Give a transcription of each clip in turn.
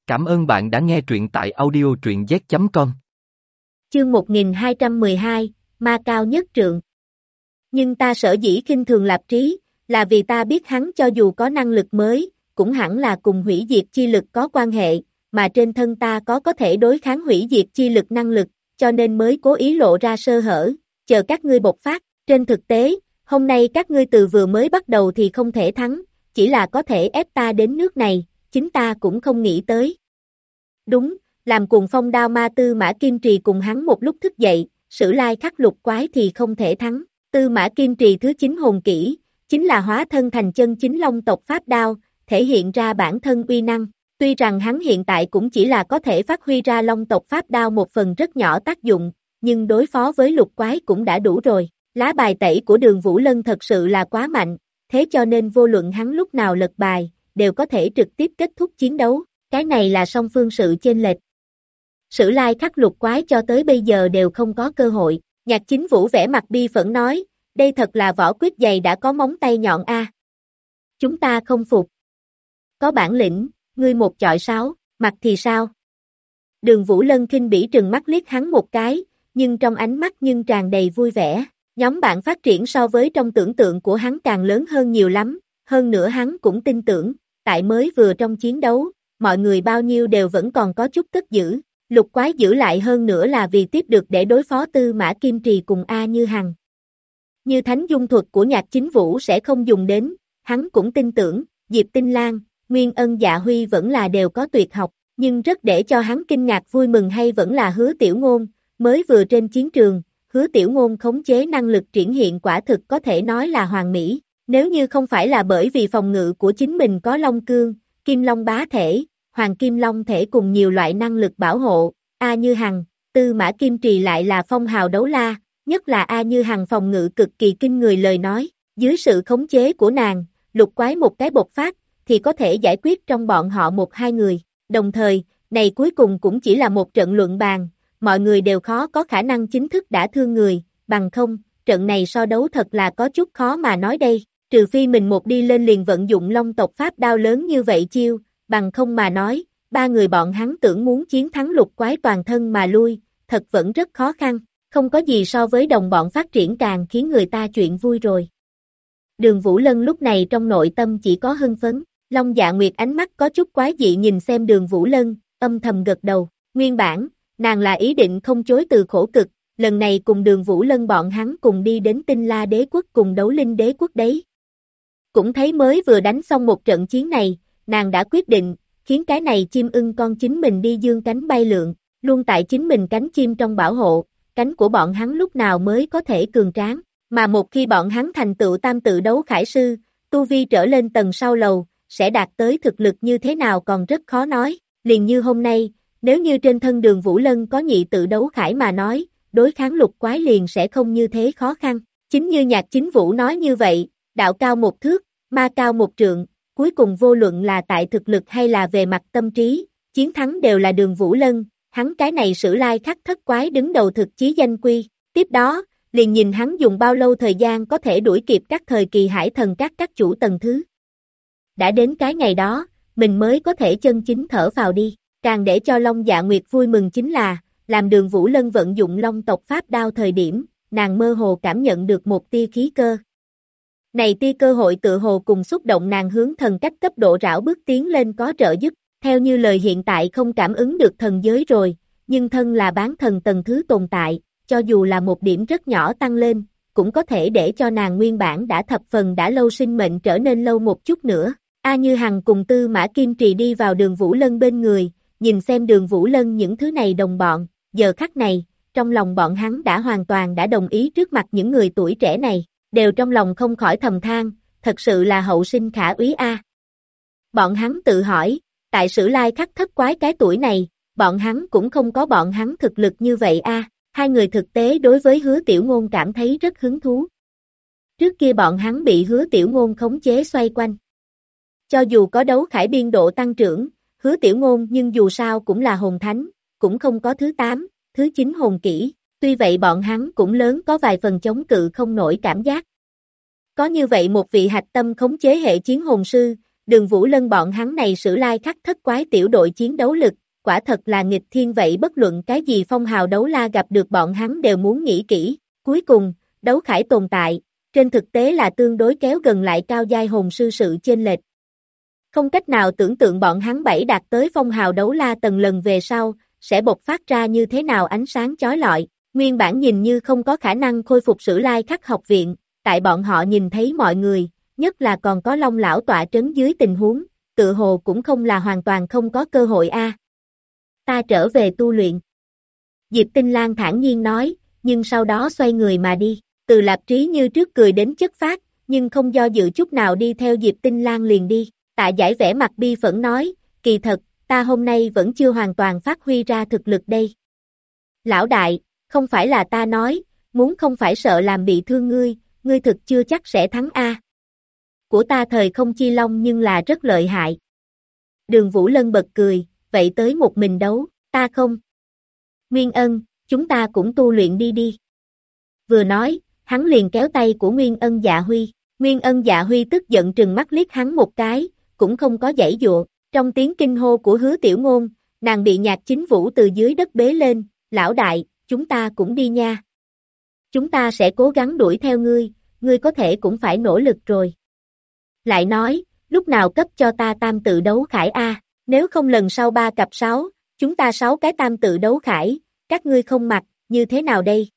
Cảm ơn bạn đã nghe truyện tại audio truyện z.com. Chương 1212, Ma Cao Nhất Trượng. Nhưng ta sở dĩ khinh thường Lạp Trí, là vì ta biết hắn cho dù có năng lực mới, cũng hẳn là cùng hủy diệt chi lực có quan hệ, mà trên thân ta có thể đối kháng hủy diệt chi lực năng lực, cho nên mới cố ý lộ ra sơ hở, chờ các ngươi bộc phát. Trên thực tế, hôm nay các ngươi từ vừa mới bắt đầu thì không thể thắng, chỉ là có thể ép ta đến nước này, chính ta cũng không nghĩ tới. Đúng, làm cùng Phong Đao Ma Tư Mã Kim Trì cùng hắn một lúc thức dậy, Sử Lai Khắc Lục Quái thì không thể thắng. Tư Mã Kim Trì thứ 9 hồn kỹ, chính là hóa thân thành chân chính Long tộc Pháp Đao, thể hiện ra bản thân uy năng. Tuy rằng hắn hiện tại cũng chỉ là có thể phát huy ra Long tộc Pháp Đao một phần rất nhỏ tác dụng, nhưng đối phó với Lục Quái cũng đã đủ rồi. Lá bài tẩy của Đường Vũ Lân thật sự là quá mạnh, thế cho nên vô luận hắn lúc nào lật bài, đều có thể trực tiếp kết thúc chiến đấu. Cái này là song phương sự chênh lệch. Sử Lai Khắc Lục Quái cho tới bây giờ đều không có cơ hội. Nhạc Chính Vũ vẻ mặt bi phẫn nói, đây thật là võ quyết dày đã có móng tay nhọn a. Chúng ta không phục. Có bản lĩnh, ngươi một chọi 6, mặt thì sao? Đường Vũ Lân khinh bỉ trừng mắt liếc hắn một cái, nhưng trong ánh mắt nhưng tràn đầy vui vẻ. Nhóm bạn phát triển so với trong tưởng tượng của hắn càng lớn hơn nhiều lắm, hơn nữa hắn cũng tin tưởng, tại mới vừa trong chiến đấu, mọi người bao nhiêu đều vẫn còn có chút tức dữ. Lục Quái giữ lại hơn nữa là vì tiếp được để đối phó Tư Mã Kim Trì cùng A Như Hằng. Như thánh dung thuật của Nhạc Chính Vũ sẽ không dùng đến, hắn cũng tin tưởng, Diệp Tinh Lan, Nguyên Ân Dạ Huy vẫn là đều có tuyệt học, nhưng rất để cho hắn kinh ngạc vui mừng hay vẫn là Hứa Tiểu Ngôn, mới vừa trên chiến trường, Hứa Tiểu Ngôn khống chế năng lực triển hiện quả thực có thể nói là hoàn mỹ, nếu như không phải là bởi vì phòng ngự của chính mình có Long Cương, Kim Long Bá Thể, Hoàng Kim Long Thể cùng nhiều loại năng lực bảo hộ, A Như Hằng, Tư Mã Kim Trì lại là phong hào đấu la, nhất là A Như Hằng phòng ngự cực kỳ kinh người lời nói, dưới sự khống chế của nàng, Lục Quái một cái bộc phát, thì có thể giải quyết trong bọn họ một hai người, đồng thời, này cuối cùng cũng chỉ là một trận luận bàn, mọi người đều khó có khả năng chính thức đả thương người, bằng không, trận này so đấu thật là có chút khó mà nói đây, trừ phi mình một đi lên liền vận dụng Long tộc Pháp Đao lớn như vậy chiêu, bằng không mà nói, ba người bọn hắn tưởng muốn chiến thắng Lục Quái toàn thân mà lui, thật vẫn rất khó khăn, không có gì so với đồng bọn phát triển càng khiến người ta chuyện vui rồi. Đường Vũ Lân lúc này trong nội tâm chỉ có hưng phấn, Long Dạ Nguyệt ánh mắt có chút quái dị nhìn xem Đường Vũ Lân, âm thầm gật đầu, nguyên bản, nàng là ý định không chối từ khổ cực, lần này cùng Đường Vũ Lân bọn hắn cùng đi đến Tinh La Đế Quốc cùng Đấu Linh Đế Quốc đấy. Cũng thấy mới vừa đánh xong một trận chiến này, nàng đã quyết định, khiến cái này chim ưng con chính mình đi dương cánh bay lượn, luôn tại chính mình cánh chim trong bảo hộ, cánh của bọn hắn lúc nào mới có thể cường tráng, mà một khi bọn hắn thành tựu tam tự đấu khải sư, tu vi trở lên tầng sau lầu, sẽ đạt tới thực lực như thế nào còn rất khó nói, liền như hôm nay, nếu như trên thân Đường Vũ Lân có nhị tự đấu khải mà nói, đối kháng Lục Quái liền sẽ không như thế khó khăn, chính như Nhạc Chính Vũ nói như vậy, đạo cao một thước, ma cao một trượng, cuối cùng vô luận là tại thực lực hay là về mặt tâm trí, chiến thắng đều là Đường Vũ Lân, hắn cái này Sử Lai Khắc Thất Quái đứng đầu thực chí danh quy, tiếp đó, liền nhìn hắn dùng bao lâu thời gian có thể đuổi kịp các thời kỳ hải thần các chủ tầng thứ. Đã đến cái ngày đó, mình mới có thể chân chính thở vào đi, càng để cho Long Dạ Nguyệt vui mừng chính là, làm Đường Vũ Lân vận dụng Long tộc Pháp Đao thời điểm, nàng mơ hồ cảm nhận được một tia khí cơ. Này tia cơ hội tự hồ cùng xúc động nàng hướng thần cách cấp độ rảo bước tiến lên có trợ giúp, theo như lời hiện tại không cảm ứng được thần giới rồi, nhưng thân là bán thần tầng thứ tồn tại, cho dù là một điểm rất nhỏ tăng lên, cũng có thể để cho nàng nguyên bản đã thập phần đã lâu sinh mệnh trở nên lâu một chút nữa. A Như Hằng cùng Tư Mã Kim Trì đi vào Đường Vũ Lân bên người, nhìn xem Đường Vũ Lân những thứ này đồng bọn, giờ khắc này, trong lòng bọn hắn đã hoàn toàn đã đồng ý trước mặt những người tuổi trẻ này, đều trong lòng không khỏi thầm than, thật sự là hậu sinh khả úy a. Bọn hắn tự hỏi, tại Sử Lai Khắc Thất Quái cái tuổi này, bọn hắn cũng không có bọn hắn thực lực như vậy a. Hai người thực tế đối với Hứa Tiểu Ngôn cảm thấy rất hứng thú. Trước kia bọn hắn bị Hứa Tiểu Ngôn khống chế xoay quanh. Cho dù có đấu khải biên độ tăng trưởng, Hứa Tiểu Ngôn nhưng dù sao cũng là hồn thánh, cũng không có thứ 8, thứ 9 hồn kỹ, tuy vậy bọn hắn cũng lớn có vài phần chống cự không nổi cảm giác. Có như vậy một vị hạch tâm khống chế hệ chiến hồn sư, Đường Vũ Lân bọn hắn này Sử Lai Khắc thất quái tiểu đội chiến đấu lực, quả thật là nghịch thiên vậy, bất luận cái gì phong hào đấu la gặp được bọn hắn đều muốn nghĩ kỹ. Cuối cùng, đấu khải tồn tại, trên thực tế là tương đối kéo gần lại cao giai hồn sư sự chênh lệch. Không cách nào tưởng tượng bọn hắn bảy đạt tới phong hào đấu la tầng lần về sau, sẽ bộc phát ra như thế nào ánh sáng chói lọi. Nguyên bản nhìn như không có khả năng khôi phục Sử Lai Khắc học viện, tại bọn họ nhìn thấy mọi người, nhất là còn có Long lão tọa trấn dưới tình huống, tự hồ cũng không là hoàn toàn không có cơ hội a. Ta trở về tu luyện. Diệp Tinh Lan thản nhiên nói, nhưng sau đó xoay người mà đi. Từ Lạp Trí như trước cười đến chất phác, nhưng không do dự chút nào đi theo Diệp Tinh Lan liền đi. Tạ Giải vẻ mặt bi phẫn nói, kỳ thật, ta hôm nay vẫn chưa hoàn toàn phát huy ra thực lực đây. Lão đại, không phải là ta nói, muốn không phải sợ làm bị thương ngươi thực chưa chắc sẽ thắng a. Của ta thời không chi long nhưng là rất lợi hại. Đường Vũ Lân bật cười, vậy tới một mình đấu, ta không. Nguyên Ân, chúng ta cũng tu luyện đi đi. Vừa nói, hắn liền kéo tay của Nguyên Ân Dạ Huy. Nguyên Ân Dạ Huy tức giận trừng mắt liếc hắn một cái, cũng không có giãy dụa. Trong tiếng kinh hô của Hứa Tiểu Ngôn, nàng bị Nhạc Chính Vũ từ dưới đất bế lên, lão đại, chúng ta cũng đi nha. Chúng ta sẽ cố gắng đuổi theo ngươi có thể cũng phải nỗ lực rồi. Lại nói, lúc nào cấp cho ta tam tự đấu khải a, nếu không lần sau 3 cặp 6, chúng ta 6 cái tam tự đấu khải, các ngươi không mặc, như thế nào đây?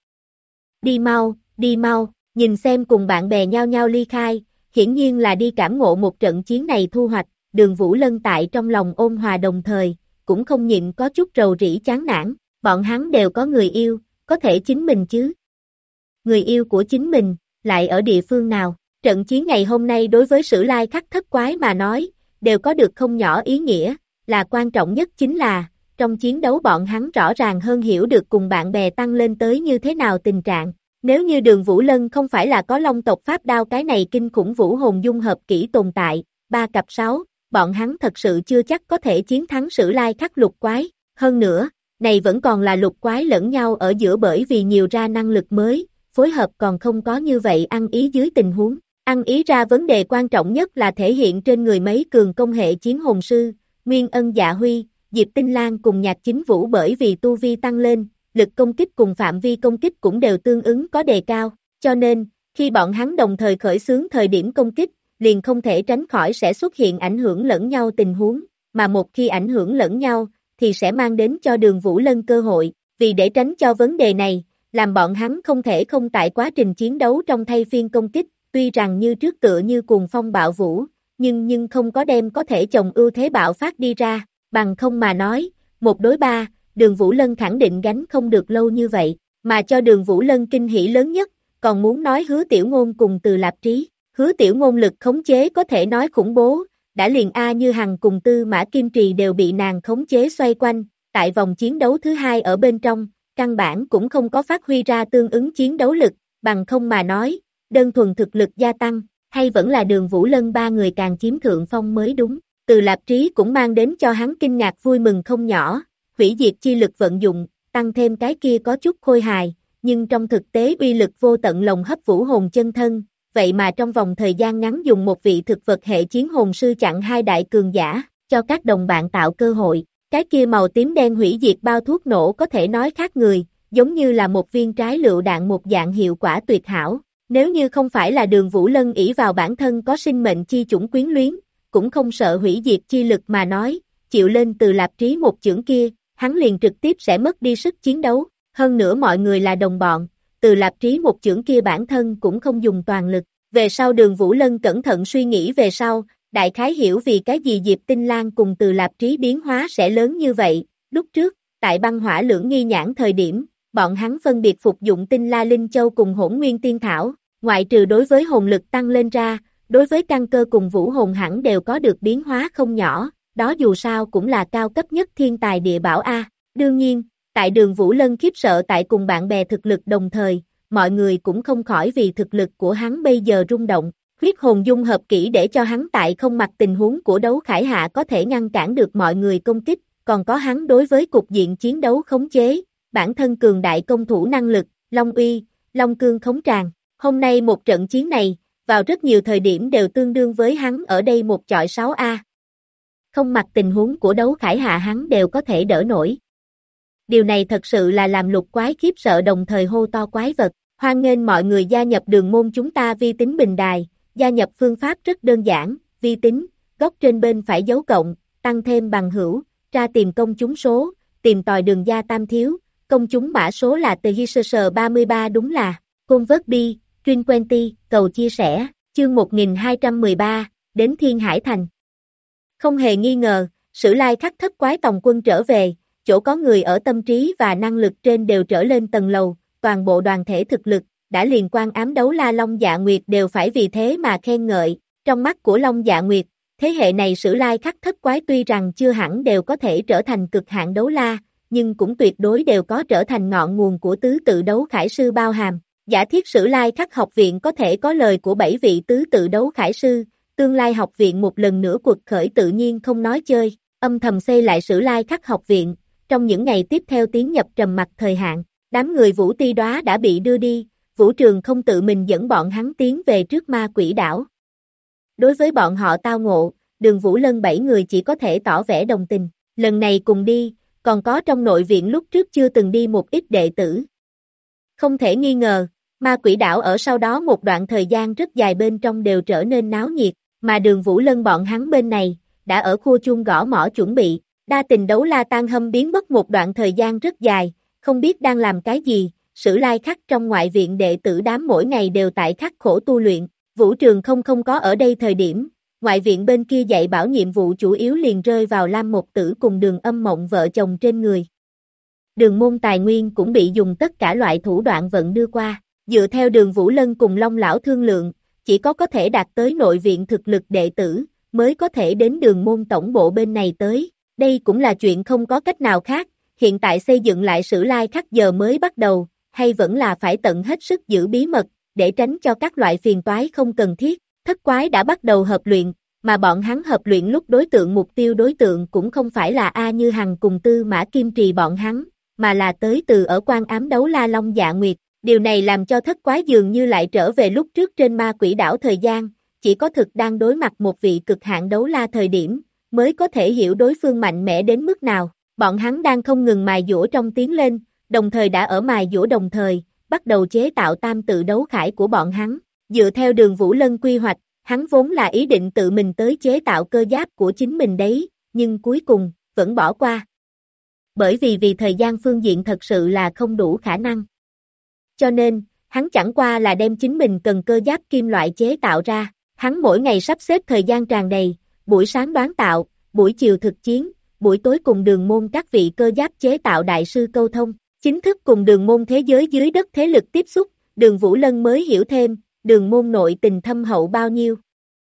Đi mau, nhìn xem cùng bạn bè nhau nhau ly khai, hiển nhiên là đi cảm ngộ một trận chiến này thu hoạch, Đường Vũ Lân tại trong lòng ôn hòa đồng thời, cũng không nhịn có chút rầu rĩ chán nản, bọn hắn đều có người yêu, có thể chính mình chứ. Người yêu của chính mình, lại ở địa phương nào? Trận chiến ngày hôm nay đối với Sử Lai Khắc thất quái mà nói, đều có được không nhỏ ý nghĩa, là quan trọng nhất chính là, trong chiến đấu bọn hắn rõ ràng hơn hiểu được cùng bạn bè tăng lên tới như thế nào tình trạng. Nếu như Đường Vũ Lân không phải là có Long tộc pháp đao cái này kinh khủng vũ hồn dung hợp kỹ tồn tại, 3 cặp 6, bọn hắn thật sự chưa chắc có thể chiến thắng Sử Lai Khắc lục quái. Hơn nữa, này vẫn còn là lục quái lẫn nhau ở giữa, bởi vì nhiều ra năng lực mới, phối hợp còn không có như vậy ăn ý dưới tình huống. Ăn ý ra vấn đề quan trọng nhất là thể hiện trên người mấy cường công hệ chiến hồn sư, Nguyên Ân Dạ Huy, Diệp Tinh Lan cùng Nhạc Chính Vũ, bởi vì tu vi tăng lên, lực công kích cùng phạm vi công kích cũng đều tương ứng có đề cao, cho nên, khi bọn hắn đồng thời khởi xướng thời điểm công kích, liền không thể tránh khỏi sẽ xuất hiện ảnh hưởng lẫn nhau tình huống, mà một khi ảnh hưởng lẫn nhau, thì sẽ mang đến cho Đường Vũ Lân cơ hội, vì để tránh cho vấn đề này, làm bọn hắn không thể không tại quá trình chiến đấu trong thay phiên công kích, tuy rằng như trước tựa như cuồng phong bạo vũ, nhưng không có đem có thể chồng ưu thế bạo phát đi ra, bằng không mà nói, 1 đối 3, Đường Vũ Lân khẳng định gánh không được lâu như vậy, mà cho Đường Vũ Lân kinh hỉ lớn nhất, còn muốn nói Hứa Tiểu Ngôn cùng Từ Lạp Trí. Hứa Tiểu Ngôn lực khống chế có thể nói khủng bố, đã liền A Như Hằng cùng Tư Mã Kim Trì đều bị nàng khống chế xoay quanh, tại vòng chiến đấu thứ 2 ở bên trong, căn bản cũng không có phát huy ra tương ứng chiến đấu lực, bằng không mà nói, đơn thuần thực lực gia tăng, hay vẫn là Đường Vũ Lân 3 người càng chiếm thượng phong mới đúng. Từ Lạp Trí cũng mang đến cho hắn kinh ngạc vui mừng không nhỏ, hủy diệt chi lực vận dụng, tăng thêm cái kia có chút khôi hài, nhưng trong thực tế uy lực vô tận lồng hấp vũ hồn chân thân, vậy mà trong vòng thời gian ngắn dùng một vị thực vật hệ chiến hồn sư chặn 2 đại cường giả, cho các đồng bạn tạo cơ hội. Cái kia màu tím đen hủy diệt bao thuốc nổ có thể nói khác người, giống như là một viên trái lựu đạn, một dạng hiệu quả tuyệt hảo. Nếu như không phải là Đường Vũ Lân ỷ vào bản thân có sinh mệnh chi chủng quyến luyến, cũng không sợ hủy diệt chi lực mà nói, chịu lên Từ Lạp Trí một chưởng kia, hắn liền trực tiếp sẽ mất đi sức chiến đấu. Hơn nữa mọi người là đồng bọn, Từ Lạp Trí một chưởng kia bản thân cũng không dùng toàn lực. Về sau Đường Vũ Lân cẩn thận suy nghĩ về sau, đại khái hiểu vì cái gì Diệp Tinh Lan cùng Từ Lạp Trí biến hóa sẽ lớn như vậy. Lúc trước, tại băng hỏa lưỡng nghi nhãn thời điểm, bọn hắn phân biệt phục dụng Tinh La Linh Châu cùng Hỗn Nguyên Tiên Thảo, ngoại trừ đối với hồn lực tăng lên ra, đối với căn cơ cùng vũ hồn hẳn đều có được biến hóa không nhỏ, đó dù sao cũng là cao cấp nhất thiên tài địa bảo A. Đương nhiên, tại Đường Vũ Lân khiếp sợ tại cùng bạn bè thực lực đồng thời, mọi người cũng không khỏi vì thực lực của hắn bây giờ rung động. Huyết hồn dung hợp kỹ để cho hắn tại không mặc tình huống của đấu khải hạ có thể ngăn cản được mọi người công kích, còn có hắn đối với cục diện chiến đấu khống chế, bản thân cường đại công thủ năng lực, Long Uy, Long Cương khống tràng. Hôm nay một trận chiến này, vào rất nhiều thời điểm đều tương đương với hắn ở đây một chọi 6A. Không mặc tình huống của đấu khải hạ hắn đều có thể đỡ nổi. Điều này thật sự là làm Lục Quái khiếp sợ đồng thời hô to quái vật. Hoan nghênh mọi người gia nhập đường môn chúng ta vi tính bình đài, gia nhập phương pháp rất đơn giản, vi tính, góc trên bên phải dấu cộng, tăng thêm bằng hữu, tra tìm công chúng số, tìm tòi đường gia tam thiếu, công chúng mã số là TGSS33 đúng là, Convert Bi, Truyền Quenty, cầu chia sẻ, chương 1213, đến Thiên Hải Thành. Không hề nghi ngờ, Sử Lai Khắc thất quái tòng quân trở về, chỗ có người ở tâm trí và năng lực trên đều trở lên tầng lầu, toàn bộ đoàn thể thực lực, đã liền quan ám đấu la Long Dạ Nguyệt đều phải vì thế mà khen ngợi, trong mắt của Long Dạ Nguyệt, thế hệ này Sử Lai Khắc thất quái tuy rằng chưa hẳn đều có thể trở thành cực hạn đấu la, nhưng cũng tuyệt đối đều có trở thành ngọn nguồn của tứ tự đấu khải sư bao hàm. Giả thiết Sử Lai Khắc học viện có thể có lời của 7 vị tứ tự đấu khải sư, tương lai học viện một lần nữa cuộc khởi tự nhiên không nói chơi, âm thầm xây lại Sử Lai Khắc học viện, trong những ngày tiếp theo tiến nhập trầm mặc thời hạn. Đám người Vũ Ti Đóa đã bị đưa đi, Vũ Trường không tự mình dẫn bọn hắn tiến về trước Ma Quỷ đảo. Đối với bọn họ tao ngộ, Đường Vũ Lân 7 người chỉ có thể tỏ vẻ đồng tình, lần này cùng đi, còn có trong nội viện lúc trước chưa từng đi một ít đệ tử. Không thể nghi ngờ, Ma Quỷ đảo ở sau đó một đoạn thời gian rất dài bên trong đều trở nên náo nhiệt, mà Đường Vũ Lân bọn hắn bên này, đã ở khu chuông gõ mõ chuẩn bị, đa tình đấu la tan hâm biến mất một đoạn thời gian rất dài, không biết đang làm cái gì, Sử Lai Khắc trong ngoại viện đệ tử đám mỗi ngày đều tại khắc khổ tu luyện, Vũ Trường không có ở đây thời điểm, ngoại viện bên kia dạy bảo nhiệm vụ chủ yếu liền rơi vào Lam Một Tử cùng Đường Âm Mộng vợ chồng trên người. Đường môn tài nguyên cũng bị dùng tất cả loại thủ đoạn vận đưa qua, dựa theo Đường Vũ Lân cùng Long Lão thương lượng, chỉ có thể đạt tới nội viện thực lực đệ tử, mới có thể đến Đường môn tổng bộ bên này tới, đây cũng là chuyện không có cách nào khác. Hiện tại xây dựng lại Sử Lai Khắc giờ mới bắt đầu, hay vẫn là phải tận hết sức giữ bí mật, để tránh cho các loại phiền toái không cần thiết. Thất quái đã bắt đầu hợp luyện, mà bọn hắn hợp luyện lúc đối tượng cũng không phải là A Như Hằng cùng Tư Mã Kim Trì bọn hắn, mà là tới từ ở quan ám đấu la Long Dạ Nguyệt. Điều này làm cho thất quái dường như lại trở về lúc trước trên Ma Quỷ đảo thời gian, chỉ có thực đang đối mặt một vị cực hạn đấu la thời điểm, mới có thể hiểu đối phương mạnh mẽ đến mức nào. Bọn hắn đang không ngừng mài dũa trong tiến lên, đồng thời đã ở mài dũa đồng thời, bắt đầu chế tạo tam tự đấu khải của bọn hắn. Dựa theo Đường Vũ Lân quy hoạch, hắn vốn là ý định tự mình tới chế tạo cơ giáp của chính mình đấy, nhưng cuối cùng, vẫn bỏ qua. Bởi vì thời gian phương diện thật sự là không đủ khả năng. Cho nên, hắn chẳng qua là đem chính mình cần cơ giáp kim loại chế tạo ra, hắn mỗi ngày sắp xếp thời gian tràn đầy, buổi sáng đoán tạo, buổi chiều thực chiến, buổi tối cùng đường môn các vị cơ giáp chế tạo đại sư câu thông, chính thức cùng đường môn thế giới dưới đất thế lực tiếp xúc, Đường Vũ Lân mới hiểu thêm, đường môn nội tình thâm hậu bao nhiêu.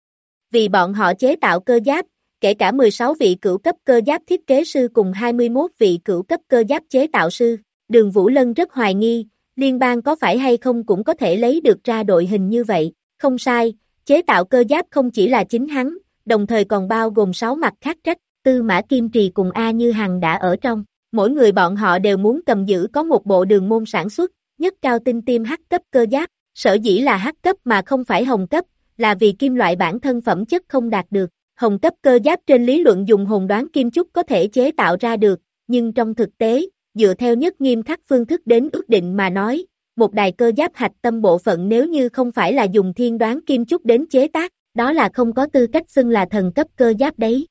Vì bọn họ chế tạo cơ giáp, kể cả 16 vị cửu cấp cơ giáp thiết kế sư cùng 21 vị cửu cấp cơ giáp chế tạo sư, Đường Vũ Lân rất hoài nghi, liên bang có phải hay không cũng có thể lấy được ra đội hình như vậy, không sai, chế tạo cơ giáp không chỉ là chính hắn, đồng thời còn bao gồm 6 mặt khác trách. Tư Mã Kim Trì cùng A Như Hằng đã ở trong, mỗi người bọn họ đều muốn cầm giữ có một bộ đường môn sản xuất, nhất cao tinh tiêm H cấp cơ giáp, sở dĩ là H cấp mà không phải hồng cấp, là vì kim loại bản thân phẩm chất không đạt được, hồng cấp cơ giáp trên lý luận dùng hồn đoán kim chúc có thể chế tạo ra được, nhưng trong thực tế, dựa theo nhất nghiêm khắc phương thức đến ước định mà nói, một đài cơ giáp hạch tâm bộ phận nếu như không phải là dùng thiên đoán kim chúc đến chế tác, đó là không có tư cách xưng là thần cấp cơ giáp đấy.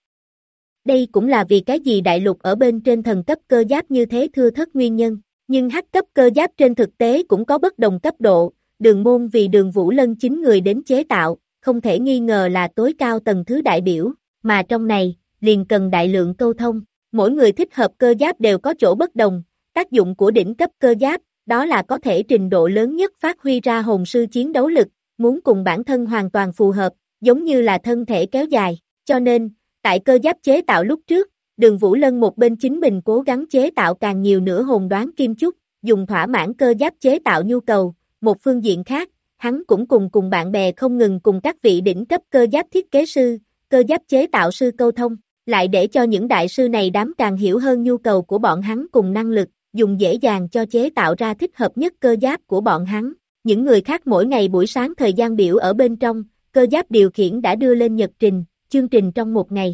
Đây cũng là vì cái gì đại lục ở bên trên thần cấp cơ giáp như thế thưa thớt nguyên nhân, nhưng H cấp cơ giáp trên thực tế cũng có bất đồng cấp độ, đường môn vì Đường Vũ Lân 9 người đến chế tạo, không thể nghi ngờ là tối cao tầng thứ đại biểu, mà trong này, liền cần đại lượng câu thông, mỗi người thích hợp cơ giáp đều có chỗ bất đồng, tác dụng của đỉnh cấp cơ giáp, đó là có thể trình độ lớn nhất phát huy ra hồn sư chiến đấu lực, muốn cùng bản thân hoàn toàn phù hợp, giống như là thân thể kéo dài, cho nên, tại cơ giáp chế tạo lúc trước, Đường Vũ Lân một bên chính mình cố gắng chế tạo càng nhiều nữa hồn đoán kim chúc, dùng thỏa mãn cơ giáp chế tạo nhu cầu, một phương diện khác, hắn cũng cùng bạn bè không ngừng cùng các vị đỉnh cấp cơ giáp thiết kế sư, cơ giáp chế tạo sư câu thông, lại để cho những đại sư này đám càng hiểu hơn nhu cầu của bọn hắn cùng năng lực, dùng dễ dàng cho chế tạo ra thích hợp nhất cơ giáp của bọn hắn. những người khác mỗi ngày buổi sáng thời gian biểu ở bên trong, cơ giáp điều khiển đã đưa lên nhật trình, chương trình trong một ngày.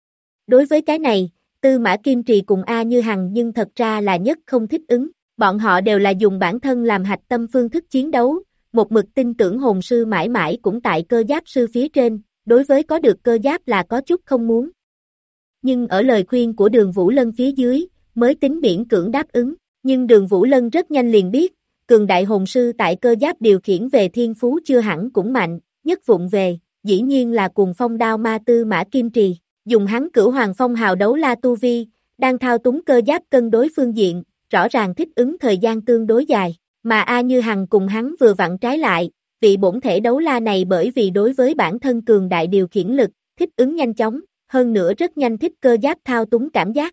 Đối với cái này, Tư Mã Kim Trì cùng A Như Hằng nhưng thật ra là nhất không thích ứng, bọn họ đều là dùng bản thân làm hạch tâm phương thức chiến đấu, một mực tin tưởng hồn sư mãi mãi cũng tại cơ giáp sư phía trên, đối với có được cơ giáp là có chút không muốn. Nhưng ở lời khuyên của Đường Vũ Lân phía dưới, mới tính miễn cưỡng đáp ứng, nhưng Đường Vũ Lân rất nhanh liền biết, cường đại hồn sư tại cơ giáp điều khiển về thiên phú chưa hẳn cũng mạnh, nhất vụng về, dĩ nhiên là Cuồng Phong Đao Ma Tư Mã Kim Trì, dùng hắn Cửu Hoàng Phong Hào đấu la tu vi, đang thao túng cơ giáp cân đối phương diện, rõ ràng thích ứng thời gian tương đối dài, mà A Như Hằng cùng hắn vừa vặn trái lại, vị bổn thể đấu la này bởi vì đối với bản thân cường đại điều khiển lực, thích ứng nhanh chóng, hơn nữa rất nhanh thích cơ giáp thao túng cảm giác.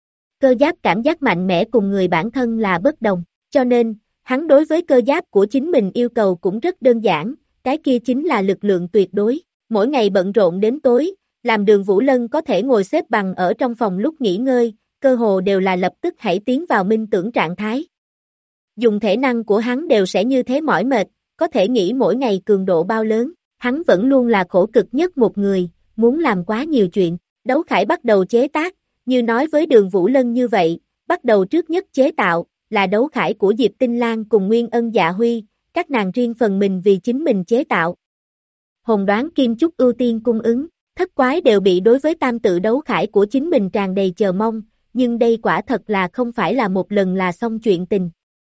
Cơ giáp cảm giác mạnh mẽ cùng người bản thân là bất đồng, cho nên, hắn đối với cơ giáp của chính mình yêu cầu cũng rất đơn giản, cái kia chính là lực lượng tuyệt đối, mỗi ngày bận rộn đến tối, làm Đường Vũ Lân có thể ngồi xếp bằng ở trong phòng lúc nghỉ ngơi, cơ hồ đều là lập tức hãy tiến vào minh tưởng trạng thái. Dùng thể năng của hắn đều sẽ như thế mỏi mệt, có thể nghĩ mỗi ngày cường độ bao lớn, hắn vẫn luôn là khổ cực nhất một người, muốn làm quá nhiều chuyện, Đấu Khải bắt đầu chế tác, như nói với Đường Vũ Lân như vậy, bắt đầu trước nhất chế tạo, là Đấu Khải của Diệp Tinh Lan cùng Nguyên Ân Dạ Huy, các nàng riêng phần mình vì chính mình chế tạo. Hồn đoán kim chúc ưu tiên cung ứng, thất quái đều bị đối với tam tự Đấu Khải của chính mình tràn đầy chờ mong, nhưng đây quả thật là không phải là một lần là xong chuyện tình.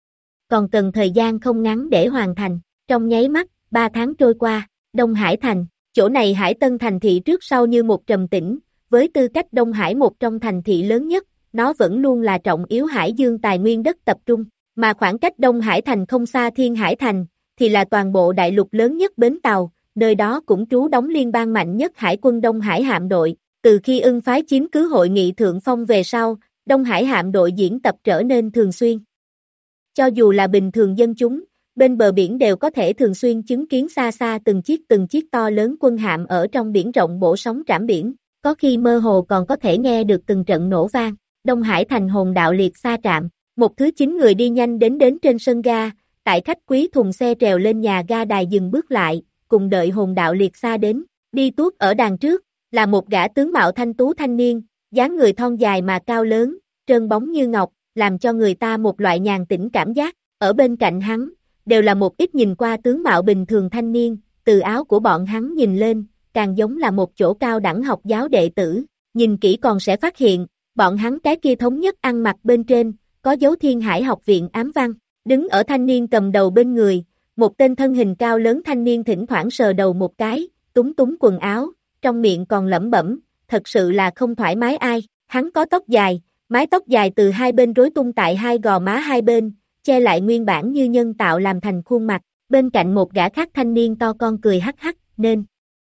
Còn cần thời gian không ngắn để hoàn thành, trong nháy mắt, 3 tháng trôi qua, Đông Hải Thành, chỗ này Hải Tân thành thị trước sau như một trầm tĩnh, với tư cách Đông Hải một trong thành thị lớn nhất, nó vẫn luôn là trọng yếu hải dương tài nguyên đất tập trung, mà khoảng cách Đông Hải Thành không xa Thiên Hải Thành, thì là toàn bộ đại lục lớn nhất bến tàu, nơi đó cũng trú đóng liên bang mạnh nhất hải quân Đông Hải hạm đội, từ khi Ưng phái chiếm cứ hội nghị Thượng Phong về sau, Đông Hải hạm đội diễn tập trở nên thường xuyên. Cho dù là bình thường dân chúng, bên bờ biển đều có thể thường xuyên chứng kiến xa xa từng chiếc to lớn quân hạm ở trong biển rộng bổ sóng trảm biển, có khi mơ hồ còn có thể nghe được từng trận nổ vang. Đông Hải Thành hồn đạo liệt xa trạm, một thứ 9 người đi nhanh đến trên sân ga, tại khách quý thùng xe trèo lên nhà ga đài dừng bước lại, cùng đợi hồn đạo liệt xa đến, đi tuốt ở đàn trước, là một gã tướng mạo thanh tú thanh niên, dáng người thon dài mà cao lớn, trơn bóng như ngọc, làm cho người ta một loại nhàn tĩnh cảm giác, ở bên cạnh hắn, đều là một ít nhìn qua tướng mạo bình thường thanh niên, từ áo của bọn hắn nhìn lên, càng giống là một chỗ cao đẳng học giáo đệ tử, nhìn kỹ còn sẽ phát hiện, bọn hắn cái kia thống nhất ăn mặc bên trên, có dấu Thiên Hải học viện ám văn, đứng ở thanh niên cầm đầu bên người, một tên thân hình cao lớn thanh niên thỉnh thoảng sờ đầu một cái, túng túng quần áo, trong miệng còn lẩm bẩm, thật sự là không thoải mái ai, hắn có tóc dài, mái tóc dài từ hai bên rối tung tại hai gò má hai bên, che lại nguyên bản như nhân tạo làm thành khuôn mặt, bên cạnh một gã khác thanh niên to con cười hắc hắc, nên.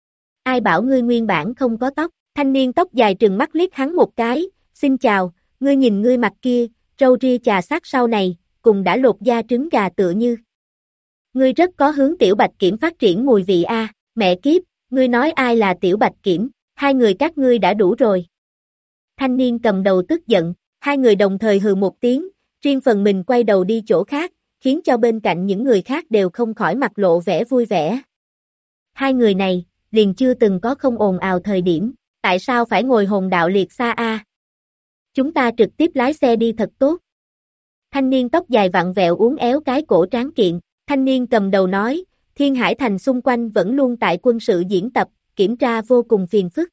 Ai bảo ngươi nguyên bản không có tóc, thanh niên tóc dài trừng mắt liếc hắn một cái, xin chào, ngươi nhìn ngươi mặt kia, râu ria chà sát sau này, cùng đã lột da trứng gà tựa như. Ngươi rất có hướng Tiểu Bạch Kiểm phát triển mùi vị a, mẹ kiếp, ngươi nói ai là Tiểu Bạch Kiểm, hai người các ngươi đã đủ rồi. Thanh niên cầm đầu tức giận, hai người đồng thời hừ một tiếng, riêng phần mình quay đầu đi chỗ khác, khiến cho bên cạnh những người khác đều không khỏi mặt lộ vẻ vui vẻ. Hai người này, liền chưa từng có không ồn ào thời điểm, tại sao phải ngồi hồn đạo liệt xa a? Chúng ta trực tiếp lái xe đi thật tốt. Thanh niên tóc dài vặn vẹo uốn éo cái cổ tráng kiện, thanh niên cầm đầu nói, Thiên Hải Thành xung quanh vẫn luôn tại quân sự diễn tập, kiểm tra vô cùng phiền phức.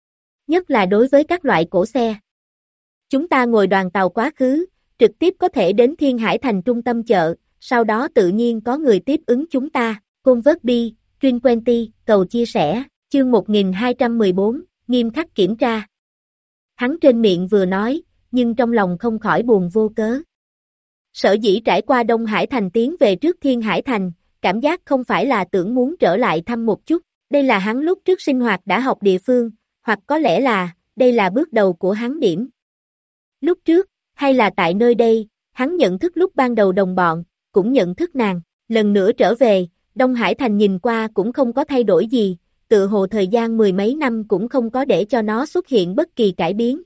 Nhất là đối với các loại cổ xe. Chúng ta ngồi đoàn tàu quá khứ, trực tiếp có thể đến Thiên Hải Thành trung tâm chợ, sau đó tự nhiên có người tiếp ứng chúng ta, Convertby, Trinquenty, cầu chia sẻ, chương 1214, nghiêm khắc kiểm tra. Hắn trên miệng vừa nói, nhưng trong lòng không khỏi buồn vô cớ. Sở dĩ trải qua Đông Hải Thành tiến về trước Thiên Hải Thành, cảm giác không phải là tưởng muốn trở lại thăm một chút, đây là hắn lúc trước sinh hoạt đã học địa phương, hoặc có lẽ là, đây là bước đầu của hắn điểm. Lúc trước, hay là tại nơi đây, hắn nhận thức lúc ban đầu đồng bọn, cũng nhận thức nàng, lần nữa trở về, Đông Hải Thành nhìn qua cũng không có thay đổi gì, tựa hồ thời gian mười mấy năm cũng không có để cho nó xuất hiện bất kỳ cải biến.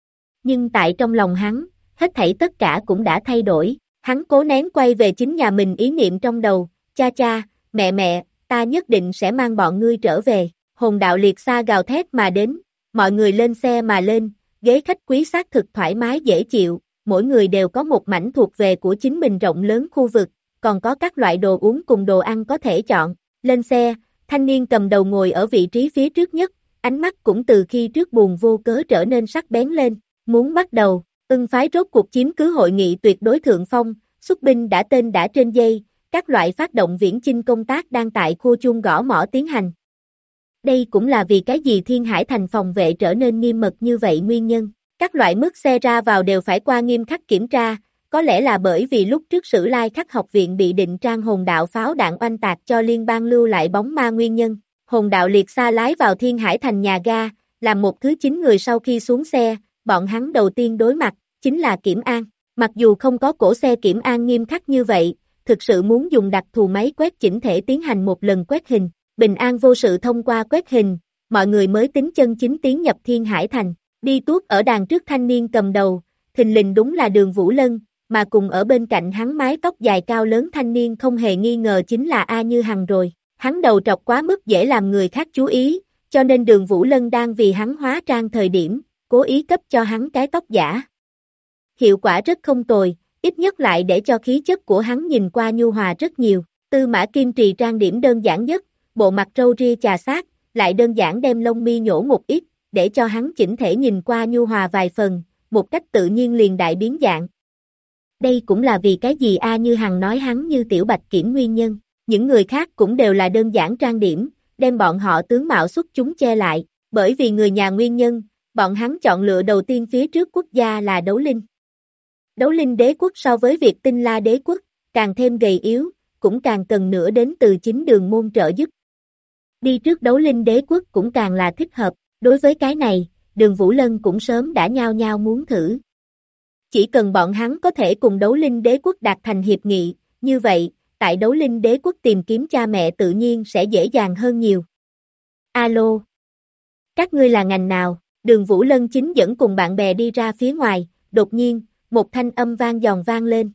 Nhưng tại trong lòng hắn, hết thảy tất cả cũng đã thay đổi, hắn cố nén quay về chính nhà mình ý niệm trong đầu, cha cha, mẹ, ta nhất định sẽ mang bọn ngươi trở về, hồn đạo liệt xa gào thét mà đến, mọi người lên xe mà lên, ghế khách quý xác thực thoải mái dễ chịu, mỗi người đều có một mảnh thuộc về của chính mình rộng lớn khu vực, còn có các loại đồ uống cùng đồ ăn có thể chọn, lên xe, thanh niên cầm đầu ngồi ở vị trí phía trước nhất, ánh mắt cũng từ khi trước buồn vô cớ trở nên sắc bén lên, muốn bắt đầu, Ưng phái rốt cuộc chiếm cứ hội nghị tuyệt đối thượng phong, xuất binh đã tên đã trên dây, các loại phát động viễn chinh công tác đang tại khu chuông gõ mõ tiến hành. Đây cũng là vì cái gì Thiên Hải Thành phòng vệ trở nên nghiêm mật như vậy nguyên nhân. Các loại mức xe ra vào đều phải qua nghiêm khắc kiểm tra, có lẽ là bởi vì lúc trước Sử Lai Khắc học viện bị định trang hồn đạo pháo đạn oanh tạc cho liên bang lưu lại bóng ma nguyên nhân. Hồn đạo liệt xa lái vào Thiên Hải Thành nhà ga, làm một thứ 9 người sau khi xuống xe, bọn hắn đầu tiên đối mặt, chính là kiểm an. Mặc dù không có cổ xe kiểm an nghiêm khắc như vậy, thực sự muốn dùng đặc thù máy quét chỉnh thể tiến hành một lần quét hình, bình an vô sự thông qua quét hình, mọi người mới tính chân chính tiến nhập Thiên Hải Thành. Đi tuốt ở đàn trước thanh niên cầm đầu, thình lình đúng là Đường Vũ Lân, mà cùng ở bên cạnh hắn mái tóc dài cao lớn thanh niên không hề nghi ngờ chính là A Như Hằng rồi. Hắn đầu trọc quá mức dễ làm người khác chú ý, cho nên Đường Vũ Lân đang vì hắn hóa trang thời điểm, cố ý cấp cho hắn cái tóc giả. Hiệu quả rất không tồi, ít nhất lại để cho khí chất của hắn nhìn qua nhu hòa rất nhiều. Tư Mã Kim Trì trang điểm đơn giản nhất, bộ mặt râu ria chà sát, lại đơn giản đem lông mi nhổ một ít, để cho hắn chỉnh thể nhìn qua nhu hòa vài phần, một cách tự nhiên liền đại biến dạng. Đây cũng là vì cái gì A Như Hằng nói hắn như Tiểu Bạch Kiểm nguyên nhân, những người khác cũng đều là đơn giản trang điểm, đem bọn họ tướng mạo xuất chúng che lại, bởi vì người nhà nguyên nhân, bọn hắn chọn lựa đầu tiên phía trước quốc gia là Đấu Linh. Đấu Linh đế quốc so với Việt Tinh La đế quốc, càng thêm gầy yếu, cũng càng cần nữa đến từ chính Đường môn trợ giúp. Đi trước Đấu Linh đế quốc cũng càng là thích hợp, đối với cái này, Đường Vũ Lân cũng sớm đã nhao nhao muốn thử. Chỉ cần bọn hắn có thể cùng Đấu Linh đế quốc đạt thành hiệp nghị, như vậy, tại Đấu Linh đế quốc tìm kiếm cha mẹ tự nhiên sẽ dễ dàng hơn nhiều. Alo! Các ngươi là ngành nào? Đường Vũ Lân chính dẫn cùng bạn bè đi ra phía ngoài, đột nhiên, một thanh âm vang giòn vang lên.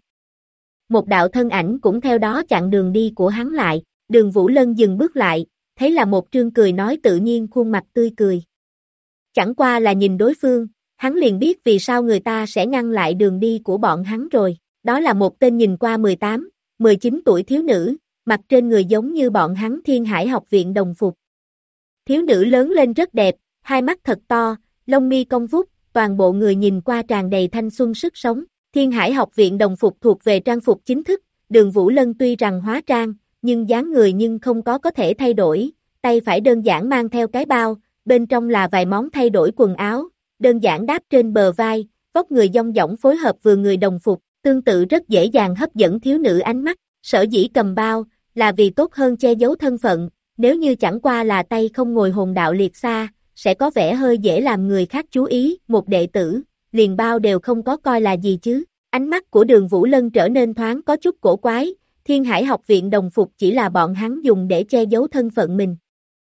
Một đạo thân ảnh cũng theo đó chặn đường đi của hắn lại, Đường Vũ Lân dừng bước lại, thấy là một trương cười nói tự nhiên khuôn mặt tươi cười. Chẳng qua là nhìn đối phương, hắn liền biết vì sao người ta sẽ ngăn lại đường đi của bọn hắn rồi, đó là một tên nhìn qua 18, 19 tuổi thiếu nữ, mặt trên người giống như bọn hắn Thiên Hải học viện đồng phục. Thiếu nữ lớn lên rất đẹp, hai mắt thật to, lông mi cong vút, toàn bộ người nhìn qua tràn đầy thanh xuân sức sống. Thiên Hải học viện đồng phục thuộc về trang phục chính thức, Đường Vũ Lân tuy rằng hóa trang, nhưng dáng người nhưng không có thể thay đổi, tay phải đơn giản mang theo cái bao, bên trong là vài món thay đổi quần áo, đơn giản đáp trên bờ vai, vóc người dong dỏng phối hợp vừa người đồng phục, tương tự rất dễ dàng hấp dẫn thiếu nữ ánh mắt, sở dĩ cầm bao, là vì tốt hơn che giấu thân phận, nếu như chẳng qua là tay không ngồi hồn đạo liệt xa, sẽ có vẻ hơi dễ làm người khác chú ý, một đệ tử, liền bao đều không có coi là gì chứ. Ánh mắt của Đường Vũ Lân trở nên thoáng có chút cổ quái, Thiên Hải học viện đồng phục chỉ là bọn hắn dùng để che giấu thân phận mình.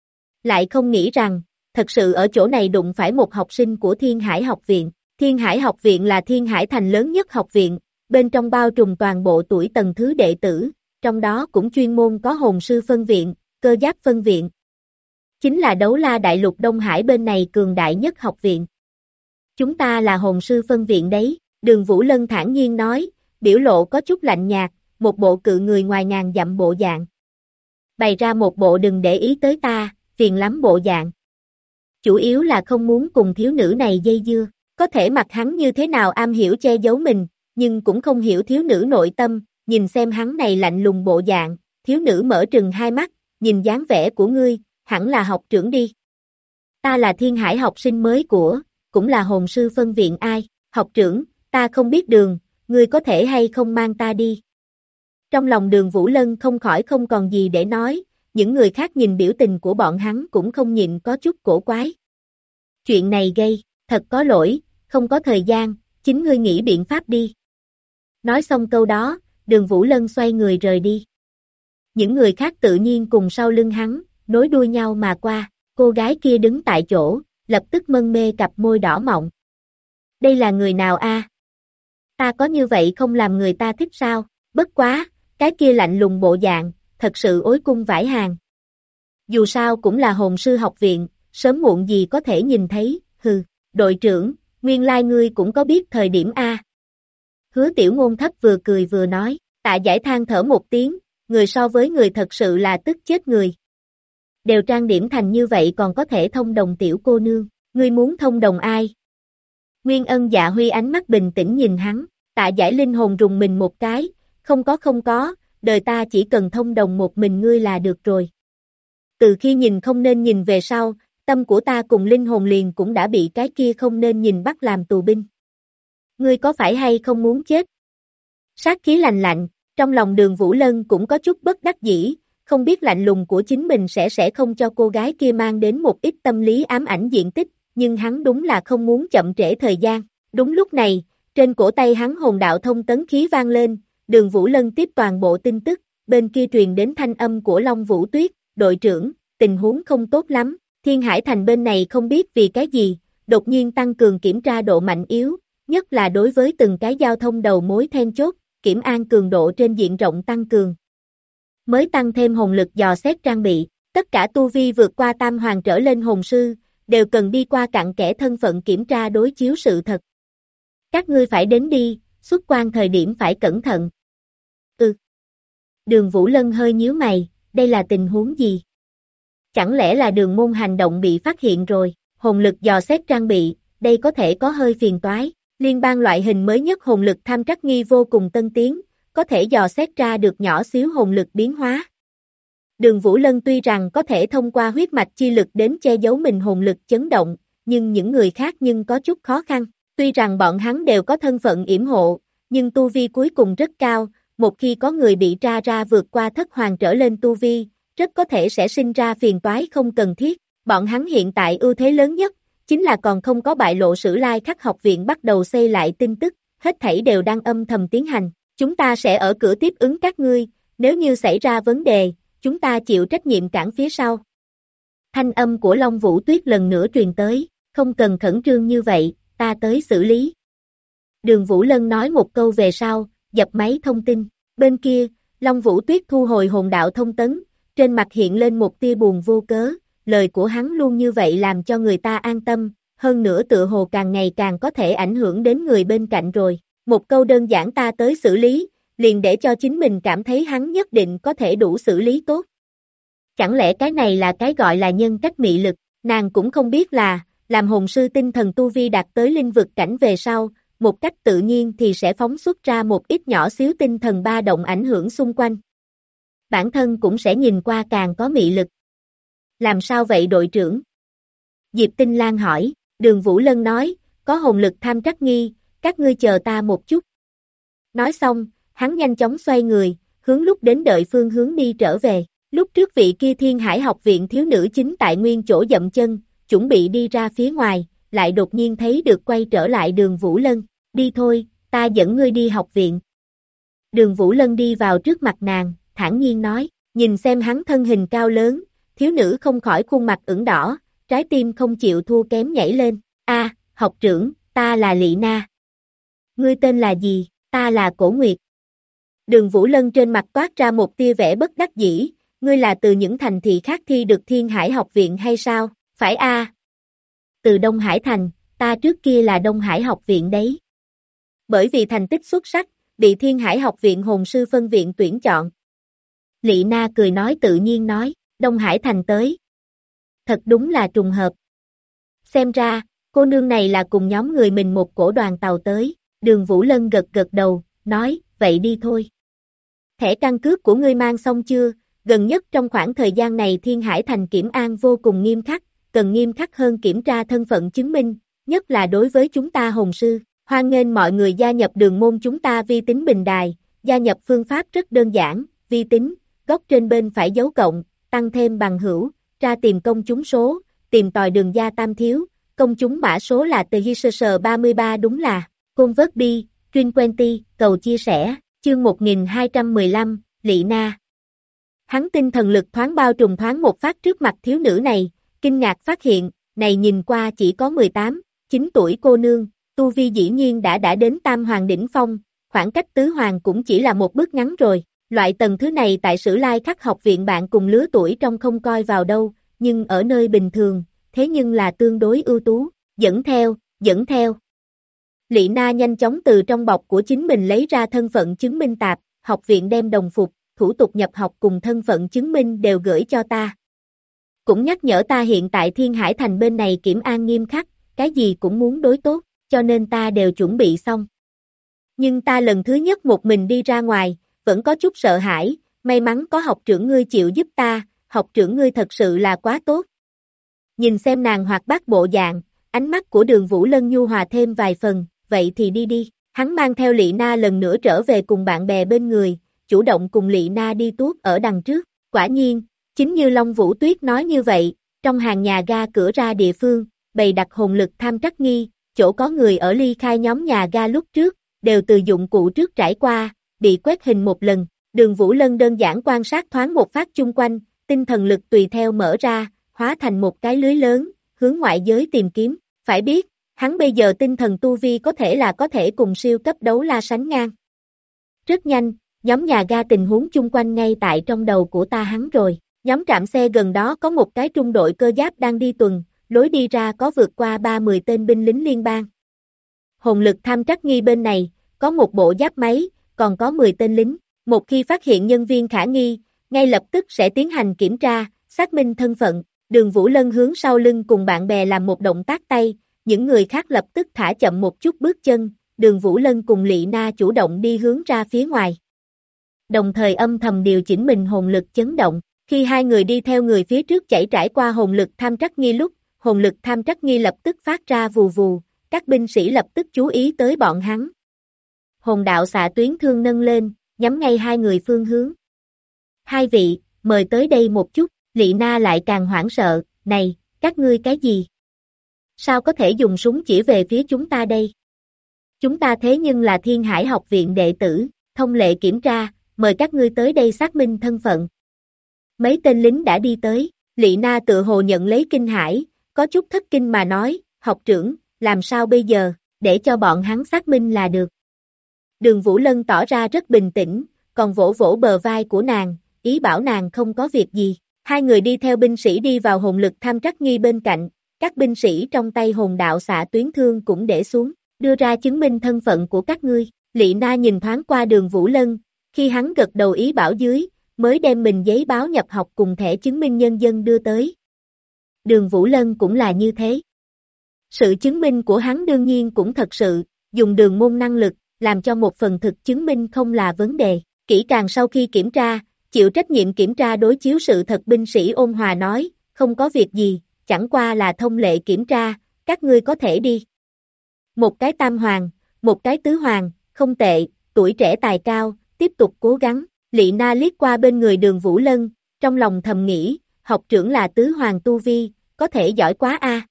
Lại không nghĩ rằng, thật sự ở chỗ này đụng phải một học sinh của Thiên Hải học viện. Thiên Hải học viện là Thiên Hải thành lớn nhất học viện, bên trong bao trùm toàn bộ tuổi tầng thứ đệ tử, trong đó cũng chuyên môn có hồn sư phân viện, cơ giáp phân viện. Chính là Đấu La đại lục Đông Hải bên này cường đại nhất học viện. Chúng ta là hồn sư phân viện đấy, Đường Vũ Lân thản nhiên nói, biểu lộ có chút lạnh nhạt, một bộ cự người ngoài ngàn dặm bộ dạng. Bày ra một bộ đừng để ý tới ta, phiền lắm bộ dạng. Chủ yếu là không muốn cùng thiếu nữ này dây dưa, có thể mặc hắn như thế nào am hiểu che giấu mình, nhưng cũng không hiểu thiếu nữ nội tâm, nhìn xem hắn này lạnh lùng bộ dạng, thiếu nữ mở trừng hai mắt, nhìn dáng vẻ của ngươi, hẳn là học trưởng đi. Ta là Thiên Hải học sinh mới của, cũng là hồn sư phân viện ai, học trưởng, ta không biết đường, ngươi có thể hay không mang ta đi. Trong lòng Đường Vũ Lân không khỏi không còn gì để nói, những người khác nhìn biểu tình của bọn hắn cũng không nhịn có chút cổ quái. Chuyện này gây, thật có lỗi, không có thời gian, chính ngươi nghĩ biện pháp đi. Nói xong câu đó, Đường Vũ Lân xoay người rời đi. Những người khác tự nhiên cùng sau lưng hắn, nối đuôi nhau mà qua, cô gái kia đứng tại chỗ, lập tức mân mê cặp môi đỏ mọng. Đây là người nào a? Ta có như vậy không làm người ta thích sao? Bất quá, cái kia lạnh lùng bộ dạng, thật sự ối cung vải hàng. Dù sao cũng là hồn sư học viện, sớm muộn gì có thể nhìn thấy, hừ, đội trưởng, nguyên lai ngươi cũng có biết thời điểm A. Hứa Tiểu Ngôn thấp vừa cười vừa nói, Tạ Giải than thở một tiếng, người so với người thật sự là tức chết người. Đều trang điểm thành như vậy còn có thể thông đồng tiểu cô nương, ngươi muốn thông đồng ai? Nguyên Ân Dạ Huy ánh mắt bình tĩnh nhìn hắn, Tạ Giải linh hồn rùng mình một cái, không có, đời ta chỉ cần thông đồng một mình ngươi là được rồi. Từ khi nhìn không nên nhìn về sau, tâm của ta cùng linh hồn liền cũng đã bị cái kia không nên nhìn bắt làm tù binh. Ngươi có phải hay không muốn chết? Sát khí lạnh lạnh, trong lòng Đường Vũ Lân cũng có chút bất đắc dĩ, không biết lạnh lùng của chính mình sẽ không cho cô gái kia mang đến một ít tâm lý ám ảnh diện tích, nhưng hắn đúng là không muốn chậm trễ thời gian. Đúng lúc này, trên cổ tay hắn hồn đạo thông tấn khí vang lên, Đường Vũ Lân tiếp toàn bộ tin tức, bên kia truyền đến thanh âm của Long Vũ Tuyết, đội trưởng, tình huống không tốt lắm, Thiên Hải Thành bên này không biết vì cái gì, đột nhiên tăng cường kiểm tra độ mạnh yếu, nhất là đối với từng cái giao thông đầu mối then chốt, kiểm an cường độ trên diện rộng tăng cường. Mới tăng thêm hồn lực dò xét trang bị, tất cả tu vi vượt qua tam hoàng trở lên hồn sư, đều cần đi qua cặn kẽ thân phận kiểm tra đối chiếu sự thật. Các ngươi phải đến đi, xuất quan thời điểm phải cẩn thận. Đường Vũ Lân hơi nhíu mày, đây là tình huống gì? Chẳng lẽ là Đường môn hành động bị phát hiện rồi, hồn lực dò xét trang bị, đây có thể có hơi phiền toái. Liên bang loại hình mới nhất hồn lực tham trắc nghi vô cùng tân tiến, có thể dò xét ra được nhỏ xíu hồn lực biến hóa. Đường Vũ Lân tuy rằng có thể thông qua huyết mạch chi lực đến che giấu mình hồn lực chấn động, nhưng những người khác nhưng có chút khó khăn. Tuy rằng bọn hắn đều có thân phận yểm hộ, nhưng tu vi cuối cùng rất cao, một khi có người bị tra ra vượt qua thất hoàng trở lên tu vi, rất có thể sẽ sinh ra phiền toái không cần thiết. Bọn hắn hiện tại ưu thế lớn nhất, chính là còn không có bại lộ Sử Lai Khắc học viện bắt đầu xây lại tin tức, hết thảy đều đang âm thầm tiến hành. Chúng ta sẽ ở cửa tiếp ứng các ngươi, nếu như xảy ra vấn đề, chúng ta chịu trách nhiệm cản phía sau. Thanh âm của Long Vũ Tuyết lần nữa truyền tới, không cần khẩn trương như vậy, ta tới xử lý. Đường Vũ Lân nói một câu về sau, dập máy thông tin. Bên kia, Long Vũ Tuyết thu hồi hồn đạo thông tấn, trên mặt hiện lên một tia buồn vô cớ, lời của hắn luôn như vậy làm cho người ta an tâm, hơn nữa tựa hồ càng ngày càng có thể ảnh hưởng đến người bên cạnh rồi. Một câu đơn giản ta tới xử lý, liền để cho chính mình cảm thấy hắn nhất định có thể đủ xử lý tốt. Chẳng lẽ cái này là cái gọi là nhân cách mị lực, nàng cũng không biết là, làm hồn sư tinh thần tu vi đạt tới linh vực cảnh về sau, một cách tự nhiên thì sẽ phóng xuất ra một ít nhỏ xíu tinh thần ba động ảnh hưởng xung quanh. Bản thân cũng sẽ nhìn qua càng có mị lực. Làm sao vậy đội trưởng? Diệp Tinh Lan hỏi, Đường Vũ Lân nói, có hồn lực tham trắc nghi, các ngươi chờ ta một chút. Nói xong, hắn nhanh chóng xoay người, hướng lúc đến đợi phương hướng đi trở về. Lúc trước vị kia Thiên Hải học viện thiếu nữ chính tại nguyên chỗ dậm chân, chuẩn bị đi ra phía ngoài, lại đột nhiên thấy được quay trở lại Đường Vũ Lân. Đi thôi, ta dẫn ngươi đi học viện. Đường Vũ Lân đi vào trước mặt nàng, thản nhiên nói, nhìn xem hắn thân hình cao lớn, thiếu nữ không khỏi khuôn mặt ửng đỏ, trái tim không chịu thua kém nhảy lên. A, học trưởng, ta là Lị Na. Ngươi tên là gì? Ta là Cổ Nguyệt. Đường Vũ Lân trên mặt toát ra một tia vẻ bất đắc dĩ, ngươi là từ những thành thị khác thi được Thiên Hải học viện hay sao? Phải a? Từ Đông Hải Thành, ta trước kia là Đông Hải học viện đấy. Bởi vì thành tích xuất sắc, bị Thiên Hải học viện hồn sư phân viện tuyển chọn. Lị Na cười nói tự nhiên nói, Đông Hải Thành tới. Thật đúng là trùng hợp. Xem ra, cô nương này là cùng nhóm người mình một cổ đoàn tàu tới. Đường Vũ Lân gật gật đầu, nói, vậy đi thôi. Thẻ căn cước của ngươi mang xong chưa? Gần nhất trong khoảng thời gian này Thiên Hải Thành kiểm an vô cùng nghiêm khắc, cần nghiêm khắc hơn kiểm tra thân phận chứng minh, nhất là đối với chúng ta hồn sư. Hoan nghênh mọi người gia nhập đường môn chúng ta vi tính bình đài, gia nhập phương pháp rất đơn giản, vi tính, góc trên bên phải dấu cộng, tăng thêm bằng hữu, tra tìm công chúng số, tìm tòi đường gia tam thiếu, công chúng mã số là TGSS 33 đúng là, Côn vớt đi, Truyền Quenty, cầu chia sẻ, chương 1215, Lị Na. Hắn tinh thần lực thoáng bao trùm thoáng một phát trước mặt thiếu nữ này, kinh ngạc phát hiện, này nhìn qua chỉ có 18, 9 tuổi cô nương, tu vi dĩ nhiên đã đến tam hoàng đỉnh phong, khoảng cách tứ hoàng cũng chỉ là một bước ngắn rồi. Loại tầng thứ này tại Sử Lai Khắc học viện bạn cùng lứa tuổi trong không coi vào đâu, nhưng ở nơi bình thường, thế nhưng là tương đối ưu tú, dẫn theo. Lị Na nhanh chóng từ trong bọc của chính mình lấy ra thân phận chứng minh tạp, học viện đem đồng phục, thủ tục nhập học cùng thân phận chứng minh đều gửi cho ta. Cũng nhắc nhở ta hiện tại Thiên Hải Thành bên này kiểm an nghiêm khắc, cái gì cũng muốn đối tốt, cho nên ta đều chuẩn bị xong. Nhưng ta lần thứ nhất một mình đi ra ngoài, vẫn có chút sợ hãi, may mắn có học trưởng ngươi chịu giúp ta, học trưởng ngươi thật sự là quá tốt. Nhìn xem nàng hoạt bát bộ dạng, ánh mắt của Đường Vũ Lân nhu hòa thêm vài phần, vậy thì đi. Hắn mang theo Lị Na lần nữa trở về cùng bạn bè bên người, chủ động cùng Lị Na đi tuốt ở đằng trước. Quả nhiên, chính như Long Vũ Tuyết nói như vậy, trong hàng nhà ga cửa ra địa phương, bày đặt hồn lực tham trắc nghi, chỗ có người ở ly khai nhóm nhà ga lúc trước, đều từ dụng cụ trước trải qua, bị quét hình một lần. Đường Vũ Lân đơn giản quan sát thoáng một phát chung quanh, tinh thần lực tùy theo mở ra, hóa thành một cái lưới lớn, hướng ngoại giới tìm kiếm. Phải biết, hắn bây giờ tinh thần tu vi có thể cùng siêu cấp đấu la sánh ngang. Rất nhanh, nhóm nhà ga tình huống chung quanh ngay tại trong đầu của ta hắn rồi. Nhóm trạm xe gần đó có một cái trung đội cơ giáp đang đi tuần, lối đi ra có vượt qua 30 tên binh lính liên bang. Hồn lực tham trắc nghi bên này, có một bộ giáp máy, còn có 10 tên lính. Một khi phát hiện nhân viên khả nghi, ngay lập tức sẽ tiến hành kiểm tra, xác minh thân phận. Đường Vũ Lân hướng sau lưng cùng bạn bè làm một động tác tay, những người khác lập tức thả chậm một chút bước chân, Đường Vũ Lân cùng Lị Na chủ động đi hướng ra phía ngoài. Đồng thời âm thầm điều chỉnh mình hồn lực chấn động, khi hai người đi theo người phía trước trải qua hồn lực tham trắc nghi lúc, hồn lực tham trắc nghi lập tức phát ra vù vù, các binh sĩ lập tức chú ý tới bọn hắn. Hồn đạo xạ tuyến thương nâng lên, nhắm ngay hai người phương hướng. Hai vị, mời tới đây một chút, Lị Na lại càng hoảng sợ, này, các ngươi cái gì? Sao có thể dùng súng chỉ về phía chúng ta đây? Chúng ta thế nhưng là Thiên Hải học viện đệ tử, thông lệ kiểm tra, mời các ngươi tới đây xác minh thân phận. Mấy tên lính đã đi tới, Lị Na tự hồ nhận lấy kinh hãi, có chút thất kinh mà nói, học trưởng, làm sao bây giờ, để cho bọn hắn xác minh là được. Đường Vũ Lân tỏ ra rất bình tĩnh, còn vỗ vỗ bờ vai của nàng, ý bảo nàng không có việc gì. Hai người đi theo binh sĩ đi vào hồn lực tham trắc nghi bên cạnh, các binh sĩ trong tay hồn đạo xạ tuyến thương cũng để xuống, đưa ra chứng minh thân phận của các ngươi. Lị Na nhìn thoáng qua Đường Vũ Lân, khi hắn gật đầu ý bảo dưới, mới đem mình giấy báo nhập học cùng thẻ chứng minh nhân dân đưa tới. Đường Vũ Lân cũng là như thế. Sự chứng minh của hắn đương nhiên cũng thật sự, dùng đường môn năng lực, làm cho một phần thực chứng minh không là vấn đề. Kỹ càng sau khi kiểm tra, chịu trách nhiệm kiểm tra đối chiếu sự thật binh sĩ ôn hòa nói, không có việc gì, chẳng qua là thông lệ kiểm tra, các ngươi có thể đi. Một cái tam hoàng, một cái tứ hoàng, không tệ, tuổi trẻ tài cao, tiếp tục cố gắng. Lị Na liếc qua bên người Đường Vũ Lân, trong lòng thầm nghĩ, học trưởng là tứ hoàng tu vi, có thể giỏi quá a.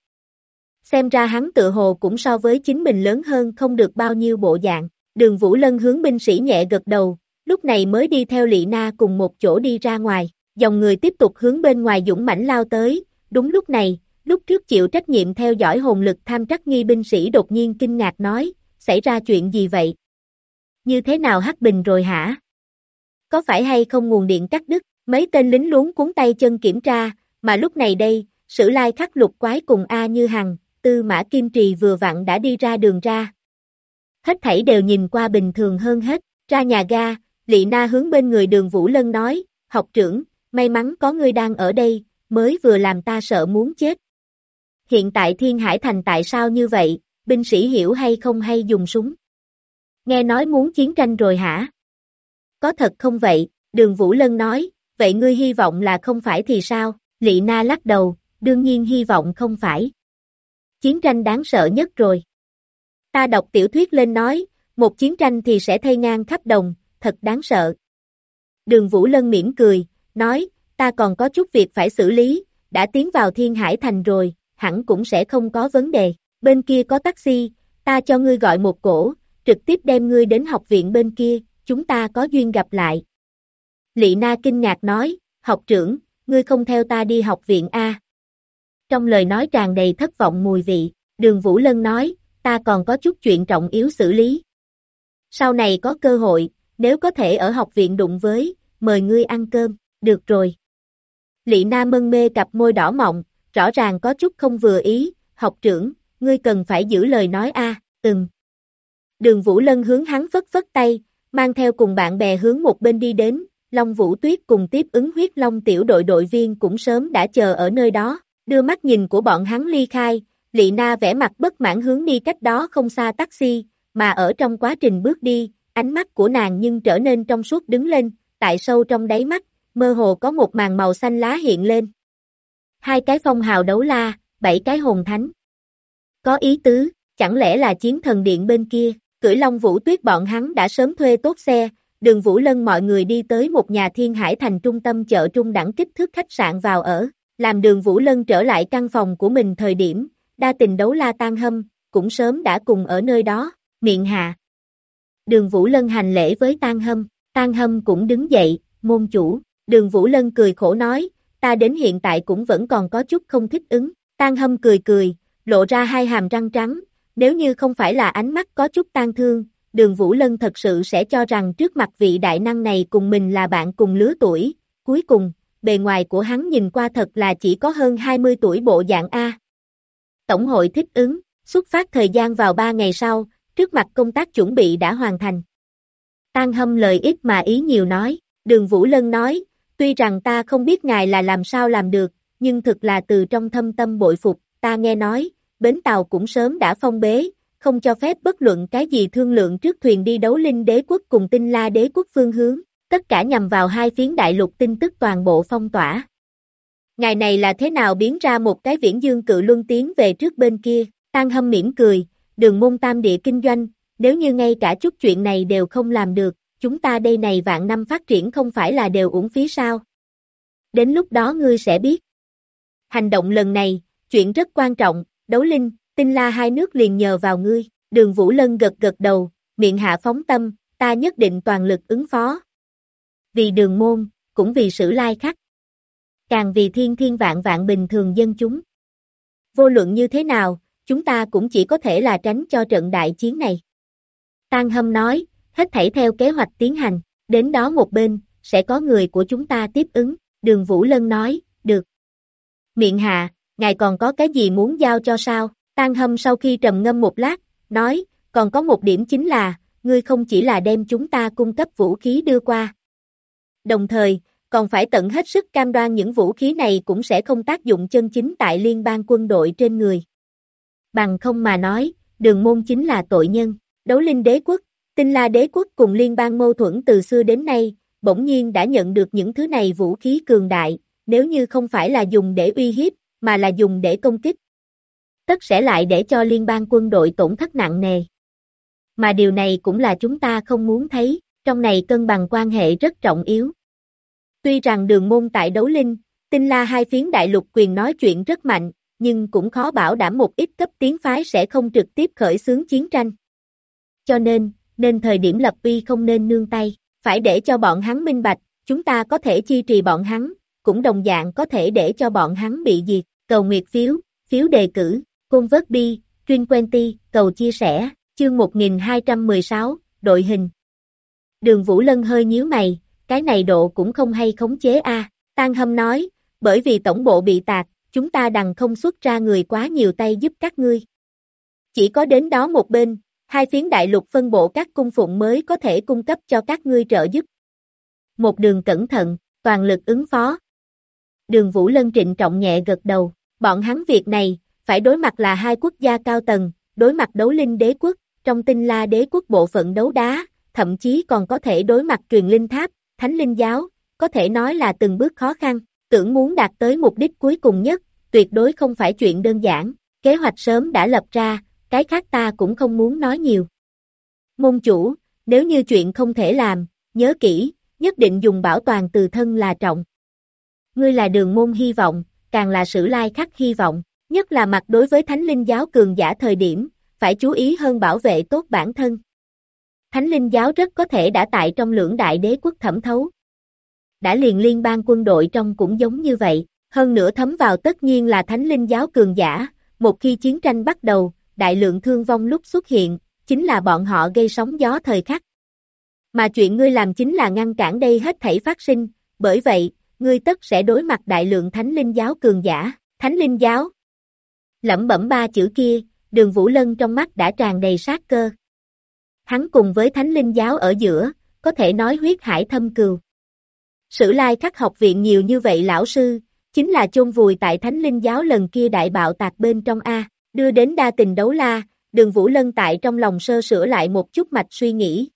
Xem ra hắn tự hồ cũng so với chính mình lớn hơn không được bao nhiêu bộ dạng. Đường Vũ Lân hướng binh sĩ nhẹ gật đầu, lúc này mới đi theo Lị Na cùng một chỗ đi ra ngoài, dòng người tiếp tục hướng bên ngoài dũng mãnh lao tới. Đúng lúc này, lúc trước chịu trách nhiệm theo dõi hồn lực tham trắc nghi binh sĩ đột nhiên kinh ngạc nói, xảy ra chuyện gì vậy? Như thế nào hắc bình rồi hả? Có phải hay không nguồn điện cắt đứt? Mấy tên lính luống cuốn tay chân kiểm tra, mà lúc này đây, Sử Lai Khắc Lục Quái cùng A Như Hằng, Tư Mã Kim Trì vừa vặn đã đi ra đường ra. Hết thảy đều nhìn qua bình thường hơn hết, ra nhà ga, Lị Na hướng bên người Đường Vũ Lân nói, học trưởng, may mắn có ngươi đang ở đây, mới vừa làm ta sợ muốn chết. Hiện tại Thiên Hải Thành tại sao như vậy, binh sĩ hiểu hay không hay dùng súng? Nghe nói muốn chiến tranh rồi hả? Có thật không vậy? Đường Vũ Lân nói, vậy ngươi hy vọng là không phải thì sao? Lị Na lắc đầu, đương nhiên hy vọng không phải. Chiến tranh đáng sợ nhất rồi. Ta đọc tiểu thuyết lên nói, một chiến tranh thì sẽ thay ngang khắp đồng, thật đáng sợ. Đường Vũ Lân mỉm cười, nói, ta còn có chút việc phải xử lý, đã tiến vào Thiên Hải Thành rồi, hẳn cũng sẽ không có vấn đề. Bên kia có taxi, ta cho ngươi gọi một cỗ, trực tiếp đem ngươi đến học viện bên kia, chúng ta có duyên gặp lại. Lị Na kinh ngạc nói, học trưởng, ngươi không theo ta đi học viện a? Trong lời nói tràn đầy thất vọng mùi vị, Đường Vũ Lân nói, ta còn có chút chuyện trọng yếu xử lý. Sau này có cơ hội, nếu có thể ở học viện đụng với, mời ngươi ăn cơm, được rồi. Lị Na mân mê cặp môi đỏ mọng, rõ ràng có chút không vừa ý, học trưởng, ngươi cần phải giữ lời nói a. Đường Vũ Lân hướng hắn phất phất tay, mang theo cùng bạn bè hướng một bên đi đến, Long Vũ Tuyết cùng tiếp ứng huyết long tiểu đội đội viên cũng sớm đã chờ ở nơi đó, đưa mắt nhìn của bọn hắn ly khai, Lị Na vẻ mặt bất mãn hướng đi cách đó không xa taxi, mà ở trong quá trình bước đi, ánh mắt của nàng nhưng trở nên trong suốt đứng lên, tại sâu trong đáy mắt, mơ hồ có một màn màu xanh lá hiện lên. 2 cái phong hào đấu la, 7 cái hồn thánh. Có ý tứ, chẳng lẽ là chiến thần điện bên kia, cưỡi Long Vũ Tuyết bọn hắn đã sớm thuê tốt xe, Đường Vũ Lân mọi người đi tới một nhà Thiên Hải thành trung tâm chợ trung đẳng kích thước khách sạn vào ở, làm Đường Vũ Lân trở lại căn phòng của mình thời điểm, đa tình đấu la Tan Hâm, cũng sớm đã cùng ở nơi đó, miệng hạ. Đường Vũ Lân hành lễ với Tan Hâm cũng đứng dậy, môn chủ, Đường Vũ Lân cười khổ nói, ta đến hiện tại cũng vẫn còn có chút không thích ứng, Tan Hâm cười cười, lộ ra 2 hàm răng trắng, nếu như không phải là ánh mắt có chút tang thương, Đường Vũ Lân thật sự sẽ cho rằng trước mặt vị đại năng này cùng mình là bạn cùng lứa tuổi, cuối cùng, bề ngoài của hắn nhìn qua thật là chỉ có hơn 20 tuổi bộ dạng A. Tổng hội thích ứng, xuất phát thời gian vào 3 ngày sau, trước mặt công tác chuẩn bị đã hoàn thành. Tan Hâm lời ít mà ý nhiều nói, Đường Vũ Lân nói, tuy rằng ta không biết ngài là làm sao làm được, nhưng thực là từ trong thâm tâm bội phục, ta nghe nói, bến tàu cũng sớm đã phong bế, không cho phép bất luận cái gì thương lượng trước thuyền đi Đấu Linh đế quốc cùng Tinh La đế quốc phương hướng, tất cả nhằm vào 2 phiến đại lục tin tức toàn bộ phong tỏa. Ngày này là thế nào biến ra một cái viễn dương cự luân tiến về trước bên kia, Tan Hâm mỉm cười, Đường môn tam địa kinh doanh, nếu như ngay cả chút chuyện này đều không làm được, chúng ta đây này vạn năm phát triển không phải là đều uổng phí sao? Đến lúc đó ngươi sẽ biết. Hành động lần này, chuyện rất quan trọng, Đấu Linh, Tinh La 2 nước liền nhờ vào ngươi, Đường Vũ Lân gật gật đầu, miệng hạ phóng tâm, ta nhất định toàn lực ứng phó. Vì Đường môn, cũng vì Sử Lai Khắc. Càng vì thiên thiên vạn vạn bình thường dân chúng. Vô luận như thế nào, chúng ta cũng chỉ có thể là tránh cho trận đại chiến này. Tan Hâm nói, hết thảy theo kế hoạch tiến hành, đến đó một bên, sẽ có người của chúng ta tiếp ứng, Đường Vũ Lân nói, được. Miệng hạ, ngài còn có cái gì muốn giao cho sao? Tan Hâm sau khi trầm ngâm một lát, nói, còn có một điểm chính là, ngươi không chỉ là đem chúng ta cung cấp vũ khí đưa qua. Đồng thời, còn phải tận hết sức cam đoan những vũ khí này cũng sẽ không tác dụng chân chính tại liên bang quân đội trên người. Bằng không mà nói, Đường môn chính là tội nhân, Đấu Linh đế quốc, Tinh La đế quốc cùng liên bang mâu thuẫn từ xưa đến nay, bỗng nhiên đã nhận được những thứ này vũ khí cường đại, nếu như không phải là dùng để uy hiếp, mà là dùng để công kích. Tất sẽ lại để cho liên bang quân đội tổn thất nặng nề. Mà điều này cũng là chúng ta không muốn thấy, trong này cân bằng quan hệ rất trọng yếu. Tuy rằng Đường môn tại Đấu Linh, Tinh La 2 phiến đại lục quyền nói chuyện rất mạnh, nhưng cũng khó bảo đảm một ít cấp tiến phái sẽ không trực tiếp khởi xướng chiến tranh. Cho nên thời điểm lập uy không nên nương tay, phải để cho bọn hắn minh bạch, chúng ta có thể chi trì bọn hắn, cũng đồng dạng có thể để cho bọn hắn bị diệt, cầu nguyệt phiếu, phiếu đề cử, convert Truyền Quenty, cầu chia sẻ, chương 1216, đội hình. Đường Vũ Lân hơi nhíu mày, cái này độ cũng không hay khống chế a. Tan Hâm nói, bởi vì tổng bộ bị tạc, chúng ta đành không xuất ra người quá nhiều tay giúp các ngươi. Chỉ có đến đó một bên, 2 phiến đại lục phân bộ các cung phụng mới có thể cung cấp cho các ngươi trợ giúp. Một đường cẩn thận, toàn lực ứng phó. Đường Vũ Lân trịnh trọng nhẹ gật đầu, bọn hắn việc này, phải đối mặt là 2 quốc gia cao tầng, đối mặt Đấu Linh đế quốc, trong Tinh La đế quốc bộ phận đấu đá, thậm chí còn có thể đối mặt Truyền Linh Tháp, Thánh Linh giáo, có thể nói là từng bước khó khăn, tưởng muốn đạt tới mục đích cuối cùng nhất, tuyệt đối không phải chuyện đơn giản, kế hoạch sớm đã lập ra, cái khác ta cũng không muốn nói nhiều. Môn chủ, nếu như chuyện không thể làm, nhớ kỹ, nhất định dùng bảo toàn từ thân là trọng. Ngươi là Đường môn hy vọng, càng là Sử Lai Khắc hy vọng, nhất là mặt đối với Thánh Linh giáo cường giả thời điểm, phải chú ý hơn bảo vệ tốt bản thân. Thánh Linh giáo rất có thể đã tại trong lưỡng đại đế quốc thẩm thấu. Đã liền liên bang quân đội trong cũng giống như vậy, hơn nữa thấm vào tất nhiên là Thánh Linh giáo cường giả, một khi chiến tranh bắt đầu, đại lượng thương vong lúc xuất hiện, chính là bọn họ gây sóng gió thời khắc. Mà chuyện ngươi làm chính là ngăn cản đây hết thảy phát sinh, bởi vậy, ngươi tất sẽ đối mặt đại lượng thánh linh giáo cường giả. Thánh linh giáo. Lẩm bẩm ba chữ kia, Đường Vũ Lân trong mắt đã tràn đầy sát cơ. Hắn cùng với thánh linh giáo ở giữa, có thể nói huyết hải thâm cừu. Sử Lai Khắc học viện nhiều như vậy lão sư, chính là chôn vùi tại thánh linh giáo lần kia đại bạo tạc bên trong A, đưa đến đa tình đấu la, Đường Vũ Lân tại trong lòng sơ sửa lại một chút mạch suy nghĩ.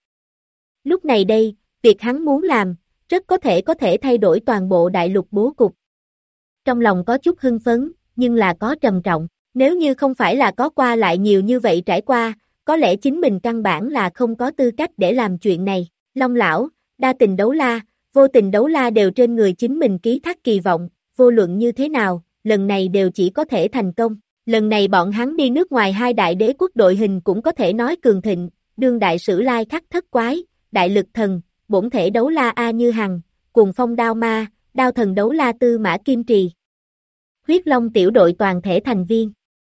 Lúc này đây, việc hắn muốn làm, rất có thể thay đổi toàn bộ đại lục bố cục. Trong lòng có chút hưng phấn, nhưng là có trầm trọng, nếu như không phải là có qua lại nhiều như vậy trải qua, có lẽ chính mình căn bản là không có tư cách để làm chuyện này. Long lão, đa tình đấu la, vô tình đấu la đều trên người chính mình ký thác kỳ vọng, vô luận như thế nào, lần này đều chỉ có thể thành công. Lần này bọn hắn đi nước ngoài hai đại đế quốc đội hình cũng có thể nói cường thịnh, đương đại Sử Lai Khắc thất quái, đại lực thần, bổn thể đấu la A Như Hằng, cuồng phong đao ma, đao thần đấu la Tư Mã Kim Trì. Huyết Long tiểu đội toàn thể thành viên.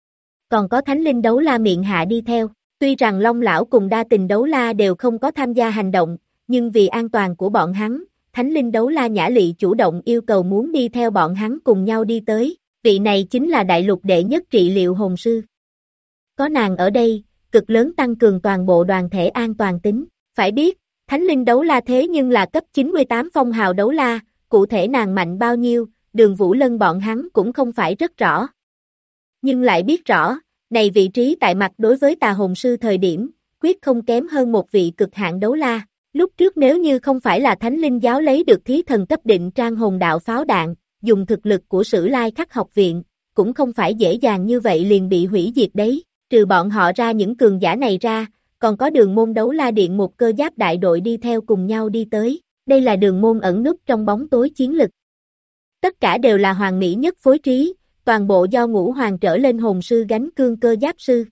Còn có thánh linh đấu la miệng hạ đi theo, tuy rằng Long lão cùng đa tình đấu la đều không có tham gia hành động, nhưng vì an toàn của bọn hắn, thánh linh đấu la Nhã Lị chủ động yêu cầu muốn đi theo bọn hắn cùng nhau đi tới, vị này chính là đại lục đệ nhất trị liệu hồn sư. Có nàng ở đây, cực lớn tăng cường toàn bộ đoàn thể an toàn tính, phải biết, thánh linh đấu la thế nhưng là cấp 98 phong hào đấu la, cụ thể nàng mạnh bao nhiêu, Đường Vũ Lân bọn hắn cũng không phải rất rõ. Nhưng lại biết rõ, này vị trí tại mặt đối với tà hồn sư thời điểm, quyết không kém hơn một vị cực hạn đấu la. Lúc trước nếu như không phải là thánh linh giáo lấy được thí thần cấp định trang hồn đạo pháo đạn, dùng thực lực của Sử Lai Khắc học viện, cũng không phải dễ dàng như vậy liền bị hủy diệt đấy. Trừ bọn họ ra những cường giả này ra, còn có Đường Môn đấu la điện một cơ giáp đại đội đi theo cùng nhau đi tới. Đây là Đường Môn ẩn núp trong bóng tối chiến lực. Tất cả đều là hoàn mỹ nhất phối trí, toàn bộ do Ngũ Hoàng trở lên hồn sư gánh cương cơ giáp sư.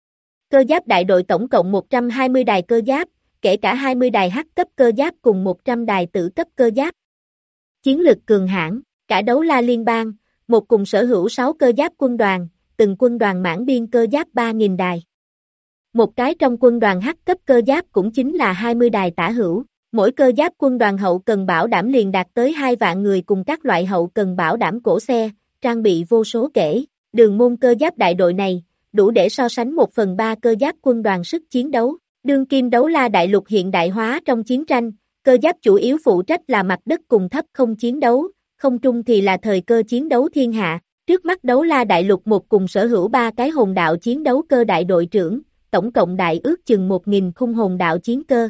Cơ giáp đại đội tổng cộng 120 đài cơ giáp, kể cả 20 đài hắc cấp cơ giáp cùng 100 đài tử cấp cơ giáp. Chiến lực cường hãn, cả đấu la liên bang, một cùng sở hữu 6 cơ giáp quân đoàn, từng quân đoàn mãn biên cơ giáp 3.000 đài. Một cái trong quân đoàn hắc cấp cơ giáp cũng chính là 20 đài tả hữu, mỗi cơ giáp quân đoàn hậu cần bảo đảm liền đạt tới 2 vạn người cùng các loại hậu cần bảo đảm cổ xe, trang bị vô số kể. Đường Môn cơ giáp đại đội này, đủ để so sánh 1/3 cơ giáp quân đoàn sức chiến đấu. Đương kim đấu la đại lục hiện đại hóa trong chiến tranh, cơ giáp chủ yếu phụ trách là mặt đất cùng thấp không chiến đấu, không trung thì là thời cơ chiến đấu thiên hạ. Trước mắt đấu la đại lục một cùng sở hữu 3 cái hồn đạo chiến đấu cơ đại đội trưởng, tổng cộng đại ước chừng 1.000 khung hồn đạo chiến cơ.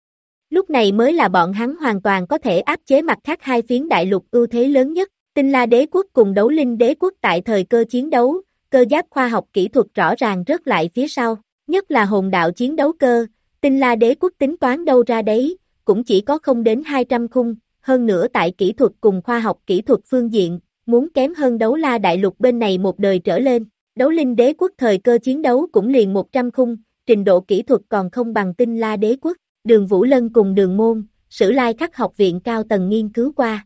Lúc này mới là bọn hắn hoàn toàn có thể áp chế mặt khác hai phiến đại lục ưu thế lớn nhất. Tinh La đế quốc cùng Đấu Linh đế quốc tại thời cơ chiến đấu, cơ giáp khoa học kỹ thuật rõ ràng rớt lại phía sau, nhất là hồn đạo chiến đấu cơ, Tinh La đế quốc tính toán đâu ra đấy, cũng chỉ có không đến 200 khung, hơn nữa tại kỹ thuật cùng khoa học kỹ thuật phương diện, muốn kém hơn Đấu La đại lục bên này một đời trở lên. Đấu Linh đế quốc thời cơ chiến đấu cũng liền 100 khung, trình độ kỹ thuật còn không bằng Tinh La đế quốc. Đường Vũ Lân cùng Đường Môn, Sử Lai Khắc học viện cao tầng nghiên cứu qua.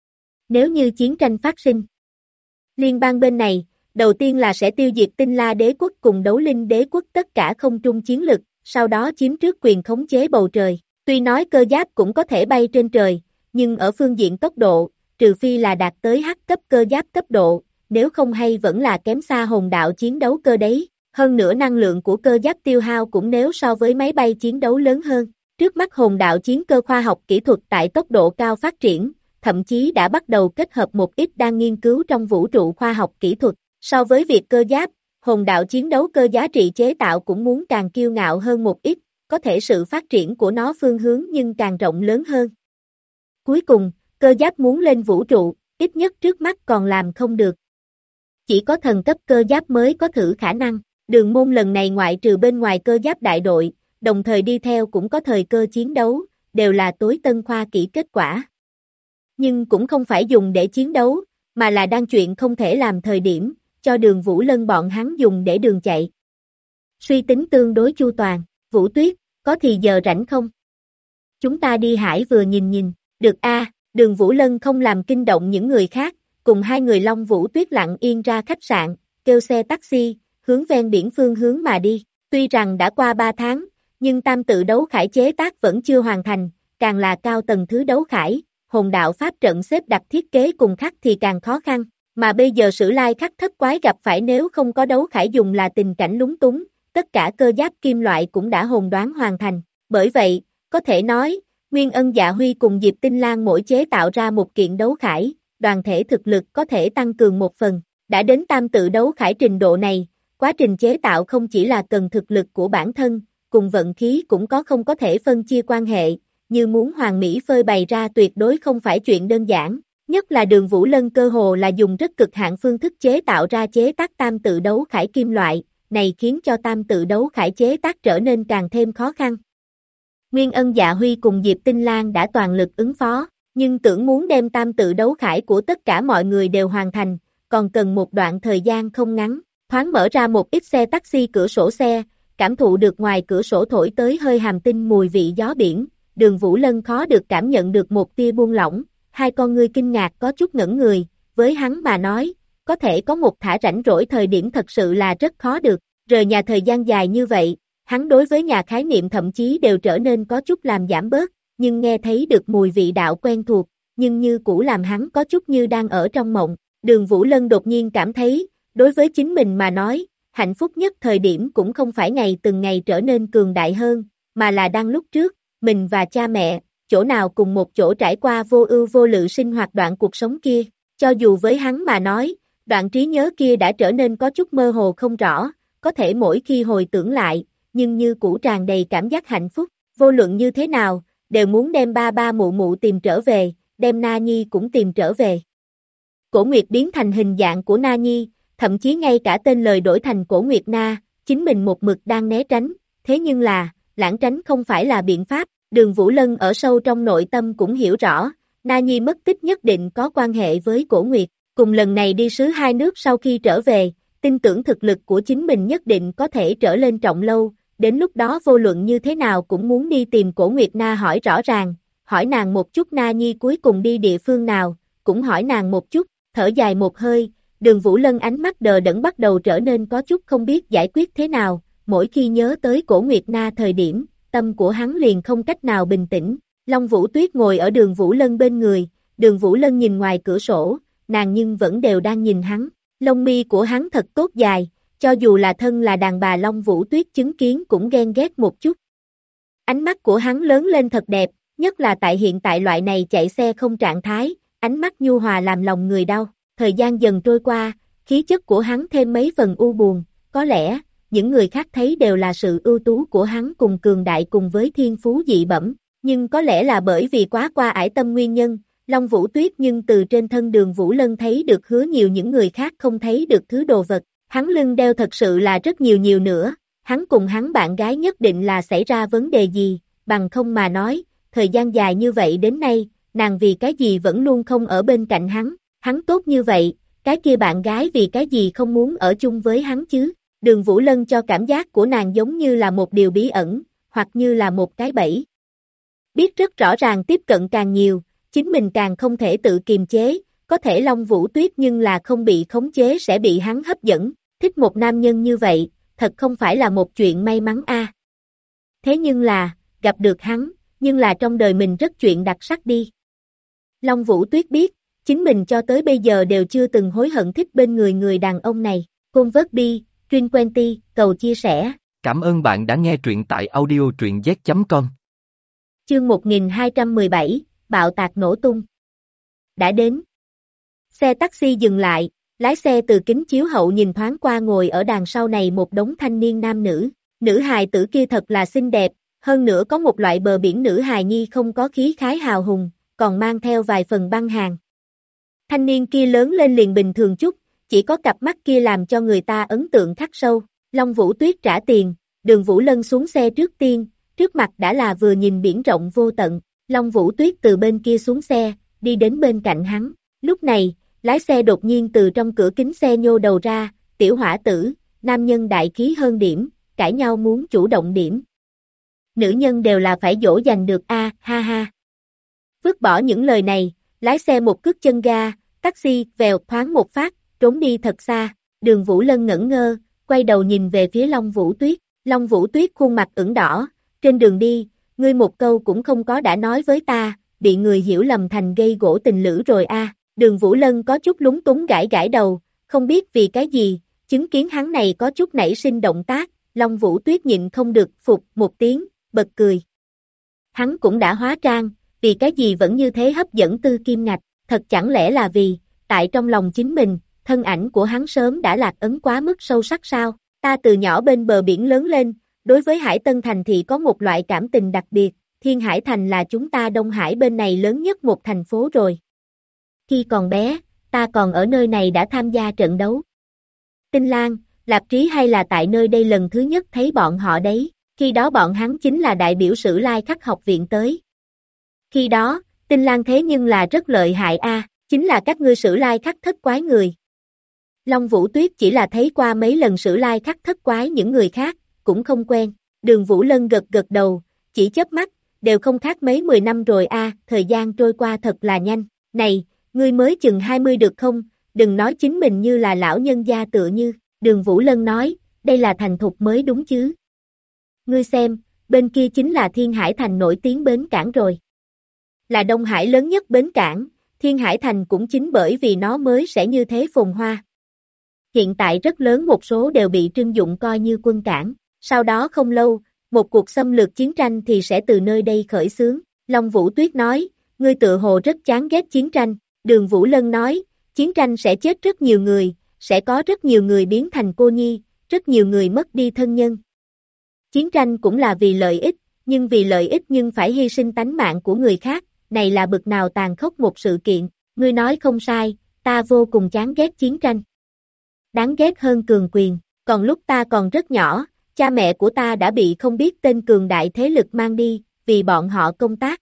Nếu như chiến tranh phát sinh, liên bang bên này, đầu tiên là sẽ tiêu diệt Tinh La đế quốc cùng Đấu Linh đế quốc tất cả không trung chiến lực, sau đó chiếm trước quyền khống chế bầu trời. Tuy nói cơ giáp cũng có thể bay trên trời, nhưng ở phương diện tốc độ, trừ phi là đạt tới hắc cấp cơ giáp cấp độ, nếu không hay vẫn là kém xa hồn đạo chiến đấu cơ đấy. Hơn nữa năng lượng của cơ giáp tiêu hao cũng nếu so với máy bay chiến đấu lớn hơn. Trước mắt hồn đạo chiến cơ khoa học kỹ thuật tại tốc độ cao phát triển, thậm chí đã bắt đầu kết hợp một ít đang nghiên cứu trong vũ trụ khoa học kỹ thuật. So với việc cơ giáp, hồn đạo chiến đấu cơ giá trị chế tạo cũng muốn càng kiêu ngạo hơn một ít, có thể sự phát triển của nó phương hướng nhưng càng rộng lớn hơn. Cuối cùng, cơ giáp muốn lên vũ trụ, ít nhất trước mắt còn làm không được. Chỉ có thần cấp cơ giáp mới có thử khả năng. Đường Môn lần này ngoại trừ bên ngoài cơ giáp đại đội, đồng thời đi theo cũng có thời cơ chiến đấu, đều là tối tân khoa kỹ kết quả. Nhưng cũng không phải dùng để chiến đấu, mà là đang chuyện không thể làm thời điểm, cho Đường Vũ Lân bọn hắn dùng để đường chạy. Suy tính tương đối chu toàn, Vũ Tuyết, có thì giờ rảnh không? Chúng ta đi hải vừa nhìn nhìn, được a. Đường Vũ Lân không làm kinh động những người khác, cùng hai người Long Vũ Tuyết lặng yên ra khách sạn, kêu xe taxi, hướng ven biển phương hướng mà đi. Tuy rằng đã qua 3 tháng, Nhưng tam tự đấu khải chế tác vẫn chưa hoàn thành, càng là cao tầng thứ đấu khải, hồn đạo pháp trận xếp đặt thiết kế cùng khắc thì càng khó khăn, mà bây giờ Sử Lai khắc thất quái gặp phải nếu không có đấu khải dùng là tình cảnh lúng túng, tất cả cơ giáp kim loại cũng đã hồn đoán hoàn thành, bởi vậy, có thể nói, Nguyên Ân Dạ Huy cùng Diệp Tinh Lan mỗi chế tạo ra một kiện đấu khải, đoàn thể thực lực có thể tăng cường một phần, đã đến tam tự đấu khải trình độ này, quá trình chế tạo không chỉ là cần thực lực của bản thân, cùng vận khí cũng không có thể phân chia quan hệ, như muốn hoàn mỹ phơi bày ra tuyệt đối không phải chuyện đơn giản, nhất là Đường Vũ Lân cơ hồ là dùng rất cực hạn phương thức chế tạo ra chế tác tam tự đấu khải kim loại, này khiến cho tam tự đấu khải chế tác trở nên càng thêm khó khăn. Nguyên Ân Dạ Huy cùng Diệp Tinh Lan đã toàn lực ứng phó, nhưng tưởng muốn đem tam tự đấu khải của tất cả mọi người đều hoàn thành, còn cần một đoạn thời gian không ngắn, thoáng mở ra một ít xe taxi cửa sổ xe, cảm thụ được ngoài cửa sổ thổi tới hơi hàm tinh mùi vị gió biển, Đường Vũ Lân khó được cảm nhận được một tia buông lỏng, hai con ngươi kinh ngạc có chút ngẩn người, với hắn mà nói, có thể có một thả rảnh rỗi thời điểm thật sự là rất khó được, rời nhà thời gian dài như vậy, hắn đối với nhà khái niệm thậm chí đều trở nên có chút làm giảm bớt, nhưng nghe thấy được mùi vị đạo quen thuộc, nhưng như cũ làm hắn có chút như đang ở trong mộng, Đường Vũ Lân đột nhiên cảm thấy, đối với chính mình mà nói, hạnh phúc nhất thời điểm cũng không phải ngày từng ngày trở nên cường đại hơn, mà là đang lúc trước, mình và cha mẹ, chỗ nào cùng một chỗ trải qua vô ưu vô lự sinh hoạt đoạn cuộc sống kia, cho dù với hắn mà nói, đoạn trí nhớ kia đã trở nên có chút mơ hồ không rõ, có thể mỗi khi hồi tưởng lại, nhưng như cũ tràn đầy cảm giác hạnh phúc, vô luận như thế nào, đều muốn đem ba ba mụ mụ tìm trở về, đem Na Nhi cũng tìm trở về. Cổ Nguyệt biến thành hình dạng của Na Nhi, thậm chí ngay cả tên lời đổi thành Cổ Nguyệt Na, chính mình một mực đang né tránh, thế nhưng là, lãng tránh không phải là biện pháp, Đường Vũ Lân ở sâu trong nội tâm cũng hiểu rõ, Na Nhi mất tích nhất định có quan hệ với Cổ Nguyệt, cùng lần này đi sứ hai nước sau khi trở về, tin tưởng thực lực của chính mình nhất định có thể trở lên trọng lâu, đến lúc đó vô luận như thế nào cũng muốn đi tìm Cổ Nguyệt Na hỏi rõ ràng, hỏi nàng một chút Na Nhi cuối cùng đi địa phương nào, cũng hỏi nàng một chút, thở dài một hơi, Đường Vũ Lân ánh mắt đờ đẫn bắt đầu trở nên có chút không biết giải quyết thế nào, mỗi khi nhớ tới Cổ Nguyệt Na thời điểm, tâm của hắn liền không cách nào bình tĩnh, Long Vũ Tuyết ngồi ở Đường Vũ Lân bên người, Đường Vũ Lân nhìn ngoài cửa sổ, nàng nhưng vẫn đều đang nhìn hắn, lông mi của hắn thật tốt dài, cho dù là thân là đàn bà Long Vũ Tuyết chứng kiến cũng ghen ghét một chút. Ánh mắt của hắn lớn lên thật đẹp, nhất là tại hiện tại loại này chạy xe không trạng thái, ánh mắt nhu hòa làm lòng người đau, thời gian dần trôi qua, khí chất của hắn thêm mấy phần u buồn, có lẽ, những người khác thấy đều là sự ưu tú của hắn cùng cường đại cùng với thiên phú dị bẩm, nhưng có lẽ là bởi vì quá qua ải tâm nguyên nhân, Long Vũ Tuyết nhưng từ trên thân Đường Vũ Lân thấy được hứa nhiều những người khác không thấy được thứ đồ vật, hắn lưng đeo thật sự là rất nhiều nữa, hắn cùng hắn bạn gái nhất định là xảy ra vấn đề gì, bằng không mà nói, thời gian dài như vậy đến nay, nàng vì cái gì vẫn luôn không ở bên cạnh hắn tốt như vậy, cái kia bạn gái vì cái gì không muốn ở chung với hắn chứ, Đường Vũ Lân cho cảm giác của nàng giống như là một điều bí ẩn, hoặc như là một cái bẫy. Biết rất rõ ràng tiếp cận càng nhiều, chính mình càng không thể tự kiềm chế, có thể Long Vũ Tuyết nhưng là không bị khống chế sẽ bị hắn hấp dẫn, thích một nam nhân như vậy, thật không phải là một chuyện may mắn a. Thế nhưng là, gặp được hắn, nhưng là trong đời mình rất chuyện đặc sắc đi. Long Vũ Tuyết biết, chính mình cho tới bây giờ đều chưa từng hối hận thích bên người người đàn ông này, Côn vớt đi, Truyên Quenty, cầu chia sẻ. Cảm ơn bạn đã nghe truyện tại audio truyện z.com. Chương 1217, bạo tạc nổ tung. Đã đến. Xe taxi dừng lại, lái xe từ kính chiếu hậu nhìn thoáng qua ngồi ở đằng sau này một đống thanh niên nam nữ. Nữ hài tử kia thật là xinh đẹp, hơn nữa có một loại bờ biển nữ hài nhi không có khí khái hào hùng, còn mang theo vài phần băng hàng. Thanh niên kia lớn lên liền bình thường chút, chỉ có cặp mắt kia làm cho người ta ấn tượng khắc sâu. Long Vũ Tuyết trả tiền, Đường Vũ Lân xuống xe trước tiên, trước mặt đã là vừa nhìn biển rộng vô tận. Long Vũ Tuyết từ bên kia xuống xe, đi đến bên cạnh hắn. Lúc này, lái xe đột nhiên từ trong cửa kính xe nhô đầu ra, tiểu hỏa tử, nam nhân đại khí hơn điểm, cãi nhau muốn chủ động điểm. Nữ nhân đều là phải dỗ dành được a, ha ha. Vứt bỏ những lời này, lái xe một cước chân ga, taxi vèo thoáng một phát, trốn đi thật xa. Đường Vũ Lân ngẩn ngơ, quay đầu nhìn về phía Long Vũ Tuyết. Long Vũ Tuyết khuôn mặt ửng đỏ, trên đường đi, ngươi một câu cũng không có đã nói với ta, bị người hiểu lầm thành gây gổ tình lữ rồi a. Đường Vũ Lân có chút lúng túng gãi gãi đầu, không biết vì cái gì, chứng kiến hắn này có chút nảy sinh động tác, Long Vũ Tuyết nhịn không được, phục một tiếng, bật cười. Hắn cũng đã hóa trang, vì cái gì vẫn như thế hấp dẫn Tư Kim Ngạch, thật chẳng lẽ là vì, tại trong lòng chính mình, thân ảnh của hắn sớm đã lạc ấn quá mức sâu sắc sao, ta từ nhỏ bên bờ biển lớn lên, đối với Hải Tân Thành thì có một loại cảm tình đặc biệt, Thiên Hải Thành là chúng ta Đông Hải bên này lớn nhất một thành phố rồi. Khi còn bé, ta còn ở nơi này đã tham gia trận đấu. Tinh Lan, Lạp Trí hay là tại nơi đây lần thứ nhất thấy bọn họ đấy, khi đó bọn hắn chính là đại biểu Sử Lai Khắc học viện tới. Khi đó, Tinh Lan thế nhưng là rất lợi hại a, chính là các ngươi Sử Lai Khắc thất quái người. Long Vũ Tuyết chỉ là thấy qua mấy lần Sử Lai Khắc thất quái những người khác, cũng không quen. Đường Vũ Lân gật gật đầu, chỉ chớp mắt, đều không khác mấy 10 năm rồi a, thời gian trôi qua thật là nhanh. Này, ngươi mới chừng 20 được không, đừng nói chính mình như là lão nhân gia tựa như, Đường Vũ Lân nói, đây là thành thục mới đúng chứ. Ngươi xem, bên kia chính là Thiên Hải Thành nổi tiếng bến cảng rồi. Là Đông Hải lớn nhất bến cảng, Thiên Hải Thành cũng chính bởi vì nó mới sẽ như thế phồn hoa. Hiện tại rất lớn một số đều bị trưng dụng coi như quân cảng, sau đó không lâu, một cuộc xâm lược chiến tranh thì sẽ từ nơi đây khởi xướng. Long Vũ Tuyết nói, ngươi tự hồ rất chán ghét chiến tranh. Đường Vũ Lân nói, chiến tranh sẽ chết rất nhiều người, sẽ có rất nhiều người biến thành cô nhi, rất nhiều người mất đi thân nhân. Chiến tranh cũng là vì lợi ích, nhưng vì lợi ích nhưng phải hy sinh tánh mạng của người khác, này là bực nào tàn khốc một sự kiện, ngươi nói không sai, ta vô cùng chán ghét chiến tranh. Đáng ghét hơn cường quyền, còn lúc ta còn rất nhỏ, cha mẹ của ta đã bị không biết tên cường đại thế lực mang đi, vì bọn họ công tác.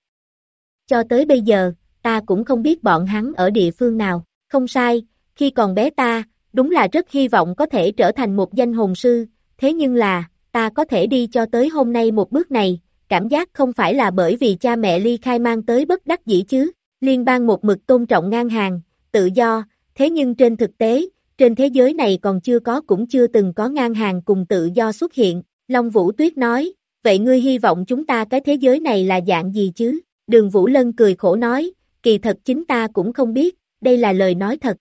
Cho tới bây giờ, ta cũng không biết bọn hắn ở địa phương nào, không sai, khi còn bé ta, đúng là rất hy vọng có thể trở thành một danh hồn sư, thế nhưng là, ta có thể đi cho tới hôm nay một bước này, cảm giác không phải là bởi vì cha mẹ ly khai mang tới bất đắc dĩ chứ, liên bang một mực tôn trọng ngang hàng, tự do, thế nhưng trên thực tế, trên thế giới này còn chưa có cũng chưa từng có ngang hàng cùng tự do xuất hiện, Long Vũ Tuyết nói, vậy ngươi hy vọng chúng ta cái thế giới này là dạng gì chứ? Đường Vũ Lân cười khổ nói, kỳ thật chính ta cũng không biết, đây là lời nói thật.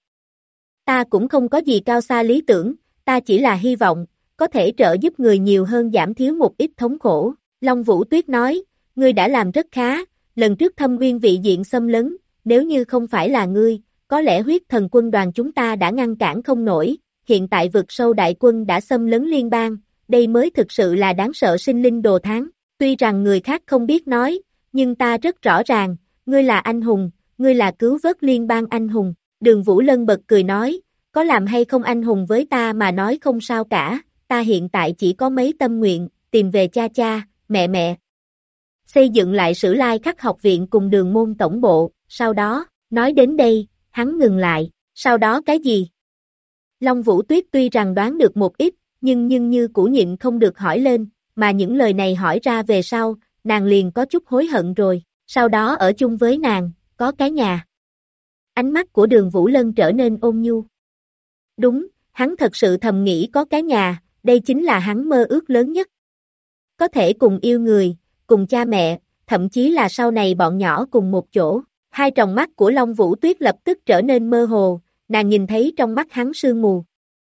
Ta cũng không có gì cao xa lý tưởng, ta chỉ là hy vọng, có thể trợ giúp người nhiều hơn giảm thiếu một ít thống khổ. Long Vũ Tuyết nói, ngươi đã làm rất khá, lần trước Thâm Uyên vị diện xâm lấn, nếu như không phải là ngươi, có lẽ huyết thần quân đoàn chúng ta đã ngăn cản không nổi, hiện tại vực sâu đại quân đã xâm lấn liên bang, đây mới thực sự là đáng sợ sinh linh đồ thán. Tuy rằng người khác không biết nói, nhưng ta rất rõ ràng, ngươi là anh hùng, ngươi là cứu vớt liên bang anh hùng. Đường Vũ Lân bật cười nói, có làm hay không anh hùng với ta mà nói không sao cả, ta hiện tại chỉ có mấy tâm nguyện, tìm về cha cha, mẹ mẹ. Xây dựng lại Sử Lai Khắc học viện cùng Đường môn tổng bộ, sau đó, nói đến đây, hắn ngừng lại, sau đó cái gì? Long Vũ Tuyết tuy rằng đoán được một ít, nhưng như cũ nhịn không được hỏi lên, mà những lời này hỏi ra về sau, nàng liền có chút hối hận rồi, sau đó ở chung với nàng, có cái nhà. Ánh mắt của Đường Vũ Lân trở nên ôn nhu. Đúng, hắn thật sự thầm nghĩ có cái nhà, đây chính là hắn mơ ước lớn nhất. Có thể cùng yêu người, cùng cha mẹ, thậm chí là sau này bọn nhỏ cùng một chỗ. Hai tròng mắt của Long Vũ Tuyết lập tức trở nên mơ hồ, nàng nhìn thấy trong mắt hắn sương mù.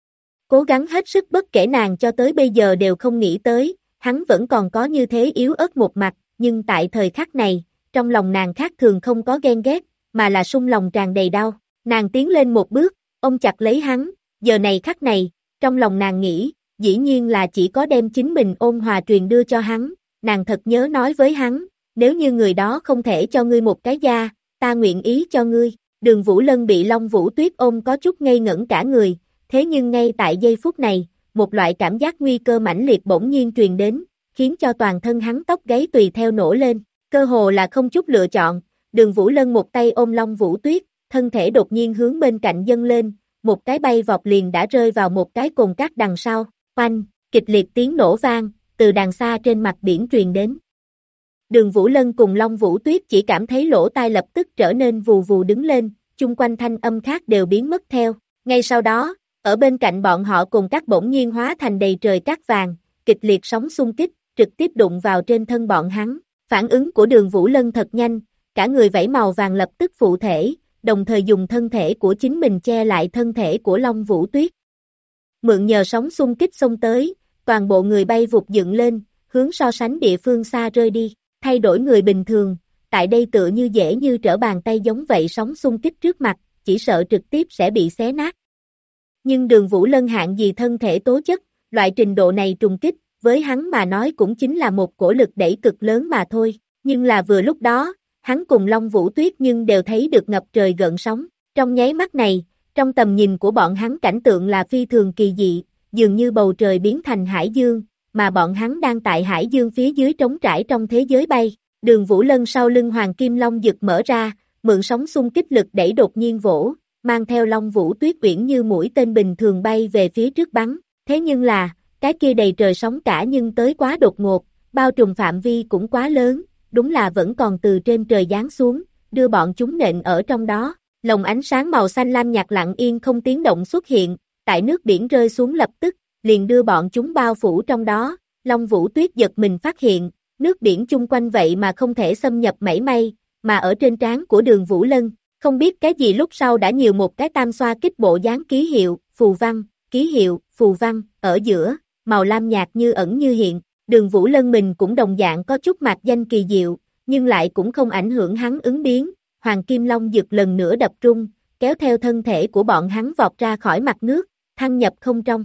Cố gắng hết sức bất kể nàng cho tới bây giờ đều không nghĩ tới, hắn vẫn còn có như thế yếu ớt một mặt, nhưng tại thời khắc này, trong lòng nàng khác thường không có ghen ghét, mà là sung lòng tràn đầy đau. Nàng tiến lên một bước, ôm chặt lấy hắn, giờ này khắc này, trong lòng nàng nghĩ, dĩ nhiên là chỉ có đem chính mình ôn hòa truyền đưa cho hắn, nàng thật nhớ nói với hắn, nếu như người đó không thể cho ngươi một cái da, ta nguyện ý cho ngươi. Đường Vũ Lân bị Long Vũ Tuyết ôm có chút ngây ngẩn cả người, thế nhưng ngay tại giây phút này, một loại cảm giác nguy cơ mãnh liệt bỗng nhiên truyền đến, khiến cho toàn thân hắn tóc gáy tùy theo nổ lên, cơ hồ là không chút lựa chọn, Đường Vũ Lân một tay ôm Long Vũ Tuyết, thân thể đột nhiên hướng bên cạnh dâng lên, một cái bay vọt liền đã rơi vào một cái cồn cát đằng sau, oanh, kịch liệt tiếng nổ vang, từ đằng xa trên mặt biển truyền đến. Đường Vũ Lân cùng Long Vũ Tuyết chỉ cảm thấy lỗ tai lập tức trở nên vù vù đứng lên, chung quanh thanh âm khác đều biến mất theo. Ngay sau đó, ở bên cạnh bọn họ cùng các bỗng nhiên hóa thành đầy trời cát vàng, kịch liệt sóng xung kích, trực tiếp đụng vào trên thân bọn hắn. Phản ứng của Đường Vũ Lân thật nhanh, cả người vảy màu vàng lập tức phụ thể, đồng thời dùng thân thể của chính mình che lại thân thể của Long Vũ Tuyết. Mượn nhờ sóng xung kích xông tới, toàn bộ người bay vụt dựng lên, hướng so sánh địa phương xa rơi đi, thay đổi người bình thường, tại đây tựa như dễ như trở bàn tay giống vậy sóng xung kích trước mặt, chỉ sợ trực tiếp sẽ bị xé nát. Nhưng Đường Vũ Lân hạng gì thân thể tố chất, loại trình độ này trùng kích, với hắn mà nói cũng chính là một cổ lực đẩy cực lớn mà thôi, nhưng là vừa lúc đó, hắn cùng Long Vũ Tuyết nhưng đều thấy được ngập trời gợn sóng, trong nháy mắt này, trong tầm nhìn của bọn hắn cảnh tượng là phi thường kỳ dị, dường như bầu trời biến thành hải dương, mà bọn hắn đang tại hải dương phía dưới trống trải trong thế giới bay. Đường Vũ Lân sau lưng Hoàng Kim Long Dực mở ra, mượn sóng xung kích lực đẩy đột nhiên vỗ, mang theo Long Vũ Tuyết uyển như mũi tên bình thường bay về phía trước bắn. Thế nhưng là, cái kia đầy trời sóng cả nhưng tới quá đột ngột, bao trùm phạm vi cũng quá lớn, đúng là vẫn còn từ trên trời giáng xuống, đưa bọn chúng nện ở trong đó. Lồng ánh sáng màu xanh lam nhạt lặng yên không tiếng động xuất hiện, tại nước biển rơi xuống lập tức, liền đưa bọn chúng bao phủ trong đó. Long Vũ Tuyết giật mình phát hiện, nước biển chung quanh vậy mà không thể xâm nhập mảy may, mà ở trên trán của Đường Vũ Lân, không biết cái gì lúc sau đã nhiều một cái tam xoa kích bộ dáng ký hiệu, phù văn, ký hiệu, phù văn, ở giữa, màu lam nhạt như ẩn như hiện. Đường Vũ Lân mình cũng đồng dạng có chút mạc danh kỳ diệu, nhưng lại cũng không ảnh hưởng hắn ứng biến. Hoàng Kim Long Dực lần nữa đập trung, kéo theo thân thể của bọn hắn vọt ra khỏi mặt nước, thăng nhập không trong.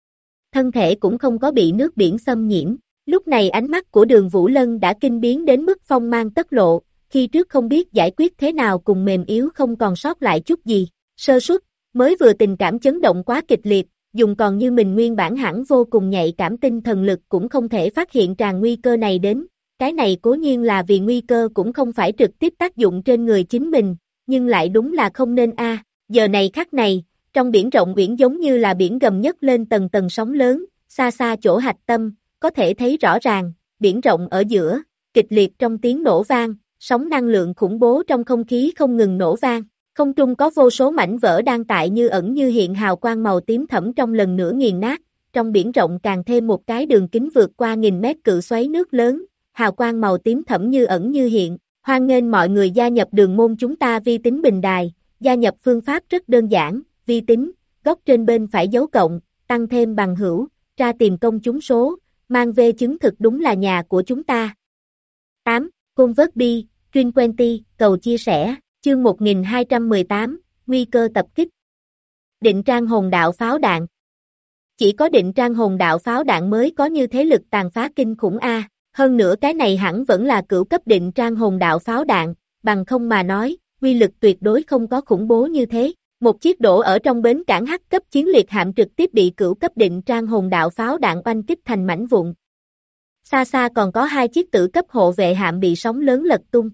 Thân thể cũng không có bị nước biển xâm nhiễm. Lúc này ánh mắt của Đường Vũ Lân đã kinh biến đến mức phong mang tất lộ, khi trước không biết giải quyết thế nào cùng mềm yếu không còn sót lại chút gì. Sơ suất, mới vừa tình cảm chấn động quá kịch liệt, dùng còn như mình nguyên bản hẳn vô cùng nhạy cảm tinh thần lực cũng không thể phát hiện tràn nguy cơ này đến. Cái này cố nhiên là vì nguy cơ cũng không phải trực tiếp tác dụng trên người chính mình, nhưng lại đúng là không nên a. Giờ này khắc này, trong biển rộng uyển giống như là biển gầm nhấc lên tầng tầng sóng lớn, xa xa chỗ hạch tâm, có thể thấy rõ ràng, biển rộng ở giữa, kịch liệt trong tiếng nổ vang, sóng năng lượng khủng bố trong không khí không ngừng nổ vang. Không trung có vô số mảnh vỡ đang tại như ẩn như hiện hào quang màu tím thẫm trong lần nữa nghiền nát, trong biển rộng càng thêm một cái đường kính vượt qua 1000 mét cự xoáy nước lớn, hào quang màu tím thẫm như ẩn như hiện. Hoan nghênh mọi người gia nhập đường môn chúng ta vi tính bình đài, gia nhập phương pháp rất đơn giản, vi tính, góc trên bên phải dấu cộng, tăng thêm bằng hữu, tra tìm công chúng số, mang về chứng thực đúng là nhà của chúng ta. 8. Convert-bi, Trinquenty, cầu chia sẻ, chương 1218, nguy cơ tập kích. Định trang hồn đạo pháo đạn. Chỉ có định trang hồn đạo pháo đạn mới có như thế lực tàn phá kinh khủng a. Hơn nữa cái này hẳn vẫn là cửu cấp định trang hồn đạo pháo đạn, bằng không mà nói, uy lực tuyệt đối không có khủng bố như thế. Một chiếc đổ ở trong bến cảng hắc cấp chiến liệt hạm trực tiếp bị cửu cấp định trang hồn đạo pháo đạn oanh kích thành mảnh vụn. Xa xa còn có 2 chiếc tử cấp hộ vệ hạm bị sóng lớn lật tung.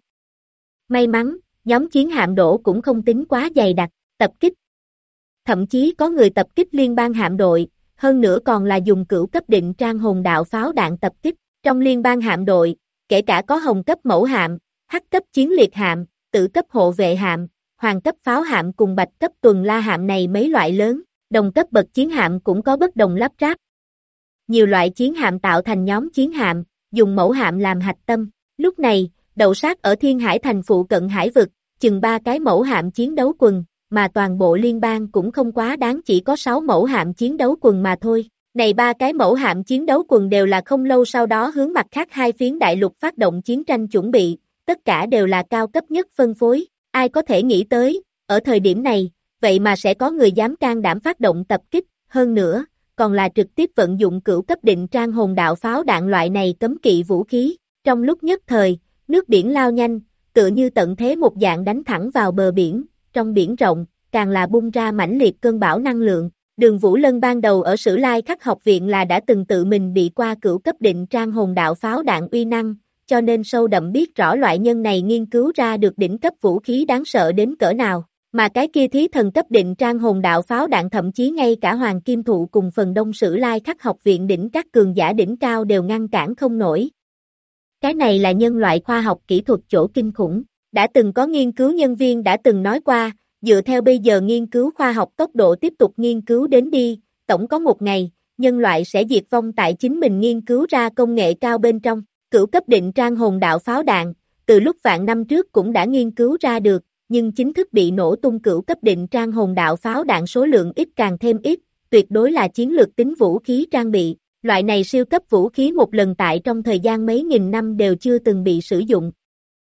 May mắn, nhóm chiến hạm đổ cũng không tính quá dày đặc, tập kích. Thậm chí có người tập kích liên bang hạm đội, hơn nữa còn là dùng cửu cấp định trang hồn đạo pháo đạn tập kích. Trong liên bang hạm đội, kể cả có hồng cấp mẫu hạm, hắc cấp chiến liệt hạm, tử cấp hộ vệ hạm, hoàng cấp pháo hạm cùng bạch cấp tuần la hạm này mấy loại lớn, đồng cấp bậc chiến hạm cũng có bất đồng lắp ráp. Nhiều loại chiến hạm tạo thành nhóm chiến hạm, dùng mẫu hạm làm hạch tâm. Lúc này, đậu sát ở Thiên Hải thành phụ cận hải vực, chừng 3 cái mẫu hạm chiến đấu quần, mà toàn bộ liên bang cũng không quá đáng chỉ có 6 mẫu hạm chiến đấu quần mà thôi. Này 3 cái mẫu hạm chiến đấu quần đều là không lâu sau đó hướng mặt khác 2 phiến đại lục phát động chiến tranh chuẩn bị, tất cả đều là cao cấp nhất phân phối. Ai có thể nghĩ tới, ở thời điểm này, vậy mà sẽ có người dám can đảm phát động tập kích, hơn nữa, còn là trực tiếp vận dụng cửu cấp định trang hồn đạo pháo đạn loại này cấm kỵ vũ khí. Trong lúc nhất thời, nước biển lao nhanh, tựa như tận thế một dạng đánh thẳng vào bờ biển, trong biển rộng, càng là bung ra mãnh liệt cơn bão năng lượng. Đường Vũ Lân ban đầu ở Sử Lai Khắc học viện là đã từng tự mình bị qua cửu cấp định trang hồn đạo pháo đạn uy năng, cho nên sâu đậm biết rõ loại nhân này nghiên cứu ra được đỉnh cấp vũ khí đáng sợ đến cỡ nào, mà cái kia thí thần cấp định trang hồn đạo pháo đạn thậm chí ngay cả Hoàng Kim Thụ cùng phần đông Sử Lai Khắc học viện đỉnh các cường giả đỉnh cao đều ngăn cản không nổi. Cái này là nhân loại khoa học kỹ thuật chỗ kinh khủng, đã từng có nghiên cứu nhân viên đã từng nói qua, dựa theo bây giờ nghiên cứu khoa học tốc độ tiếp tục nghiên cứu đến đi, tổng có một ngày, nhân loại sẽ diệt vong tại chính mình nghiên cứu ra công nghệ cao bên trong. Cửu cấp định trang hồn đạo pháo đạn, từ lúc vạn năm trước cũng đã nghiên cứu ra được, nhưng chính thức bị nổ tung cửu cấp định trang hồn đạo pháo đạn số lượng ít càng thêm ít, tuyệt đối là chiến lược tính vũ khí trang bị. Loại này siêu cấp vũ khí một lần tại trong thời gian mấy nghìn năm đều chưa từng bị sử dụng.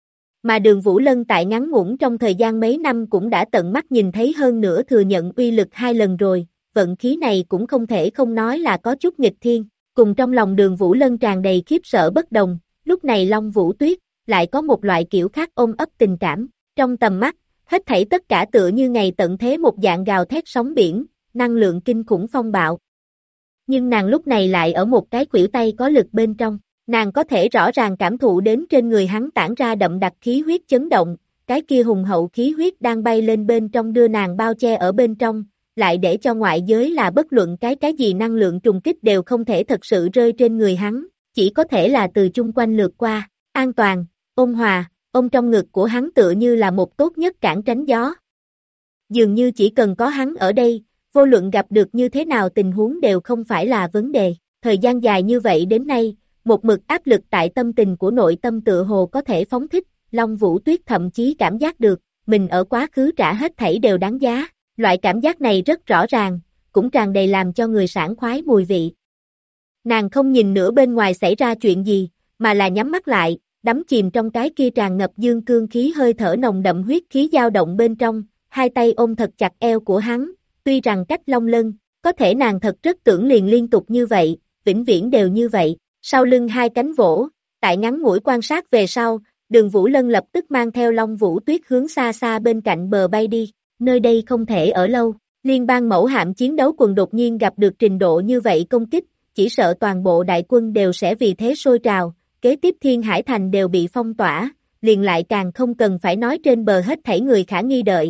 Mà Đường Vũ Lân tại ngắn ngủn trong thời gian mấy năm cũng đã tận mắt nhìn thấy hơn nữa thừa nhận uy lực 2 lần rồi, vận khí này cũng không thể không nói là có chút nghịch thiên. Cùng trong lòng Đường Vũ Lân tràn đầy khiếp sợ bất đồng, lúc này Long Vũ Tuyết lại có một loại kiểu khác ôm ấp tình cảm. Trong tầm mắt, hết thảy tất cả tựa như ngày tận thế một dạng gào thét sóng biển, năng lượng kinh khủng phong bạo. Nhưng nàng lúc này lại ở một cái khuỷu tay có lực bên trong, nàng có thể rõ ràng cảm thụ đến trên người hắn tản ra đậm đặc khí huyết chấn động, cái kia hùng hậu khí huyết đang bay lên bên trong đưa nàng bao che ở bên trong, lại để cho ngoại giới là bất luận cái gì năng lượng trùng kích đều không thể thật sự rơi trên người hắn, chỉ có thể là từ chung quanh lướt qua, an toàn, ôn hòa, ôm trong ngực của hắn tựa như là một tốt nhất cản tránh gió. Dường như chỉ cần có hắn ở đây, vô luận gặp được như thế nào tình huống đều không phải là vấn đề. Thời gian dài như vậy đến nay, một mực áp lực tại tâm tình của nội tâm tựa hồ có thể phóng thích, Long Vũ Tuyết thậm chí cảm giác được, mình ở quá khứ trả hết thảy đều đáng giá. Loại cảm giác này rất rõ ràng, cũng tràn đầy làm cho người sảng khoái mùi vị. Nàng không nhìn nữa bên ngoài xảy ra chuyện gì, mà là nhắm mắt lại, đắm chìm trong cái kia tràn ngập dương cương khí hơi thở nồng đậm huyết khí dao động bên trong, hai tay ôm thật chặt eo của hắn, tuy rằng cách long lân, có thể nàng thật rất tưởng liền liên tục như vậy, vĩnh viễn đều như vậy, sau lưng hai cánh vỗ, tại ngắn ngủi quan sát về sau, Đường Vũ Lân lập tức mang theo Long Vũ Tuyết hướng xa xa bên cạnh bờ bay đi, nơi đây không thể ở lâu, liên bang mẫu hạm chiến đấu quần đột nhiên gặp được trình độ như vậy công kích, chỉ sợ toàn bộ đại quân đều sẽ vì thế sôi trào, kế tiếp Thiên Hải Thành đều bị phong tỏa, liền lại càng không cần phải nói trên bờ hết thảy người khả nghi đợi.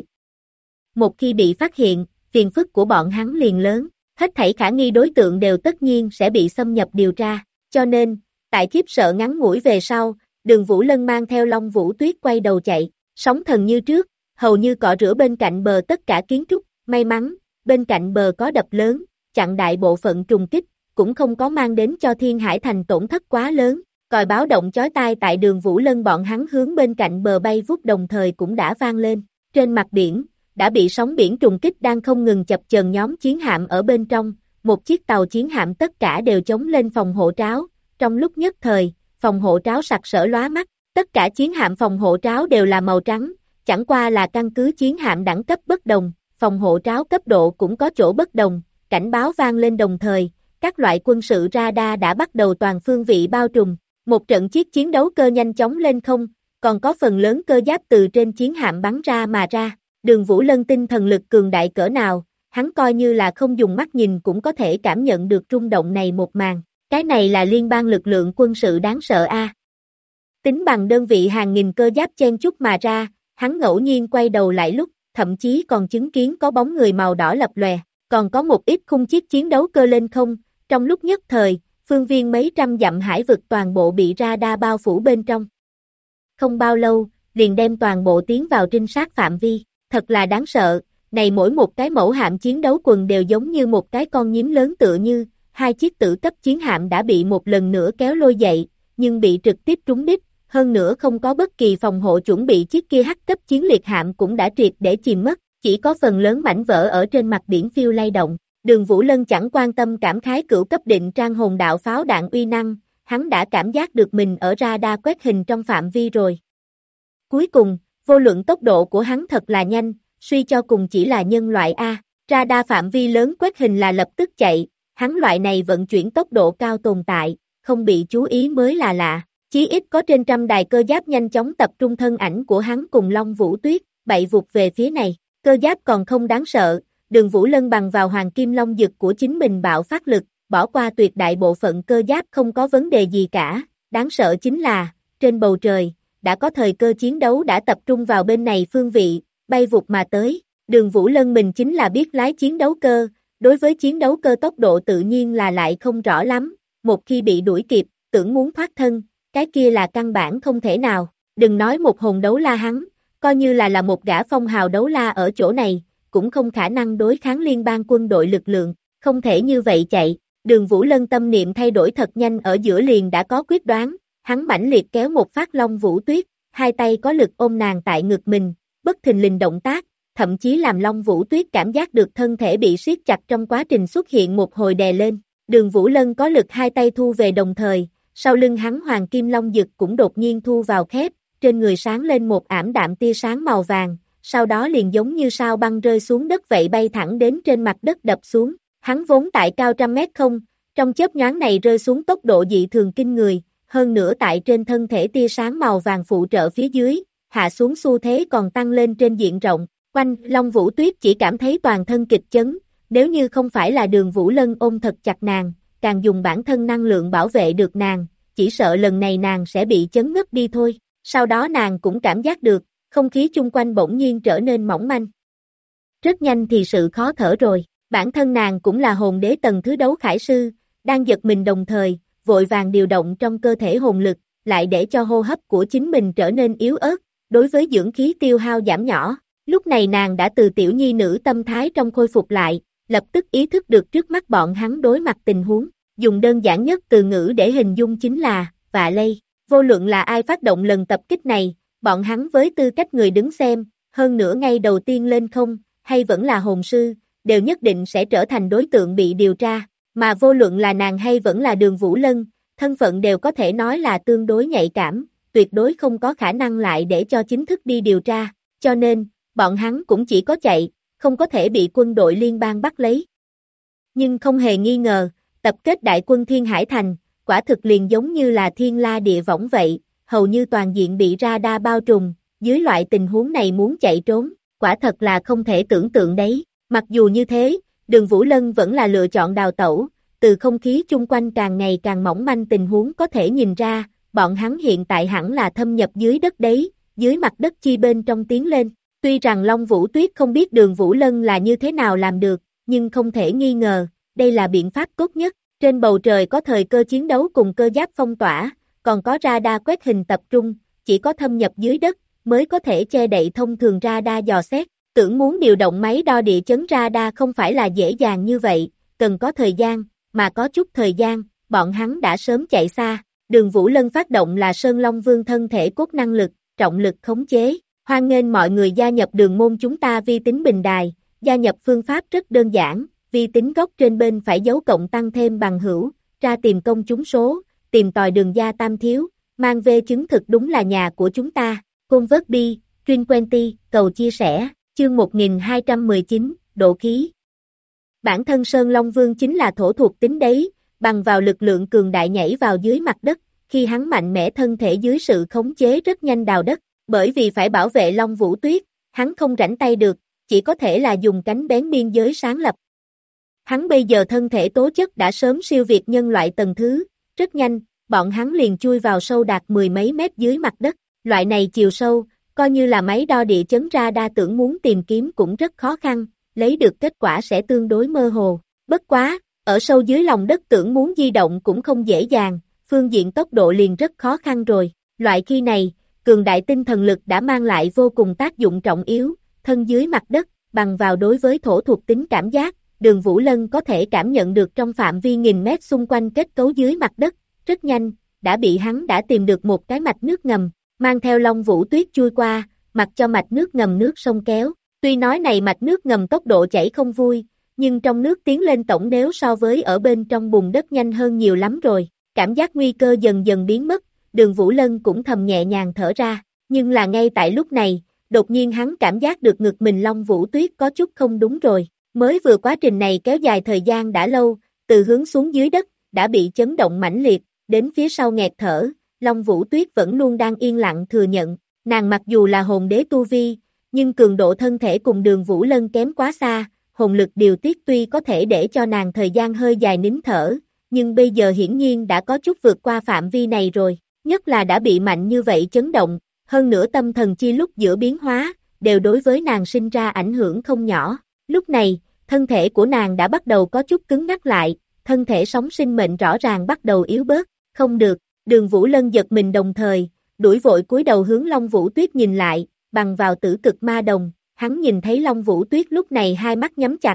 Một khi bị phát hiện, phiền phức của bọn hắn liền lớn, hết thảy khả nghi đối tượng đều tất nhiên sẽ bị xâm nhập điều tra, cho nên, tại khiếp sợ ngắn ngủi về sau, Đường Vũ Lân mang theo Long Vũ Tuyết quay đầu chạy, sóng thần như trước, hầu như cọ rửa bên cạnh bờ tất cả kiến trúc, may mắn, bên cạnh bờ có đập lớn, chặn đại bộ phận trùng kích, cũng không có mang đến cho Thiên Hải Thành tổn thất quá lớn, còi báo động chói tai tại Đường Vũ Lân bọn hắn hướng bên cạnh bờ bay vút đồng thời cũng đã vang lên, trên mặt biển, đã bị sóng biển trùng kích đang không ngừng chập chờn nhóm chiến hạm ở bên trong, một chiếc tàu chiến hạm tất cả đều chống lên phòng hộ tráo, trong lúc nhất thời, phòng hộ tráo sặc sỡ lóa mắt, tất cả chiến hạm phòng hộ tráo đều là màu trắng, chẳng qua là căn cứ chiến hạm đẳng cấp bất đồng, phòng hộ tráo cấp độ cũng có chỗ bất đồng, cảnh báo vang lên đồng thời, các loại quân sự radar đã bắt đầu toàn phương vị bao trùm, một trận chiếc chiến đấu cơ nhanh chóng lên không, còn có phần lớn cơ giáp từ trên chiến hạm bắn ra mà ra, Đường Vũ Lân tinh thần lực cường đại cỡ nào, hắn coi như là không dùng mắt nhìn cũng có thể cảm nhận được rung động này một màn, cái này là liên bang lực lượng quân sự đáng sợ a. Tính bằng đơn vị hàng nghìn cơ giáp chen chúc mà ra, hắn ngẫu nhiên quay đầu lại lúc, thậm chí còn chứng kiến có bóng người màu đỏ lập lòe, còn có một ít khung chiếc chiến đấu cơ lên không, trong lúc nhất thời, phương viên mấy trăm dặm hải vực toàn bộ bị radar bao phủ bên trong. Không bao lâu, liền đem toàn bộ tiến vào trinh sát phạm vi, thật là đáng sợ, này mỗi một cái mẫu hạm chiến đấu quần đều giống như một cái con nhím lớn tựa như, hai chiếc tử cấp chiến hạm đã bị một lần nữa kéo lôi dậy, nhưng bị trực tiếp trúng đích, hơn nữa không có bất kỳ phòng hộ chuẩn bị chiếc kia hắc cấp chiến liệt hạm cũng đã triệt để chìm mất, chỉ có phần lớn mảnh vỡ ở trên mặt biển phiêu lay động. Đường Vũ Lân chẳng quan tâm cảm khái cửu cấp định trang hồn đạo pháo đạn uy năng, hắn đã cảm giác được mình ở radar quét hình trong phạm vi rồi. Cuối cùng, vô luận tốc độ của hắn thật là nhanh, suy cho cùng chỉ là nhân loại A, radar phạm vi lớn quét hình là lập tức chạy, hắn loại này vận chuyển tốc độ cao tồn tại, không bị chú ý mới là lạ, chí ít có trên trăm đài cơ giáp nhanh chóng tập trung thân ảnh của hắn cùng Long Vũ Tuyết, bậy vụt về phía này, cơ giáp còn không đáng sợ. Đường Vũ Lân bằng vào hoàng kim long dực của chính mình bạo phát lực, bỏ qua tuyệt đại bộ phận cơ giáp không có vấn đề gì cả, đáng sợ chính là, trên bầu trời, đã có thời cơ chiến đấu đã tập trung vào bên này phương vị, bay vụt mà tới, Đường Vũ Lân mình chính là biết lái chiến đấu cơ, đối với chiến đấu cơ tốc độ tự nhiên là lại không rõ lắm, một khi bị đuổi kịp, tưởng muốn thoát thân, cái kia là căn bản không thể nào, đừng nói một hồn đấu la hắn, coi như là một gã phong hào đấu la ở chỗ này, cũng không khả năng đối kháng liên bang quân đội lực lượng, không thể như vậy chạy, Đường Vũ Lân tâm niệm thay đổi thật nhanh ở giữa liền đã có quyết đoán, hắn mãnh liệt kéo một phát Long Vũ Tuyết, hai tay có lực ôm nàng tại ngực mình, bất thình lình động tác, thậm chí làm Long Vũ Tuyết cảm giác được thân thể bị siết chặt trong quá trình xuất hiện một hồi đè lên. Đường Vũ Lân có lực hai tay thu về đồng thời, sau lưng hắn Hoàng Kim Long Dực cũng đột nhiên thu vào khép, trên người sáng lên một ảm đạm tia sáng màu vàng, sau đó liền giống như sao băng rơi xuống đất vậy bay thẳng đến trên mặt đất đập xuống. Hắn vốn tại cao trăm mét không, trong chớp nhoáng này rơi xuống tốc độ dị thường kinh người, hơn nữa tại trên thân thể tia sáng màu vàng phụ trợ phía dưới, hạ xuống xu thế còn tăng lên trên diện rộng. Quanh, Long Vũ Tuyết chỉ cảm thấy toàn thân kịch chấn, nếu như không phải là Đường Vũ Lân ôm thật chặt nàng, càng dùng bản thân năng lượng bảo vệ được nàng, chỉ sợ lần này nàng sẽ bị chấn ngất đi thôi. Sau đó nàng cũng cảm giác được, không khí chung quanh bỗng nhiên trở nên mỏng manh. Rất nhanh thì sự khó thở rồi, bản thân nàng cũng là hồn đế tầng thứ đấu khải sư, đang giật mình đồng thời, vội vàng điều động trong cơ thể hồn lực, lại để cho hô hấp của chính mình trở nên yếu ớt, đối với dưỡng khí tiêu hao giảm nhỏ. Lúc này nàng đã từ tiểu nhi nữ tâm thái trong khôi phục lại, lập tức ý thức được trước mắt bọn hắn đối mặt tình huống, dùng đơn giản nhất từ ngữ để hình dung chính là, vạ lây. Vô luận là ai phát động lần tập kích này, bọn hắn với tư cách người đứng xem, hơn nữa ngay đầu tiên lên không, hay vẫn là hồn sư, đều nhất định sẽ trở thành đối tượng bị điều tra, mà vô luận là nàng hay vẫn là Đường Vũ Lân, thân phận đều có thể nói là tương đối nhạy cảm, tuyệt đối không có khả năng lại để cho chính thức đi điều tra, cho nên, bọn hắn cũng chỉ có chạy, không có thể bị quân đội liên bang bắt lấy. Nhưng không hề nghi ngờ, tập kết đại quân Thiên Hải Thành, quả thực liền giống như là thiên la địa võng vậy, hầu như toàn diện bị radar bao trùm, dưới loại tình huống này muốn chạy trốn, quả thật là không thể tưởng tượng đấy. Mặc dù như thế, Đường Vũ Lân vẫn là lựa chọn đào tẩu, từ không khí chung quanh càng ngày càng mỏng manh tình huống có thể nhìn ra, bọn hắn hiện tại hẳn là thâm nhập dưới đất đấy, dưới mặt đất chi bên trong tiến lên. Tuy rằng Long Vũ Tuyết không biết Đường Vũ Lân là như thế nào làm được, nhưng không thể nghi ngờ, đây là biện pháp tốt nhất. Trên bầu trời có thời cơ chiến đấu cùng cơ giáp phong tỏa, còn có radar quét hình tập trung, chỉ có thâm nhập dưới đất, mới có thể che đậy thông thường radar dò xét. Tưởng muốn điều động máy đo địa chấn radar không phải là dễ dàng như vậy, cần có thời gian, mà có chút thời gian, bọn hắn đã sớm chạy xa. Đường Vũ Lân phát động là Sơn Long Vương thân thể cốt năng lực, trọng lực khống chế. Hoan nghênh mọi người gia nhập đường môn chúng ta vi tính bình đài, gia nhập phương pháp rất đơn giản, vi tính góc trên bên phải dấu cộng tăng thêm bằng hữu, ra tìm công chúng số, tìm tòi đường gia tam thiếu, mang về chứng thực đúng là nhà của chúng ta, Convert Bi, Truyền Quenty, cầu chia sẻ, chương 1219, độ khí. Bản thân Sơn Long Vương chính là thổ thuộc tính đấy, bằng vào lực lượng cường đại nhảy vào dưới mặt đất, khi hắn mạnh mẽ thân thể dưới sự khống chế rất nhanh đào đất. Bởi vì phải bảo vệ Long Vũ Tuyết, hắn không rảnh tay được, chỉ có thể là dùng cánh bén biên giới sáng lập. Hắn bây giờ thân thể tố chất đã sớm siêu việt nhân loại tầng thứ, rất nhanh, bọn hắn liền chui vào sâu đạt mười mấy mét dưới mặt đất. Loại này chiều sâu, coi như là máy đo địa chấn radar tưởng muốn tìm kiếm cũng rất khó khăn, lấy được kết quả sẽ tương đối mơ hồ. Bất quá, ở sâu dưới lòng đất tưởng muốn di động cũng không dễ dàng, phương diện tốc độ liền rất khó khăn rồi. Loại khi này, cường đại tinh thần lực đã mang lại vô cùng tác dụng trọng yếu, thân dưới mặt đất, bằng vào đối với thổ thuộc tính cảm giác, Đường Vũ Lân có thể cảm nhận được trong phạm vi nghìn mét xung quanh kết cấu dưới mặt đất, rất nhanh, hắn đã tìm được một cái mạch nước ngầm, mang theo Long Vũ Tuyết chui qua, mặc cho mạch nước ngầm nước sông kéo. Tuy nói này mạch nước ngầm tốc độ chảy không vui, nhưng trong nước tiến lên tổng nếu so với ở bên trong bùn đất nhanh hơn nhiều lắm rồi, cảm giác nguy cơ dần dần biến mất. Đường Vũ Lân cũng thầm nhẹ nhàng thở ra, nhưng là ngay tại lúc này, đột nhiên hắn cảm giác được ngực mình Long Vũ Tuyết có chút không đúng rồi, mới vừa quá trình này kéo dài thời gian đã lâu, từ hướng xuống dưới đất, đã bị chấn động mãnh liệt, đến phía sau nghẹt thở, Long Vũ Tuyết vẫn luôn đang yên lặng thừa nhận, nàng mặc dù là hồn đế tu vi, nhưng cường độ thân thể cùng Đường Vũ Lân kém quá xa, hồn lực điều tiết tuy có thể để cho nàng thời gian hơi dài nín thở, nhưng bây giờ hiển nhiên đã có chút vượt qua phạm vi này rồi. Nhất là đã bị mạnh như vậy chấn động, hơn nữa tâm thần chi lúc giữa biến hóa, đều đối với nàng sinh ra ảnh hưởng không nhỏ. Lúc này, thân thể của nàng đã bắt đầu có chút cứng ngắc lại, thân thể sống sinh mệnh rõ ràng bắt đầu yếu bớt, không được, Đường Vũ Lân giật mình đồng thời, đuổi vội cúi đầu hướng Long Vũ Tuyết nhìn lại, bằng vào tử cực ma đồng, hắn nhìn thấy Long Vũ Tuyết lúc này hai mắt nhắm chặt,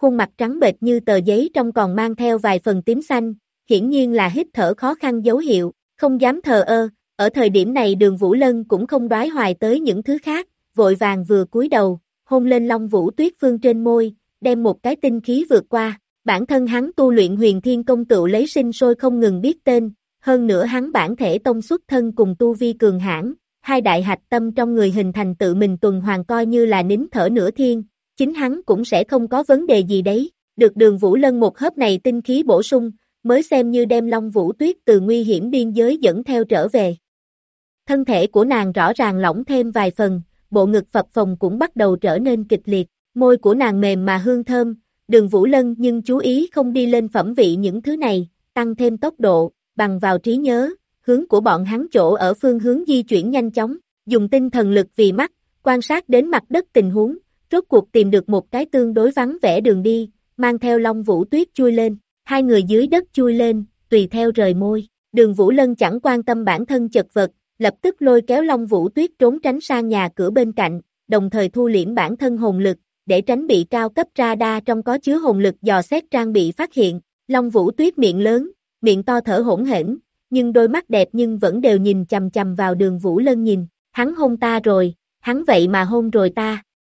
khuôn mặt trắng bệch như tờ giấy trong còn mang theo vài phần tím xanh, hiển nhiên là hít thở khó khăn dấu hiệu, không dám thờ ơ, ở thời điểm này Đường Vũ Lân cũng không đoái hoài tới những thứ khác, vội vàng vừa cúi đầu, hôn lên Long Vũ Tuyết Phương trên môi, đem một cái tinh khí vượt qua, bản thân hắn tu luyện Huyền Thiên Công tựu lấy sinh sôi không ngừng biết tên, hơn nữa hắn bản thể tông xuất thân cùng tu vi cường hãn, hai đại hạch tâm trong người hình thành tự mình tuần hoàn coi như là nín thở nửa thiên, chính hắn cũng sẽ không có vấn đề gì đấy, được Đường Vũ Lân một hớp này tinh khí bổ sung, mới xem như đem Long Vũ Tuyết từ nguy hiểm biên giới dẫn theo trở về. Thân thể của nàng rõ ràng lỏng thêm vài phần, bộ ngực phập phồng cũng bắt đầu trở nên kịch liệt, môi của nàng mềm mà hương thơm, Đường Vũ Lân nhưng chú ý không đi lên phẩm vị những thứ này, tăng thêm tốc độ, bằng vào trí nhớ, hướng của bọn hắn chỗ ở phương hướng di chuyển nhanh chóng, dùng tinh thần lực vì mắt, quan sát đến mặt đất tình huống, rốt cuộc tìm được một cái tương đối vắng vẻ đường đi, mang theo Long Vũ Tuyết chui lên, hai người dưới đất chui lên, tùy theo rời môi, Đường Vũ Lân chẳng quan tâm bản thân chật vật, lập tức lôi kéo Long Vũ Tuyết trốn tránh sang nhà cửa bên cạnh, đồng thời thu liễm bản thân hồn lực, để tránh bị cao cấp radar trong có chứa hồn lực dò xét trang bị phát hiện. Long Vũ Tuyết miệng lớn, miệng to thở hỗn hển, nhưng đôi mắt đẹp nhưng vẫn đều nhìn chằm chằm vào Đường Vũ Lân nhìn, hắn hôn ta rồi, hắn vậy mà hôn rồi ta.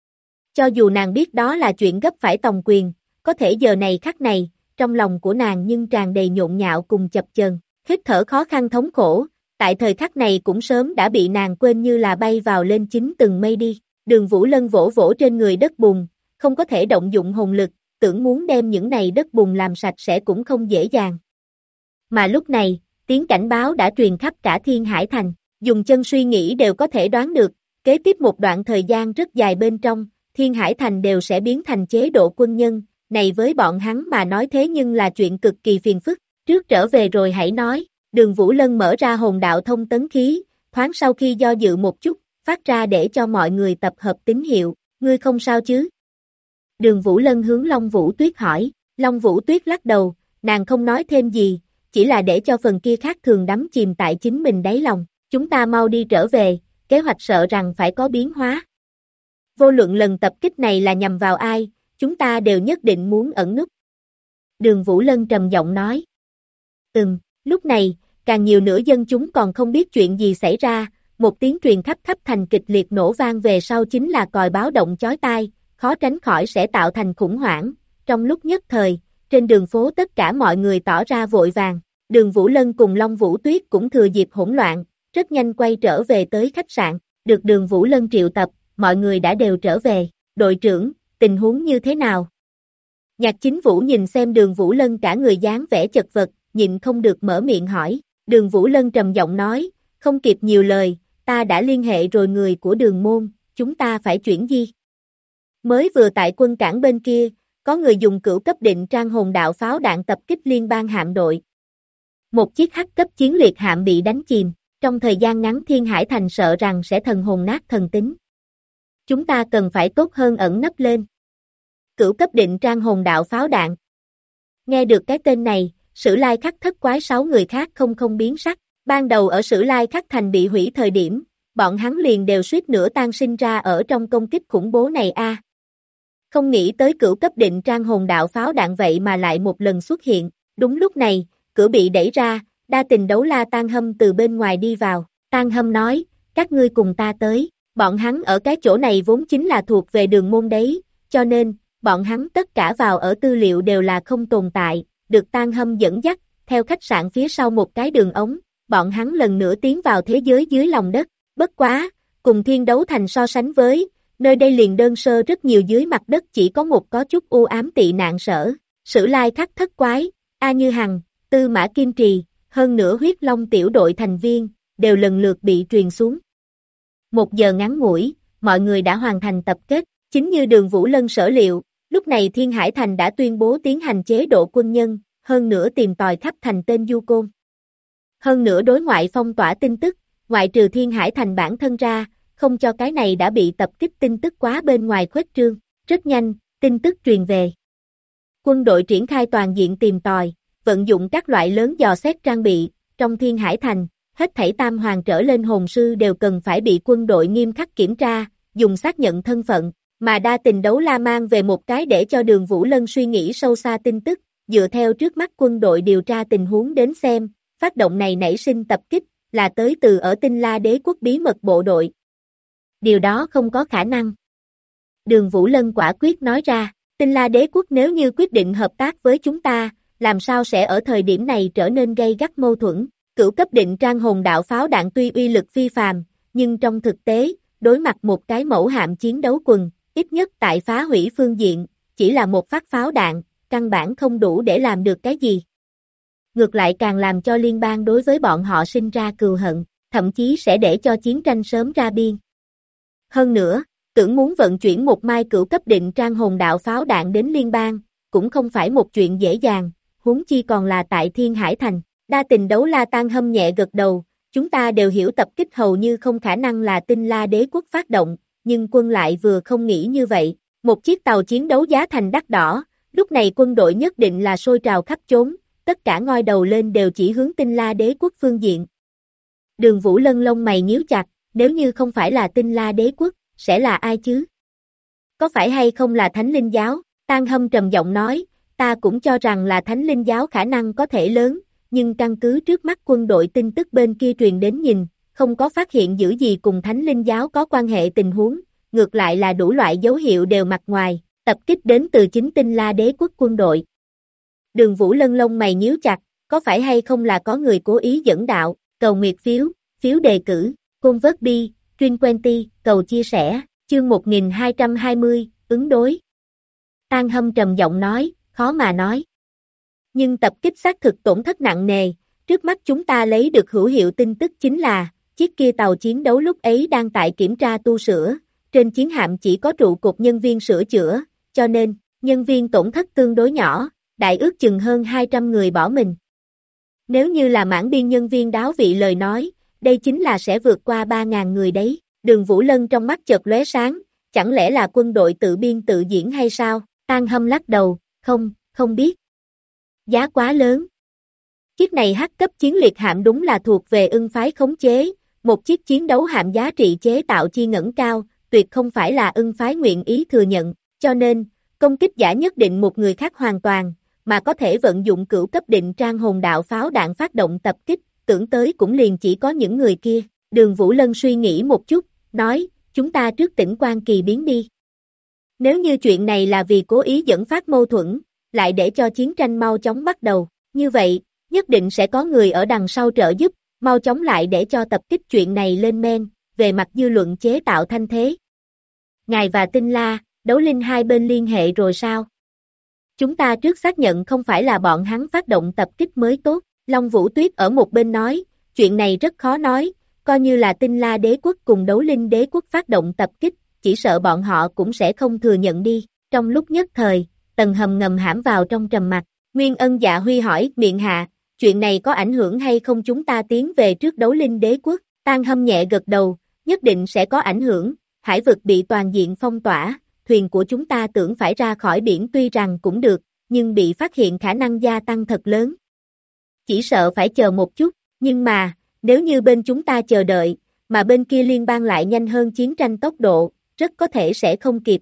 Cho dù nàng biết đó là chuyện gấp phải tòng quyền, có thể giờ này khắc này, trong lòng của nàng nhưng tràn đầy nhộn nhạo cùng chập chờn, hít thở khó khăn thống khổ, tại thời khắc này cũng sớm đã bị nàng quên như là bay vào lên chín tầng mây đi. Đường Vũ Lân vỗ vỗ trên người đất bùn, không có thể động dụng hồn lực, tưởng muốn đem những này đất bùn làm sạch sẽ cũng không dễ dàng. Mà lúc này, tiếng cảnh báo đã truyền khắp cả Thiên Hải Thành, dùng chân suy nghĩ đều có thể đoán được, kế tiếp một đoạn thời gian rất dài bên trong, Thiên Hải Thành đều sẽ biến thành chế độ quân nhân, này với bọn hắn mà nói thế nhưng là chuyện cực kỳ phiền phức, trước trở về rồi hãy nói, Đường Vũ Lân mở ra hồn đạo thông tấn khí, thoáng sau khi do dự một chút, phát ra để cho mọi người tập hợp tín hiệu, ngươi không sao chứ? Đường Vũ Lân hướng Long Vũ Tuyết hỏi, Long Vũ Tuyết lắc đầu, nàng không nói thêm gì, chỉ là để cho phần kia khác thường đắm chìm tại chính mình đáy lòng, chúng ta mau đi trở về, kế hoạch sợ rằng phải có biến hóa. Vô luận lần tập kích này là nhằm vào ai, chúng ta đều nhất định muốn ẩn núp. Đường Vũ Lân trầm giọng nói. Lúc này, càng nhiều nữa dân chúng còn không biết chuyện gì xảy ra, một tiếng truyền khắp khắp thành kịch liệt nổ vang về sau chính là còi báo động chói tai, khó tránh khỏi sẽ tạo thành khủng hoảng. Trong lúc nhất thời, trên đường phố tất cả mọi người tỏ ra vội vàng, Đường Vũ Lân cùng Long Vũ Tuyết cũng thừa dịp hỗn loạn, rất nhanh quay trở về tới khách sạn, được Đường Vũ Lân triệu tập, mọi người đã đều trở về, đội trưởng, tình huống như thế nào? Nhạc Chính Vũ nhìn xem Đường Vũ Lân cả người dáng vẻ chật vật, nhịn không được mở miệng hỏi, Đường Vũ Lân trầm giọng nói, không kịp nhiều lời, ta đã liên hệ rồi người của Đường môn, chúng ta phải chuyển di. Mới vừa tại quân cảng bên kia, có người dùng cửu cấp định trang hồn đạo pháo đạn tập kích liên bang hạm đội. Một chiếc hắc cấp chiến liệt hạm bị đánh chìm, trong thời gian ngắn Thiên Hải Thành sợ rằng sẽ thần hồn nát thần tính. Chúng ta cần phải tốt hơn ẩn nấp lên. Cửu cấp định trang hồn đạo pháo đạn. Nghe được cái tên này, Sử Lai Khắc thất quái 6 người khác không biến sắc. Ban đầu ở Sử Lai Khắc thành bị hủy thời điểm, bọn hắn liền đều suýt nữa tan sinh ra ở trong công kích khủng bố này a. Không nghĩ tới cửu cấp định trang hồn đạo pháo đạn vậy mà lại một lần xuất hiện. Đúng lúc này, cửa bị đẩy ra, Đa Tình Đấu La Tan Hâm từ bên ngoài đi vào. Tan Hâm nói, các ngươi cùng ta tới. Bọn hắn ở cái chỗ này vốn chính là thuộc về Đường môn đấy, cho nên, bọn hắn tất cả vào ở tư liệu đều là không tồn tại, được Tan Hâm dẫn dắt, theo khách sạn phía sau một cái đường ống, bọn hắn lần nữa tiến vào thế giới dưới lòng đất, bất quá, cùng Thiên Đấu Thành so sánh với, nơi đây liền đơn sơ rất nhiều, dưới mặt đất chỉ có một có chút u ám tị nạn sở, Sử Lai Khắc thất quái, A Như Hằng, Tư Mã Kim Trì, hơn nữa huyết long tiểu đội thành viên, đều lần lượt bị truyền xuống. 1 giờ ngắn ngủi, mọi người đã hoàn thành tập kết, chính như Đường Vũ Lân sở liệu, lúc này Thiên Hải Thành đã tuyên bố tiến hành chế độ quân nhân, hơn nữa tìm tòi khắp thành tên Du Côn. Hơn nữa đối ngoại phong tỏa tin tức, ngoại trừ Thiên Hải Thành bản thân ra, không cho cái này đã bị tập kích tin tức quá bên ngoài khuếch trương, rất nhanh, tin tức truyền về. Quân đội triển khai toàn diện tìm tòi, vận dụng các loại lớn dò xét trang bị, trong Thiên Hải Thành, hết thảy tam hoàng trở lên hồn sư đều cần phải bị quân đội nghiêm khắc kiểm tra, dùng xác nhận thân phận, Mà đa tình đấu la mang về một cái để cho Đường Vũ Lân suy nghĩ sâu xa tin tức, dựa theo trước mắt quân đội điều tra tình huống đến xem, phát động này nảy sinh tập kích, là tới từ ở Tinh La Đế quốc bí mật bộ đội. Điều đó không có khả năng. Đường Vũ Lân quả quyết nói ra, Tinh La Đế quốc nếu như quyết định hợp tác với chúng ta, làm sao sẽ ở thời điểm này trở nên gay gắt mâu thuẫn. Cửu cấp định trang hồn đạo pháo đạn tuy uy lực phi phàm, nhưng trong thực tế, đối mặt một cái mẫu hạm chiến đấu quần, ít nhất tại phá hủy phương diện, chỉ là một phát pháo đạn, căn bản không đủ để làm được cái gì. Ngược lại càng làm cho liên bang đối với bọn họ sinh ra cừu hận, thậm chí sẽ để cho chiến tranh sớm ra biên. Hơn nữa, tưởng muốn vận chuyển một mai cửu cấp định trang hồn đạo pháo đạn đến liên bang, cũng không phải một chuyện dễ dàng, huống chi còn là tại Thiên Hải Thành. Đa tình đấu la Tan Hâm nhẹ gật đầu, chúng ta đều hiểu tập kích hầu như không khả năng là Tinh La Đế quốc phát động, nhưng quân lại vừa không nghĩ như vậy. Một chiếc tàu chiến đấu giá thành đắt đỏ, lúc này quân đội nhất định là sôi trào khắp chốn, tất cả ngoi đầu lên đều chỉ hướng Tinh La Đế quốc phương diện. Đường Vũ Lân lông mày nhíu chặt, nếu như không phải là Tinh La Đế quốc, sẽ là ai chứ? Có phải hay không là Thánh Linh Giáo? Tan Hâm trầm giọng nói, ta cũng cho rằng là Thánh Linh Giáo khả năng có thể lớn, nhưng căn cứ trước mắt quân đội tin tức bên kia truyền đến nhìn, không có phát hiện dữ gì cùng Thánh Linh Giáo có quan hệ tình huống, ngược lại là đủ loại dấu hiệu đều mặt ngoài, tập kích đến từ chính Tinh La Đế quốc quân đội. Đường Vũ Lân lông mày nhíu chặt, có phải hay không là có người cố ý dẫn đạo, cầu nguyệt phiếu, phiếu đề cử, convert bi, Truyền Quenty, cầu chia sẻ, chương 1220, ứng đối. Tan Hâm trầm giọng nói, khó mà nói. Nhưng tập kích xác thực tổn thất nặng nề, trước mắt chúng ta lấy được hữu hiệu tin tức chính là, chiếc kia tàu chiến đấu lúc ấy đang tại kiểm tra tu sửa, trên chiến hạm chỉ có trụ cột nhân viên sửa chữa, cho nên, nhân viên tổn thất tương đối nhỏ, đại ước chừng hơn 200 người bỏ mình. Nếu như là mãn biên nhân viên đáo vị lời nói, đây chính là sẽ vượt qua 3.000 người đấy. Đường Vũ Lân trong mắt chợt lóe sáng, chẳng lẽ là quân đội tự biên tự diễn hay sao? Tan Hâm lắc đầu, không biết. Giá quá lớn. Chiếc này hắc cấp chiến liệt hạm đúng là thuộc về Ưng phái khống chế, một chiếc chiến đấu hạm giá trị chế tạo chi ngẩng cao, tuyệt không phải là Ưng phái nguyện ý thừa nhận, cho nên, công kích giả nhất định một người khác hoàn toàn, mà có thể vận dụng cửu cấp định trang hồn đạo pháo đạn phát động tập kích, tưởng tới cũng liền chỉ có những người kia. Đường Vũ Lân suy nghĩ một chút, nói, chúng ta trước tỉnh Quan Kỳ biến đi. Nếu như chuyện này là vì cố ý dẫn phát mâu thuẫn, lại để cho chiến tranh mau chóng bắt đầu, như vậy, nhất định sẽ có người ở đằng sau trợ giúp, mau chóng lại để cho tập kích chuyện này lên men, về mặt dư luận chế tạo thanh thế. Ngài và Tinh La, Đấu Linh hai bên liên hệ rồi sao? Chúng ta trước xác nhận không phải là bọn hắn phát động tập kích mới tốt, Long Vũ Tuyết ở một bên nói, chuyện này rất khó nói, coi như là Tinh La Đế quốc cùng Đấu Linh Đế quốc phát động tập kích, chỉ sợ bọn họ cũng sẽ không thừa nhận đi. Trong lúc nhất thời, Tần Hầm ngầm hãm vào trong trầm mặc. Nguyên Ân Dạ Huy hỏi, miệng hạ, chuyện này có ảnh hưởng hay không chúng ta tiến về trước Đấu Linh Đế quốc? Tan Hâm nhẹ gật đầu, nhất định sẽ có ảnh hưởng, hải vực bị toàn diện phong tỏa, thuyền của chúng ta tưởng phải ra khỏi biển tuy rằng cũng được, nhưng bị phát hiện khả năng gia tăng thật lớn. Chỉ sợ phải chờ một chút, nhưng mà, nếu như bên chúng ta chờ đợi, mà bên kia liên bang lại nhanh hơn chiến tranh tốc độ, rất có thể sẽ không kịp.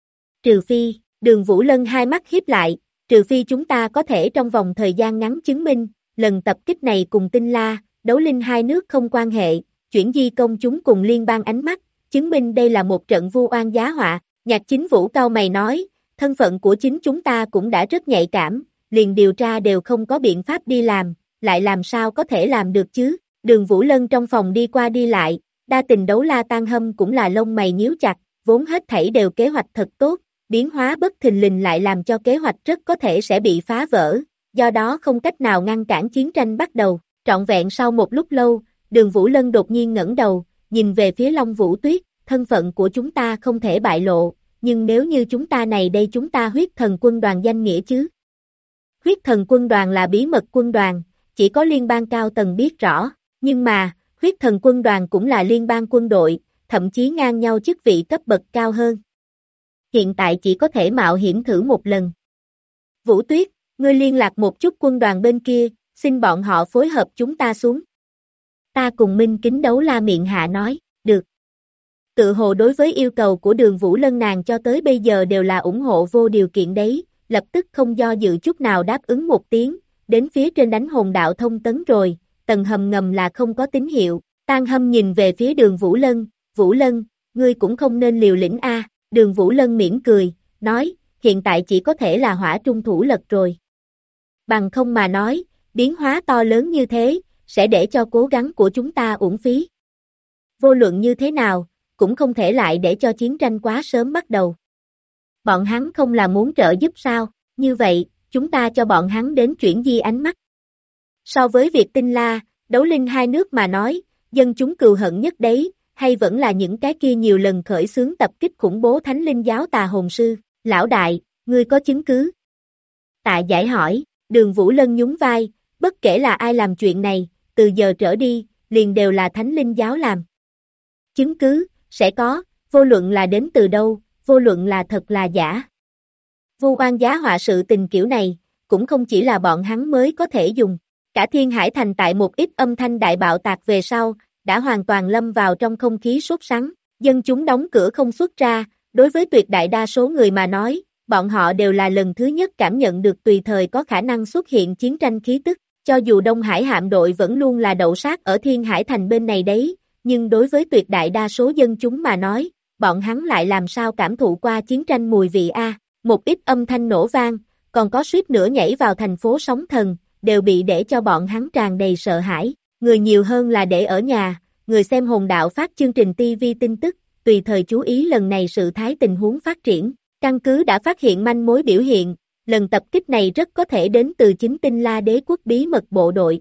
Trừ phi, Đường Vũ Lân hai mắt híp lại, trừ phi chúng ta có thể trong vòng thời gian ngắn chứng minh, lần tập kích này cùng Tinh La, Đấu Linh hai nước không quan hệ, chuyển di công chúng cùng liên bang ánh mắt, chứng minh đây là một trận vu oan giá họa. Nhạc Chính Vũ cau mày nói, thân phận của chính chúng ta cũng đã rất nhạy cảm, liền điều tra đều không có biện pháp đi làm, lại làm sao có thể làm được chứ? Đường Vũ Lân trong phòng đi qua đi lại, đa tình đấu la Tan Hâm cũng là lông mày nhíu chặt, vốn hết thảy đều kế hoạch thật tốt, biến hóa bất thình lình lại làm cho kế hoạch rất có thể sẽ bị phá vỡ, do đó không cách nào ngăn cản chiến tranh bắt đầu. Trọn vẹn sau một lúc lâu, Đường Vũ Lân đột nhiên ngẩng đầu, nhìn về phía Long Vũ Tuyết, thân phận của chúng ta không thể bại lộ, nhưng nếu như chúng ta này đây chúng ta huyết thần quân đoàn danh nghĩa chứ? Huyết thần quân đoàn là bí mật quân đoàn, chỉ có liên bang cao tầng biết rõ, nhưng mà, huyết thần quân đoàn cũng là liên bang quân đội, thậm chí ngang nhau chức vị cấp bậc cao hơn. Hiện tại chỉ có thể mạo hiểm thử một lần. Vũ Tuyết, ngươi liên lạc một chút quân đoàn bên kia, xin bọn họ phối hợp chúng ta xuống. Ta cùng Minh Kính Đấu La miệng hạ nói, được. Tự hồ đối với yêu cầu của Đường Vũ Lân nàng cho tới bây giờ đều là ủng hộ vô điều kiện đấy, lập tức không do dự chút nào đáp ứng một tiếng, đến phía trên đánh hồn đạo thông tấn rồi, tầng hầm ngầm là không có tín hiệu, Tang Hâm nhìn về phía Đường Vũ Lân, ngươi cũng không nên liều lĩnh a. Đường Vũ Lân mỉm cười, nói, hiện tại chỉ có thể là hỏa trung thủ lật rồi. Bằng không mà nói, biến hóa to lớn như thế, sẽ để cho cố gắng của chúng ta uổng phí. Vô luận như thế nào, cũng không thể lại để cho chiến tranh quá sớm bắt đầu. Bọn hắn không là muốn trợ giúp sao, như vậy, chúng ta cho bọn hắn đến chuyển di ánh mắt. So với việc Tinh La, Đấu Linh hai nước mà nói, dân chúng cừu hận nhất đấy, hay vẫn là những cái kia nhiều lần khởi xướng tập kích khủng bố Thánh Linh giáo tà hồn sư, lão đại, ngươi có chứng cứ? Tạ Giải hỏi, Đường Vũ Lân nhún vai, bất kể là ai làm chuyện này, từ giờ trở đi, liền đều là Thánh Linh giáo làm. Chứng cứ, sẽ có, vô luận là đến từ đâu, vô luận là thật là giả. Vu oan giá họa sự tình kiểu này, cũng không chỉ là bọn hắn mới có thể dùng. Cả Thiên Hải Thành tại một ít âm thanh đại bạo tạc về sau, đã hoàn toàn lâm vào trong không khí sốt sắng, dân chúng đóng cửa không xuất ra, đối với tuyệt đại đa số người mà nói, bọn họ đều là lần thứ nhất cảm nhận được tùy thời có khả năng xuất hiện chiến tranh khí tức, cho dù Đông Hải hạm đội vẫn luôn là đậu sát ở Thiên Hải Thành bên này đấy, nhưng đối với tuyệt đại đa số dân chúng mà nói, bọn hắn lại làm sao cảm thụ qua chiến tranh mùi vị a. Một ít âm thanh nổ vang, còn có suýt nữa nhảy vào thành phố sóng thần, đều bị để cho bọn hắn tràn đầy sợ hãi, người nhiều hơn là để ở nhà, người xem hồn đạo phát chương trình TV tin tức, tùy thời chú ý lần này sự thái tình huống phát triển, căn cứ đã phát hiện manh mối biểu hiện, lần tập kích này rất có thể đến từ chính Tinh La Đế quốc bí mật bộ đội.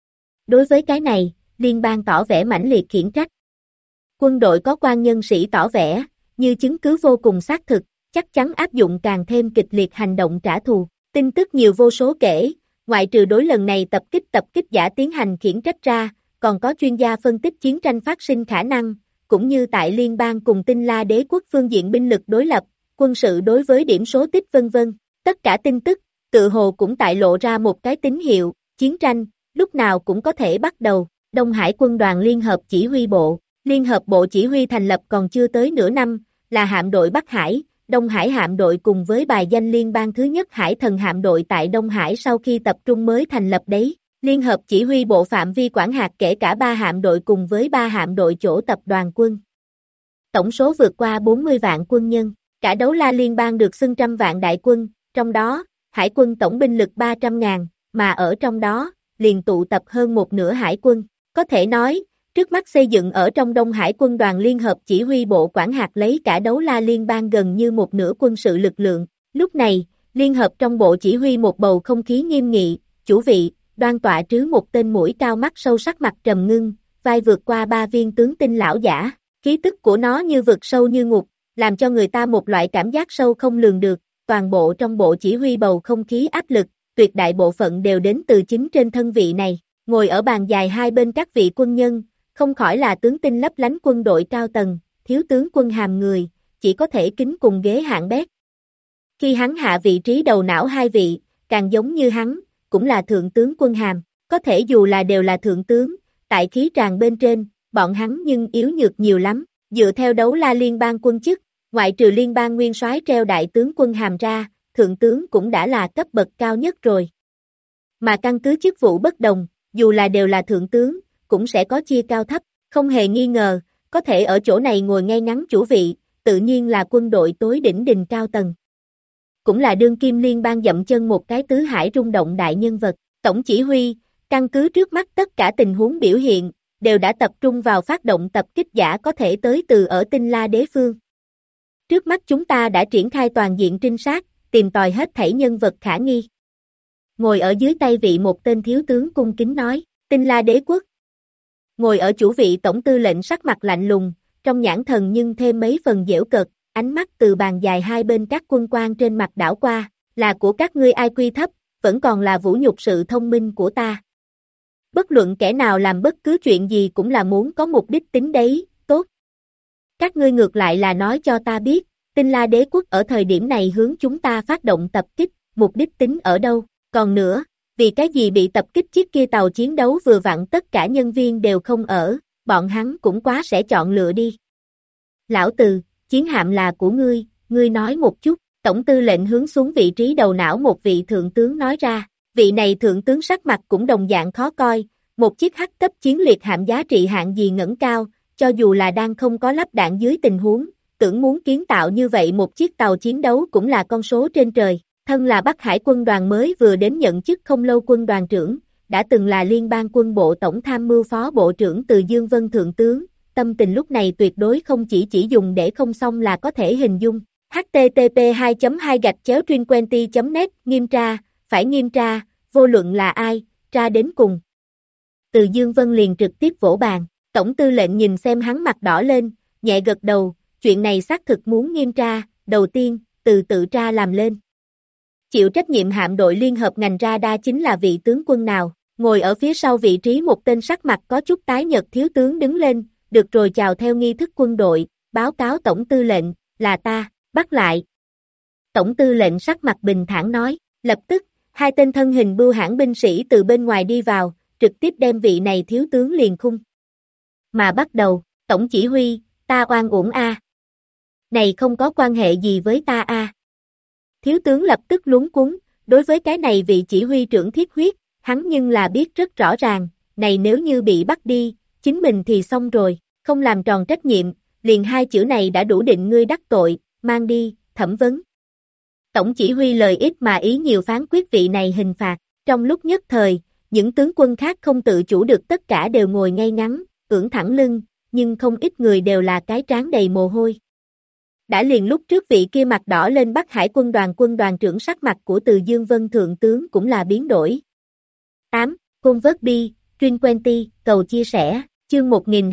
Đối với cái này, liên bang tỏ vẻ mãnh liệt khiển trách. Quân đội có quan nhân sĩ tỏ vẻ, như chứng cứ vô cùng xác thực, chắc chắn áp dụng càng thêm kịch liệt hành động trả thù. Tin tức nhiều vô số kể, ngoại trừ đối lần này tập kích giả tiến hành khiển trách ra, còn có chuyên gia phân tích chiến tranh phát sinh khả năng, cũng như tại liên bang cùng Tinh La Đế quốc phương diện binh lực đối lập, quân sự đối với điểm số tích vân vân. Tất cả tin tức, tự hồ cũng tại lộ ra một cái tín hiệu, chiến tranh, lúc nào cũng có thể bắt đầu. Đông Hải quân đoàn Liên hợp chỉ huy bộ, Liên hợp bộ chỉ huy thành lập còn chưa tới nửa năm, là hạm đội Bắc Hải, Đông Hải hạm đội cùng với bài danh liên bang thứ nhất Hải thần hạm đội tại Đông Hải sau khi tập trung mới thành lập đấy. Liên hợp chỉ huy bộ phạm vi quản hạt kể cả 3 hạm đội cùng với 3 hạm đội chỗ tập đoàn quân. Tổng số vượt qua 40 vạn quân nhân, cả Đấu La liên bang được xưng trăm vạn đại quân, trong đó, hải quân tổng binh lực 300.000, mà ở trong đó, liền tụ tập hơn một nửa hải quân. Có thể nói, trước mắt xây dựng ở trong Đông Hải quân đoàn Liên hợp chỉ huy bộ quản hạt lấy cả Đấu La liên bang gần như một nửa quân sự lực lượng. Lúc này, Liên hợp trong bộ chỉ huy một bầu không khí nghiêm nghị, chủ vị, đoan tọa trứ một tên mũi cao mắt sâu sắc mặt trầm ngưng, vai vượt qua 3 viên tướng tinh lão giả, khí tức của nó như vực sâu như ngục, làm cho người ta một loại cảm giác sâu không lường được, toàn bộ trong bộ chỉ huy bầu không khí áp lực, tuyệt đại bộ phận đều đến từ chính trên thân vị này, ngồi ở bàn dài hai bên các vị quân nhân, không khỏi là tướng tinh lấp lánh quân đội cao tầng, thiếu tướng quân hàm người, chỉ có thể kính cùng ghế hạng bét. Khi hắn hạ vị trí đầu não hai vị, càng giống như hắn, cũng là thượng tướng quân hàm, có thể dù là đều là thượng tướng, tại khí tràng bên trên, bọn hắn nhưng yếu nhược nhiều lắm, dựa theo Đấu La liên bang quân chức, ngoại trừ liên bang nguyên soái treo đại tướng quân hàm ra, thượng tướng cũng đã là cấp bậc cao nhất rồi. Mà căn cứ chức vụ bất đồng, dù là đều là thượng tướng, cũng sẽ có chia cao thấp, không hề nghi ngờ, có thể ở chỗ này ngồi ngay ngắn chủ vị, tự nhiên là quân đội tối đỉnh đình cao tầng. Cũng là đương kim liên bang dậm chân một cái tứ hải rung động đại nhân vật, tổng chỉ huy, căn cứ trước mắt tất cả tình huống biểu hiện, đều đã tập trung vào phát động tập kích giả có thể tới từ ở Tinh La đế phương. Trước mắt chúng ta đã triển khai toàn diện trinh sát, tìm tòi hết thảy nhân vật khả nghi. Ngồi ở dưới tay vị một tên thiếu tướng cung kính nói, Tinh La đế quốc. Ngồi ở chủ vị tổng tư lệnh sắc mặt lạnh lùng, trong nhãn thần nhưng thêm mấy phần giễu cợt, ánh mắt từ bàn dài hai bên các quân quan trên mặt đảo qua, là của các ngươi IQ thấp, vẫn còn là vũ nhục sự thông minh của ta. Bất luận kẻ nào làm bất cứ chuyện gì cũng là muốn có mục đích tính đấy, tốt. Các ngươi ngược lại là nói cho ta biết, Tinh La đế quốc ở thời điểm này hướng chúng ta phát động tập kích, mục đích tính ở đâu, còn nữa, vì cái gì bị tập kích chiếc kia tàu chiến đấu vừa vặn tất cả nhân viên đều không ở, bọn hắn cũng quá sẽ chọn lựa đi. Lão Từ, chiến hạm là của ngươi nói một chút, tổng tư lệnh hướng xuống vị trí đầu não một vị thượng tướng nói ra, vị này thượng tướng sắc mặt cũng đồng dạng khó coi, một chiếc hắc cấp chiến liệt hạm giá trị hạng gì ngẩng cao, cho dù là đang không có lắp đạn dưới tình huống, tưởng muốn kiến tạo như vậy một chiếc tàu chiến đấu cũng là con số trên trời, thân là Bắc Hải quân đoàn mới vừa đến nhận chức không lâu quân đoàn trưởng, đã từng là liên bang quân bộ tổng tham mưu phó bộ trưởng Từ Dương Vân thượng tướng, tâm tình lúc này tuyệt đối không chỉ dùng để không xong là có thể hình dung. http 2 2 trinquenty net nghiêm tra, phải nghiêm tra, vô luận là ai, tra đến cùng. Từ Dương Vân liền trực tiếp vỗ bàn, tổng tư lệnh nhìn xem hắn mặt đỏ lên, nhẹ gật đầu, chuyện này xác thực muốn nghiêm tra, đầu tiên, tự tra làm lên. Chịu trách nhiệm hạm đội liên hợp ngành radar chính là vị tướng quân nào, ngồi ở phía sau vị trí một tên sắc mặt có chút tái nhợt thiếu tướng đứng lên, được rồi chào theo nghi thức quân đội, báo cáo tổng tư lệnh, là ta, bắt lại. Tổng tư lệnh sắc mặt bình thản nói, lập tức, hai tên thân hình bưu hãn binh sĩ từ bên ngoài đi vào, trực tiếp đem vị này thiếu tướng liền khung. Mà bắt đầu, tổng chỉ huy, ta oan uổng a. Này không có quan hệ gì với ta a. Thiếu tướng lập tức luống cuống, đối với cái này vị chỉ huy trưởng thiết huyết, hắn nhưng là biết rất rõ ràng, này nếu như bị bắt đi, chính mình thì xong rồi, không làm tròn trách nhiệm, liền hai chữ này đã đủ định ngươi đắc tội, mang đi, thẩm vấn. Tổng chỉ huy lời ít mà ý nhiều phán quyết vị này hình phạt, trong lúc nhất thời, những tướng quân khác không tự chủ được tất cả đều ngồi ngay ngắn, ưỡn thẳng lưng, nhưng không ít người đều là cái trán đầy mồ hôi. Đã liền lúc trước vị kia mặt đỏ lên Bắc Hải quân đoàn trưởng sắc mặt của Từ Dương Vân thượng tướng cũng là biến đổi. 8. Convert Trinquenty, cầu chia sẻ, chương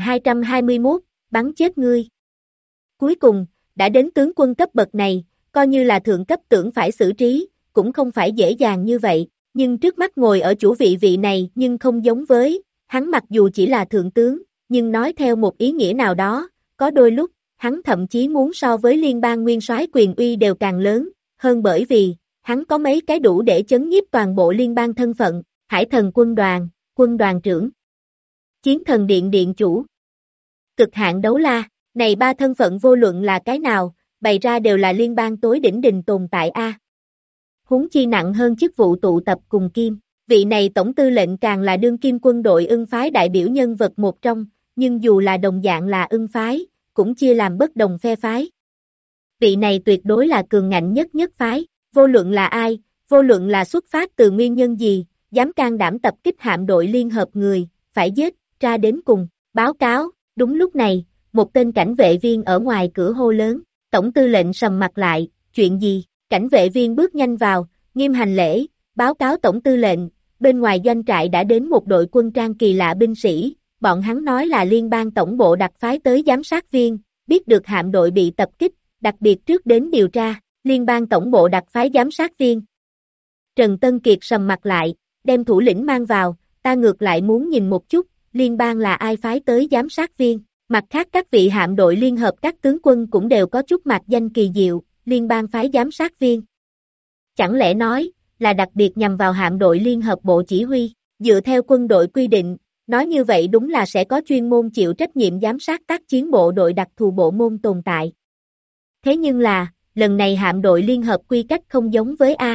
1221, bắn chết ngươi. Cuối cùng, đã đến tướng quân cấp bậc này, coi như là thượng cấp tưởng phải xử trí, cũng không phải dễ dàng như vậy, nhưng trước mắt ngồi ở chủ vị này nhưng không giống với, hắn mặc dù chỉ là thượng tướng, nhưng nói theo một ý nghĩa nào đó, có đôi lúc, hắn thậm chí muốn so với liên bang nguyên soái quyền uy đều càng lớn, hơn bởi vì, hắn có mấy cái đủ để chấn nhiếp toàn bộ liên bang thân phận, Hải thần quân đoàn trưởng, chiến thần điện chủ, cực hạn đấu la, này ba thân phận vô luận là cái nào, bày ra đều là liên bang tối đỉnh đình tồn tại a. Huống chi nặng hơn chức vụ tụ tập cùng kim, vị này tổng tư lệnh càng là đương kim quân đội ưng phái đại biểu nhân vật một trong, nhưng dù là đồng dạng là ưng phái, cũng chia làm bất đồng phe phái. Vị này tuyệt đối là cường ngạnh nhất phái, vô luận là ai, vô luận là xuất phát từ nguyên nhân gì, dám can đảm tập kích hạm đội liên hợp người, phải giết, tra đến cùng, báo cáo, đúng lúc này, một tên cảnh vệ viên ở ngoài cửa hô lớn, tổng tư lệnh sầm mặt lại, chuyện gì, cảnh vệ viên bước nhanh vào, nghiêm hành lễ, báo cáo tổng tư lệnh, bên ngoài doanh trại đã đến một đội quân trang kỳ lạ binh sĩ, bọn hắn nói là liên bang tổng bộ đặc phái tới giám sát viên, biết được hạm đội bị tập kích, đặc biệt trước đến điều tra, liên bang tổng bộ đặc phái giám sát viên. Trần Tân Kiệt sầm mặt lại, đem thủ lĩnh mang vào, ta ngược lại muốn nhìn một chút, liên bang là ai phái tới giám sát viên, mặt khác các vị hạm đội liên hợp các tướng quân cũng đều có chút mạc danh kỳ diệu, liên bang phái giám sát viên. Chẳng lẽ nói, là đặc biệt nhằm vào hạm đội liên hợp bộ chỉ huy, dựa theo quân đội quy định, nói như vậy đúng là sẽ có chuyên môn chịu trách nhiệm giám sát tác chiến bộ đội đặc thù bộ môn tồn tại. Thế nhưng là, lần này hạm đội liên hợp quy cách không giống với A.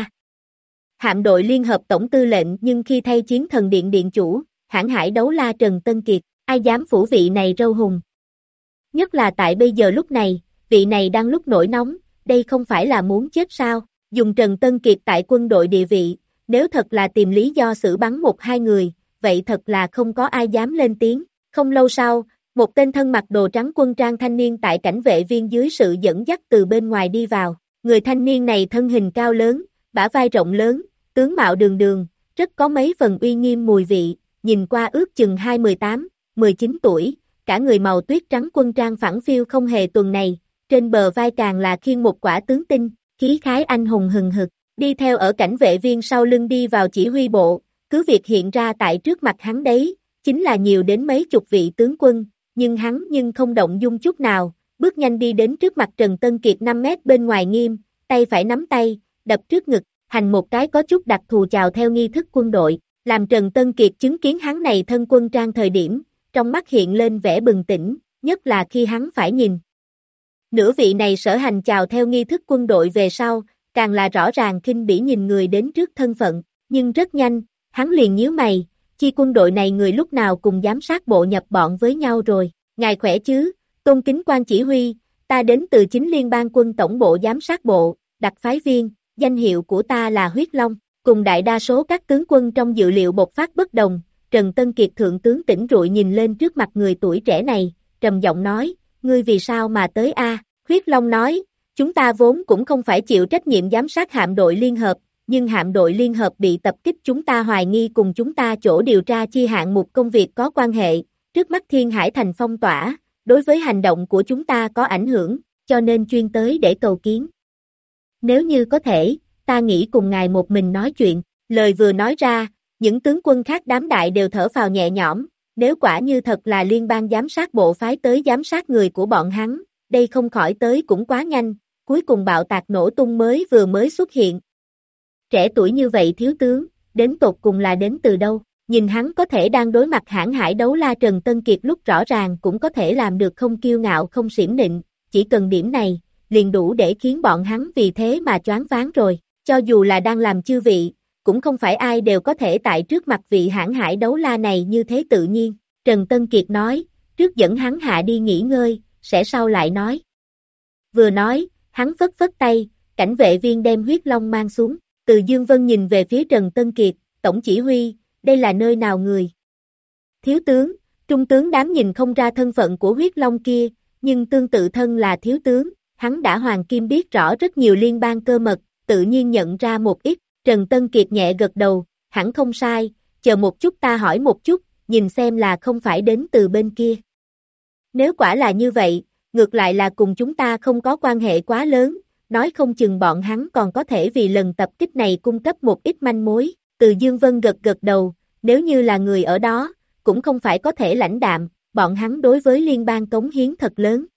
Hạm đội liên hợp tổng tư lệnh nhưng khi thay chiến thần điện chủ, hãng hải đấu la Trần Tân Kiệt, ai dám phủ vị này râu hùng. Nhất là tại bây giờ lúc này, vị này đang lúc nổi nóng, đây không phải là muốn chết sao, dùng Trần Tân Kiệt tại quân đội địa vị, nếu thật là tìm lý do xử bắn một hai người, vậy thật là không có ai dám lên tiếng. Không lâu sau, một tên thân mặc đồ trắng quân trang thanh niên tại cảnh vệ viên dưới sự dẫn dắt từ bên ngoài đi vào, người thanh niên này thân hình cao lớn, bả vai rộng lớn, tướng mạo đường, rất có mấy phần uy nghiêm mùi vị, nhìn qua ước chừng 18, 19 tuổi, cả người màu tuyết trắng quân trang phẳng phiu không hề tuần này, trên bờ vai càng là khiêng một quả tướng tinh, khí khái anh hùng hừng hực, đi theo ở cảnh vệ viên sau lưng đi vào chỉ huy bộ, cứ việc hiện ra tại trước mặt hắn đấy, chính là nhiều đến mấy chục vị tướng quân, nhưng hắn không động dung chút nào, bước nhanh đi đến trước mặt Trần Tân Kiệt 5 mét bên ngoài nghiêm, tay phải nắm tay, đập trước ngực, hành một cái có chút đặc thù chào theo nghi thức quân đội, làm Trần Tân Kiệt chứng kiến hắn này thân quân trang thời điểm, trong mắt hiện lên vẻ bừng tỉnh, nhất là khi hắn phải nhìn Nửa vị này sở hành chào theo nghi thức quân đội về sau, càng là rõ ràng khinh bỉ nhìn người đến trước thân phận, nhưng rất nhanh, hắn liền nhíu mày, chi quân đội này người lúc nào cùng giám sát bộ nhập bọn với nhau rồi, ngài khỏe chứ, tôn kính quan chỉ huy, ta đến từ chính liên bang quân tổng bộ giám sát bộ, đặc phái viên, danh hiệu của ta là Huyết Long, cùng đại đa số các tướng quân trong dự liệu bộc phát bất đồng, Trần Tân Kiệt thượng tướng tỉnh rụi nhìn lên trước mặt người tuổi trẻ này, trầm giọng nói, ngươi vì sao mà tới a? Huyết Long nói, chúng ta vốn cũng không phải chịu trách nhiệm giám sát hạm đội liên hợp, nhưng hạm đội liên hợp bị tập kích chúng ta hoài nghi cùng chúng ta chỗ điều tra chi hạng mục công việc có quan hệ, trước mắt Thiên Hải thành phong tỏa, đối với hành động của chúng ta có ảnh hưởng, cho nên chuyên tới để cầu kiến. Nếu như có thể, ta nghĩ cùng ngài một mình nói chuyện, lời vừa nói ra, những tướng quân khác đám đại đều thở phào nhẹ nhõm, nếu quả như thật là liên bang giám sát bộ phái tới giám sát người của bọn hắn, đây không khỏi tới cũng quá nhanh, cuối cùng bạo tạc nổ tung vừa mới xuất hiện. Trẻ tuổi như vậy thiếu tướng, đến tột cùng là đến từ đâu, nhìn hắn có thể đang đối mặt hãn hải đấu la Trần Tân Kiệt lúc rõ ràng cũng có thể làm được không kiêu ngạo không xiểm nịnh, chỉ cần điểm này, liền đủ để khiến bọn hắn vì thế mà choáng váng rồi, cho dù là đang làm chư vị, cũng không phải ai đều có thể tại trước mặt vị hãn hải đấu la này như thế tự nhiên, Trần Tân Kiệt nói, trước dẫn hắn hạ đi nghỉ ngơi, sẽ sau lại nói. Vừa nói, hắn phất phất tay, cảnh vệ viên đem Huyết Long mang xuống, Từ Dương Vân nhìn về phía Trần Tân Kiệt, tổng chỉ huy, đây là nơi nào người? Thiếu tướng, trung tướng đám nhìn không ra thân phận của Huyết Long kia, nhưng tương tự thân là thiếu tướng, hắn đã hoàng kim biết rõ rất nhiều liên bang cơ mật, tự nhiên nhận ra một ít, Trần Tân Kiệt nhẹ gật đầu, hẳn không sai, chờ một chút ta hỏi một chút, nhìn xem là không phải đến từ bên kia. Nếu quả là như vậy, ngược lại là cùng chúng ta không có quan hệ quá lớn, nói không chừng bọn hắn còn có thể vì lần tập kích này cung cấp một ít manh mối, Từ Dương Vân gật gật đầu, nếu như là người ở đó, cũng không phải có thể lãnh đạm, bọn hắn đối với liên bang cống hiến thật lớn.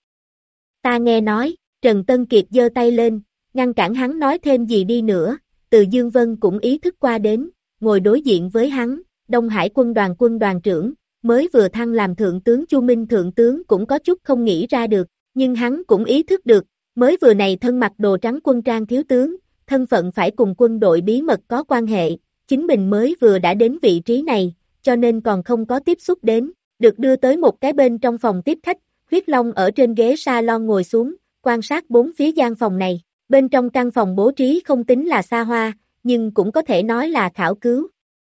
Ta nghe nói, Trần Tân Kiệt giơ tay lên, ngăn cản hắn nói thêm gì đi nữa, Từ Dương Vân cũng ý thức qua đến, ngồi đối diện với hắn, Đông Hải quân đoàn trưởng, mới vừa thăng làm thượng tướng Chu Minh thượng tướng cũng có chút không nghĩ ra được, nhưng hắn cũng ý thức được, mới vừa này thân mặc đồ trắng quân trang thiếu tướng, thân phận phải cùng quân đội bí mật có quan hệ, chính mình mới vừa đã đến vị trí này, cho nên còn không có tiếp xúc đến, được đưa tới một cái bên trong phòng tiếp khách, Huyết Long ở trên ghế salon ngồi xuống, quan sát bốn phía gian phòng này, bên trong căn phòng bố trí không tính là xa hoa, nhưng cũng có thể nói là khảo cứu.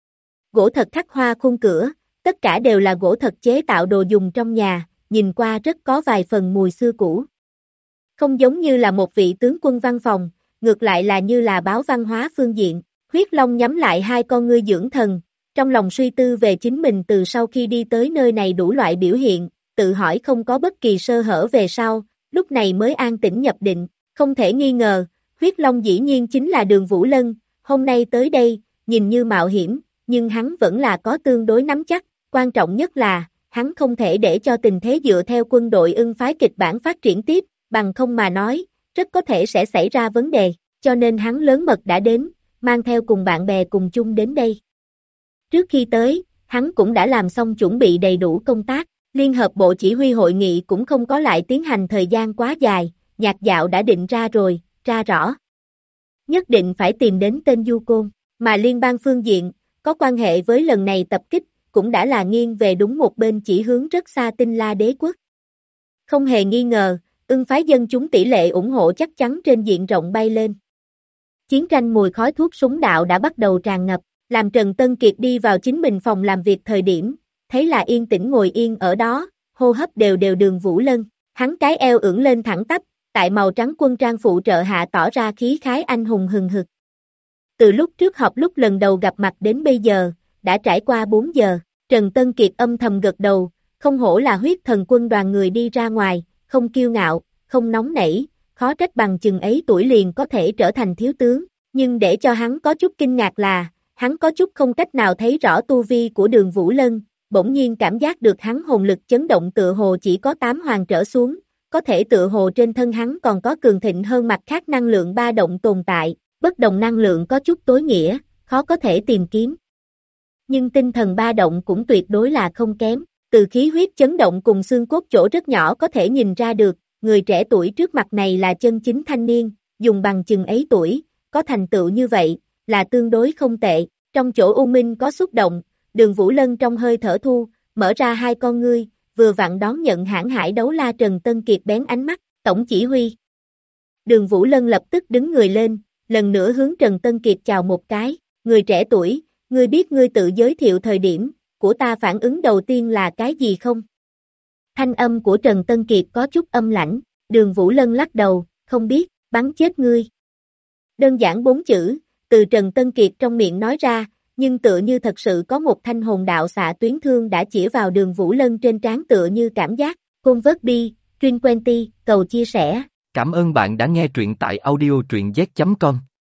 Gỗ thật khắc hoa khung cửa, tất cả đều là gỗ thật chế tạo đồ dùng trong nhà, nhìn qua rất có vài phần mùi xưa cũ. Không giống như là một vị tướng quân văn phòng, ngược lại là như là báo văn hóa phương diện. Huyết Long nhắm lại hai con ngươi dưỡng thần, trong lòng suy tư về chính mình từ sau khi đi tới nơi này đủ loại biểu hiện, tự hỏi không có bất kỳ sơ hở về sau, lúc này mới an tĩnh nhập định, không thể nghi ngờ, Huyết Long dĩ nhiên chính là Đường Vũ Lân, hôm nay tới đây, nhìn như mạo hiểm, nhưng hắn vẫn là có tương đối nắm chắc, quan trọng nhất là, hắn không thể để cho tình thế dựa theo quân đội ưng phái kịch bản phát triển tiếp, bằng không mà nói, rất có thể sẽ xảy ra vấn đề, cho nên hắn lớn mật đã đến, mang theo cùng bạn bè cùng chung đến đây. Trước khi tới, hắn cũng đã làm xong chuẩn bị đầy đủ công tác, Liên hợp bộ chỉ huy hội nghị cũng không có lại tiến hành thời gian quá dài, nhạc dạo đã định ra rồi, ra rõ. Nhất định phải tìm đến tên Du Côn, mà liên bang phương diện, có quan hệ với lần này tập kích, cũng đã là nghiêng về đúng một bên chỉ hướng rất xa Tinh La Đế quốc. Không hề nghi ngờ, ưng phái dân chúng tỷ lệ ủng hộ chắc chắn trên diện rộng bay lên. Chiến tranh mùi khói thuốc súng đạo đã bắt đầu tràn ngập, làm Trần Tân Kiệt đi vào chính mình phòng làm việc thời điểm, thấy là yên tĩnh ngồi yên ở đó, hô hấp đều Đường Vũ Lân, hắn cái eo ưỡn lên thẳng tắp, tại màu trắng quân trang phụ trợ hạ tỏ ra khí khái anh hùng hừng hực. Từ lúc trước họp lúc lần đầu gặp mặt đến bây giờ, đã trải qua 4 giờ, Trần Tân Kiệt âm thầm gật đầu, không hổ là huyết thần quân đoàn người đi ra ngoài, không kiêu ngạo, không nóng nảy, khó trách bằng chừng ấy tuổi liền có thể trở thành thiếu tướng, nhưng để cho hắn có chút kinh ngạc là, hắn có chút không cách nào thấy rõ tu vi của Đường Vũ Lân, bỗng nhiên cảm giác được hắn hồn lực chấn động tựa hồ chỉ có 8 hoàng trở xuống, có thể tựa hồ trên thân hắn còn có cường thịnh hơn mặt khác năng lượng ba động tồn tại, bất đồng năng lượng có chút tối nghĩa, khó có thể tìm kiếm. Nhưng tinh thần ba động cũng tuyệt đối là không kém, từ khí huyết chấn động cùng xương cốt chỗ rất nhỏ có thể nhìn ra được, người trẻ tuổi trước mặt này là chân chính thanh niên, dùng bằng chừng ấy tuổi, có thành tựu như vậy, là tương đối không tệ. Trong chỗ U Minh có xúc động, Đường Vũ Lân trong hơi thở thu, mở ra hai con ngươi, vừa vặn đón nhận hãn hải đấu la Trần Tân Kiệt bén ánh mắt, tổng chỉ huy. Đường Vũ Lân lập tức đứng người lên, lần nữa hướng Trần Tân Kiệt chào một cái, người trẻ tuổi, ngươi biết ngươi tự giới thiệu thời điểm, của ta phản ứng đầu tiên là cái gì không? Thanh âm của Trần Tân Kiệt có chút âm lãnh, Đường Vũ Lân lắc đầu, không biết, bắn chết ngươi. Đơn giản 4 chữ, từ Trần Tân Kiệt trong miệng nói ra, nhưng tựa như thật sự có một thanh hồn đạo xạ tuyến thương đã chĩa vào Đường Vũ Lân trên trán tựa như cảm giác, Côn vớt bi, Truyền Quen Ti, cầu chia sẻ. Cảm ơn bạn đã nghe truyện tại audio truyện z.com.